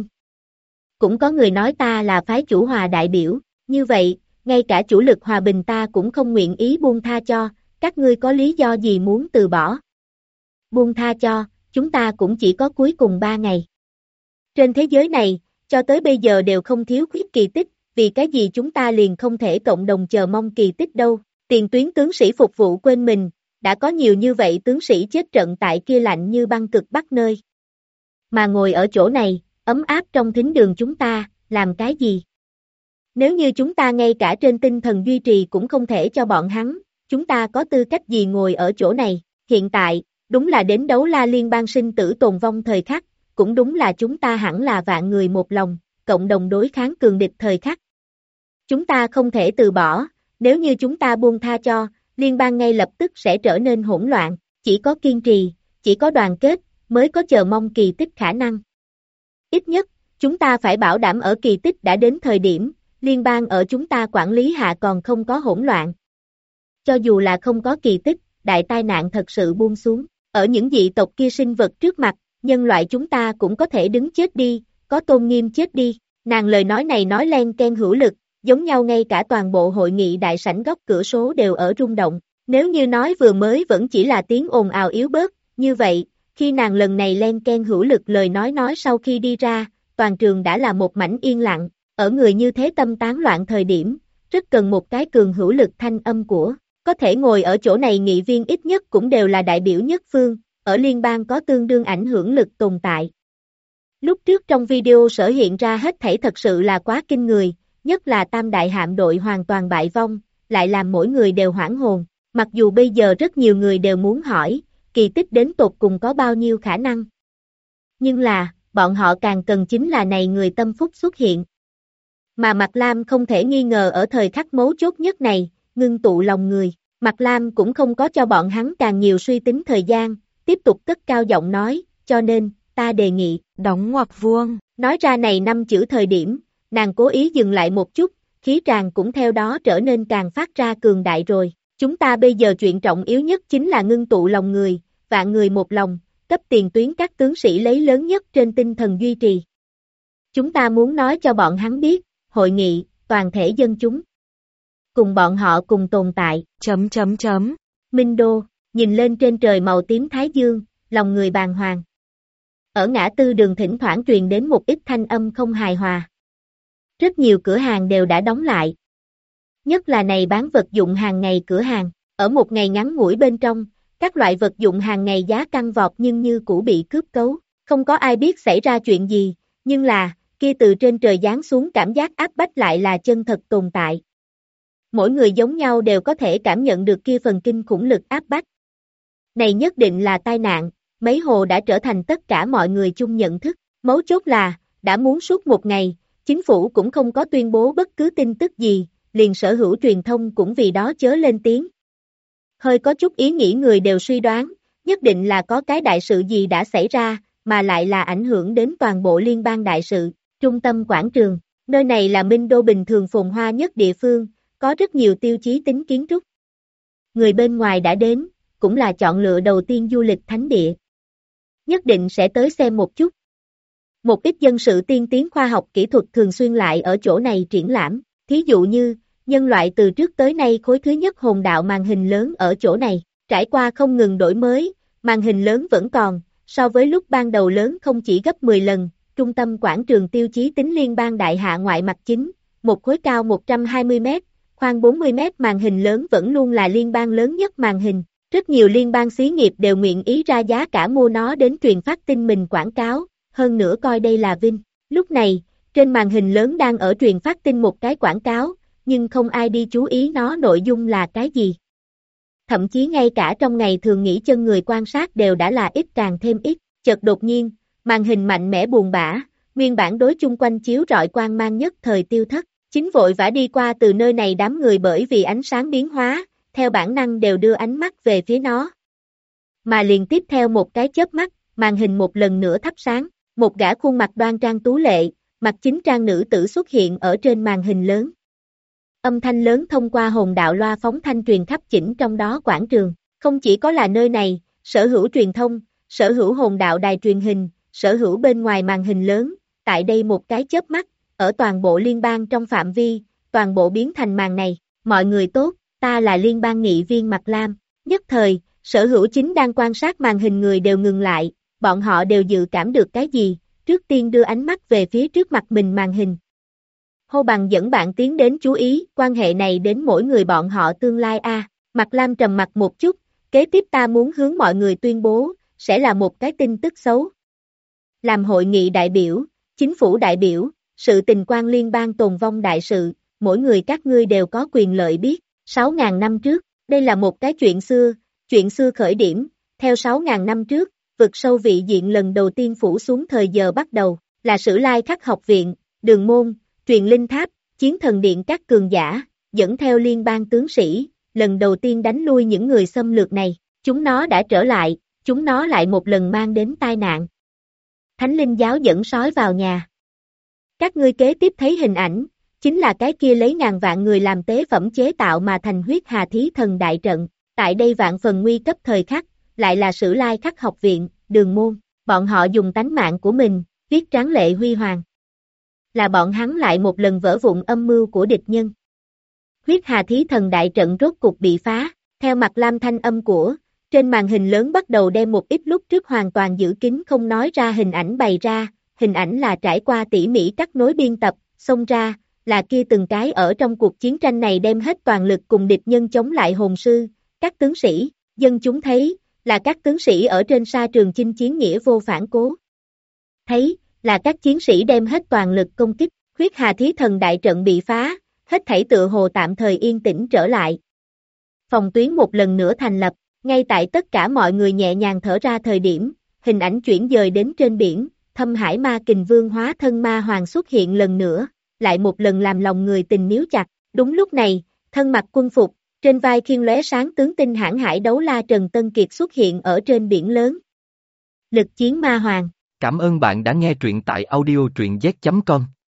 Speaker 2: Cũng có người nói ta là phái chủ hòa đại biểu, như vậy, ngay cả chủ lực hòa bình ta cũng không nguyện ý buông tha cho, các ngươi có lý do gì muốn từ bỏ? Buông tha cho, chúng ta cũng chỉ có cuối cùng 3 ngày. Trên thế giới này, cho tới bây giờ đều không thiếu khuyết kỳ tích, vì cái gì chúng ta liền không thể cộng đồng chờ mong kỳ tích đâu, tiền tuyến tướng sĩ phục vụ quên mình, đã có nhiều như vậy tướng sĩ chết trận tại kia lạnh như băng cực bắc nơi. Mà ngồi ở chỗ này, ấm áp trong thính đường chúng ta, làm cái gì? Nếu như chúng ta ngay cả trên tinh thần duy trì cũng không thể cho bọn hắn, chúng ta có tư cách gì ngồi ở chỗ này? Hiện tại, đúng là đến đấu la liên bang sinh tử tồn vong thời khắc, cũng đúng là chúng ta hẳn là vạn người một lòng, cộng đồng đối kháng cường địch thời khắc. Chúng ta không thể từ bỏ, nếu như chúng ta buông tha cho, liên bang ngay lập tức sẽ trở nên hỗn loạn, chỉ có kiên trì, chỉ có đoàn kết, mới có chờ mong kỳ tích khả năng. Ít nhất, chúng ta phải bảo đảm ở kỳ tích đã đến thời điểm, liên bang ở chúng ta quản lý hạ còn không có hỗn loạn. Cho dù là không có kỳ tích, đại tai nạn thật sự buông xuống, ở những dị tộc kia sinh vật trước mặt, nhân loại chúng ta cũng có thể đứng chết đi, có tôn nghiêm chết đi. Nàng lời nói này nói len ken hữu lực, giống nhau ngay cả toàn bộ hội nghị đại sảnh góc cửa số đều ở rung động. Nếu như nói vừa mới vẫn chỉ là tiếng ồn ào yếu bớt, như vậy, khi nàng lần này len ken hữu lực lời nói sau khi đi ra, toàn trường đã là một mảnh yên lặng, ở người như thế tâm tán loạn thời điểm, rất cần một cái cường hữu lực thanh âm của, có thể ngồi ở chỗ này nghị viên ít nhất cũng đều là đại biểu nhất phương, ở liên bang có tương đương ảnh hưởng lực tồn tại. Lúc trước trong video sở hiện ra hết thảy thật sự là quá kinh người, nhất là tam đại hạm đội hoàn toàn bại vong, lại làm mỗi người đều hoảng hồn, mặc dù bây giờ rất nhiều người đều muốn hỏi, kỳ tích đến tột cùng có bao nhiêu khả năng. Nhưng là, bọn họ càng cần chính là này người tâm phúc xuất hiện. Mà Mạc Lam không thể nghi ngờ ở thời khắc mấu chốt nhất này, ngưng tụ lòng người, Mạc Lam cũng không có cho bọn hắn càng nhiều suy tính thời gian, tiếp tục cất cao giọng nói, cho nên, ta đề nghị,
Speaker 3: đóng ngoặc vuông.
Speaker 2: Nói ra này 5 chữ thời điểm, nàng cố ý dừng lại một chút, khí tràng cũng theo đó trở nên càng phát ra cường đại rồi. Chúng ta bây giờ chuyện trọng yếu nhất chính là ngưng tụ lòng người, vạn người một lòng, cấp tiền tuyến các tướng sĩ lấy lớn nhất trên tinh thần duy trì. Chúng ta muốn nói cho bọn hắn biết, hội nghị, toàn thể dân chúng. Cùng bọn họ cùng tồn tại. Minh Đô, nhìn lên trên trời màu tím thái dương, lòng người bàng hoàng. Ở ngã tư đường thỉnh thoảng truyền đến một ít thanh âm không hài hòa. Rất nhiều cửa hàng đều đã đóng lại. Nhất là này bán vật dụng hàng ngày cửa hàng, ở một ngày ngắn ngủi bên trong, các loại vật dụng hàng ngày giá tăng vọt nhưng như cũ bị cướp cấu. Không có ai biết xảy ra chuyện gì, nhưng là, kia từ trên trời giáng xuống cảm giác áp bách lại là chân thật tồn tại. Mỗi người giống nhau đều có thể cảm nhận được kia phần kinh khủng lực áp bách. Này nhất định là tai nạn, mấy hồ đã trở thành tất cả mọi người chung nhận thức. Mấu chốt là, đã muốn suốt một ngày, chính phủ cũng không có tuyên bố bất cứ tin tức gì, liền sở hữu truyền thông cũng vì đó chớ lên tiếng. Hơi có chút ý nghĩ người đều suy đoán, nhất định là có cái đại sự gì đã xảy ra, mà lại là ảnh hưởng đến toàn bộ liên bang đại sự. Trung tâm quảng trường, nơi này là Minh Đô bình thường phồn hoa nhất địa phương, có rất nhiều tiêu chí tính kiến trúc. Người bên ngoài đã đến, cũng là chọn lựa đầu tiên du lịch thánh địa. Nhất định sẽ tới xem một chút. Một ít dân sự tiên tiến khoa học kỹ thuật thường xuyên lại ở chỗ này triển lãm, thí dụ như, nhân loại từ trước tới nay khối thứ nhất hồn đạo màn hình lớn ở chỗ này, trải qua không ngừng đổi mới, màn hình lớn vẫn còn, so với lúc ban đầu lớn không chỉ gấp 10 lần, trung tâm quảng trường tiêu chí tính liên bang đại hạ ngoại mặt chính, một khối cao 120 m, khoan 40 m màn hình lớn vẫn luôn là liên bang lớn nhất màn hình. Rất nhiều liên bang xí nghiệp đều nguyện ý ra giá cả mua nó đến truyền phát tin mình quảng cáo, hơn nữa coi đây là vinh. Lúc này, trên màn hình lớn đang ở truyền phát tin một cái quảng cáo, nhưng không ai đi chú ý nó nội dung là cái gì. Thậm chí ngay cả trong ngày thường nghỉ chân người quan sát đều đã là ít càng thêm ít, chợt đột nhiên, màn hình mạnh mẽ buồn bã, nguyên bản đối chung quanh chiếu rọi quang mang nhất thời tiêu thất, chính vội vã đi qua từ nơi này đám người bởi vì ánh sáng biến hóa, theo bản năng đều đưa ánh mắt về phía nó. Mà liền tiếp theo một cái chớp mắt, màn hình một lần nữa thắp sáng, một gã khuôn mặt đoan trang tú lệ, mặt chính trang nữ tử xuất hiện ở trên màn hình lớn. Âm thanh lớn thông qua hồn đạo loa phóng thanh truyền khắp chỉnh trong đó quảng trường, không chỉ có là nơi này, sở hữu truyền thông, sở hữu hồn đạo đài truyền hình, sở hữu bên ngoài màn hình lớn, tại đây một cái chớp mắt, ở toàn bộ liên bang trong phạm vi, toàn bộ biến thành màn này, mọi người tốt. Ta là liên bang nghị viên Mạc Lam, nhất thời, sở hữu chính đang quan sát màn hình người đều ngừng lại, bọn họ đều dự cảm được cái gì, trước tiên đưa ánh mắt về phía trước mặt mình màn hình. Hô bằng dẫn bạn tiến đến chú ý, quan hệ này đến mỗi người bọn họ tương lai a. Mạc Lam trầm mặt một chút, kế tiếp ta muốn hướng mọi người tuyên bố, sẽ là một cái tin tức xấu. Làm hội nghị đại biểu, chính phủ đại biểu, sự tình quan liên bang tồn vong đại sự, mỗi người các ngươi đều có quyền lợi biết. 6.000 năm trước, đây là một cái chuyện xưa khởi điểm, theo 6.000 năm trước, vực sâu vị diện lần đầu tiên phủ xuống thời giờ bắt đầu, là Sử Lai Khắc học viện, Đường Môn, Truyền Linh Tháp, Chiến Thần Điện các cường giả, dẫn theo liên bang tướng sĩ, lần đầu tiên đánh lui những người xâm lược này, chúng nó đã trở lại, chúng nó lại một lần mang đến tai nạn. Thánh Linh giáo dẫn sói vào nhà. Các ngươi kế tiếp thấy hình ảnh, chính là cái kia lấy ngàn vạn người làm tế phẩm chế tạo mà thành huyết hà thí thần đại trận, tại đây vạn phần nguy cấp thời khắc, lại là Sử Lai Khắc học viện, Đường Môn, bọn họ dùng tánh mạng của mình, viết tráng lệ huy hoàng. Là bọn hắn lại một lần vỡ vụn âm mưu của địch nhân. Huyết hà thí thần đại trận rốt cục bị phá, theo Mạc Lam thanh âm của, trên màn hình lớn bắt đầu đem một ít lúc trước hoàn toàn giữ kín không nói ra hình ảnh bày ra, hình ảnh là trải qua tỉ mỉ cắt nối biên tập, xông ra, là kia từng cái ở trong cuộc chiến tranh này đem hết toàn lực cùng địch nhân chống lại hồn sư, các tướng sĩ, dân chúng thấy, là các tướng sĩ ở trên sa trường chinh chiến nghĩa vô phản cố. Thấy, là các chiến sĩ đem hết toàn lực công kích, huyết hà thí thần đại trận bị phá, hết thảy tựa hồ tạm thời yên tĩnh trở lại. Phòng tuyến một lần nữa thành lập, ngay tại tất cả mọi người nhẹ nhàng thở ra thời điểm, hình ảnh chuyển dời đến trên biển, Thâm Hải Ma Kình Vương hóa thân ma hoàng xuất hiện lần nữa, lại một lần làm lòng người tình níu chặt. Đúng lúc này, thân mặc quân phục, trên vai khiêng lóe sáng tướng tinh hãn hải đấu la Trần Tân Kiệt xuất hiện ở trên biển lớn. Lực chiến ma hoàng.
Speaker 1: Cảm ơn bạn đã nghe truyện tại audio truyện z.com.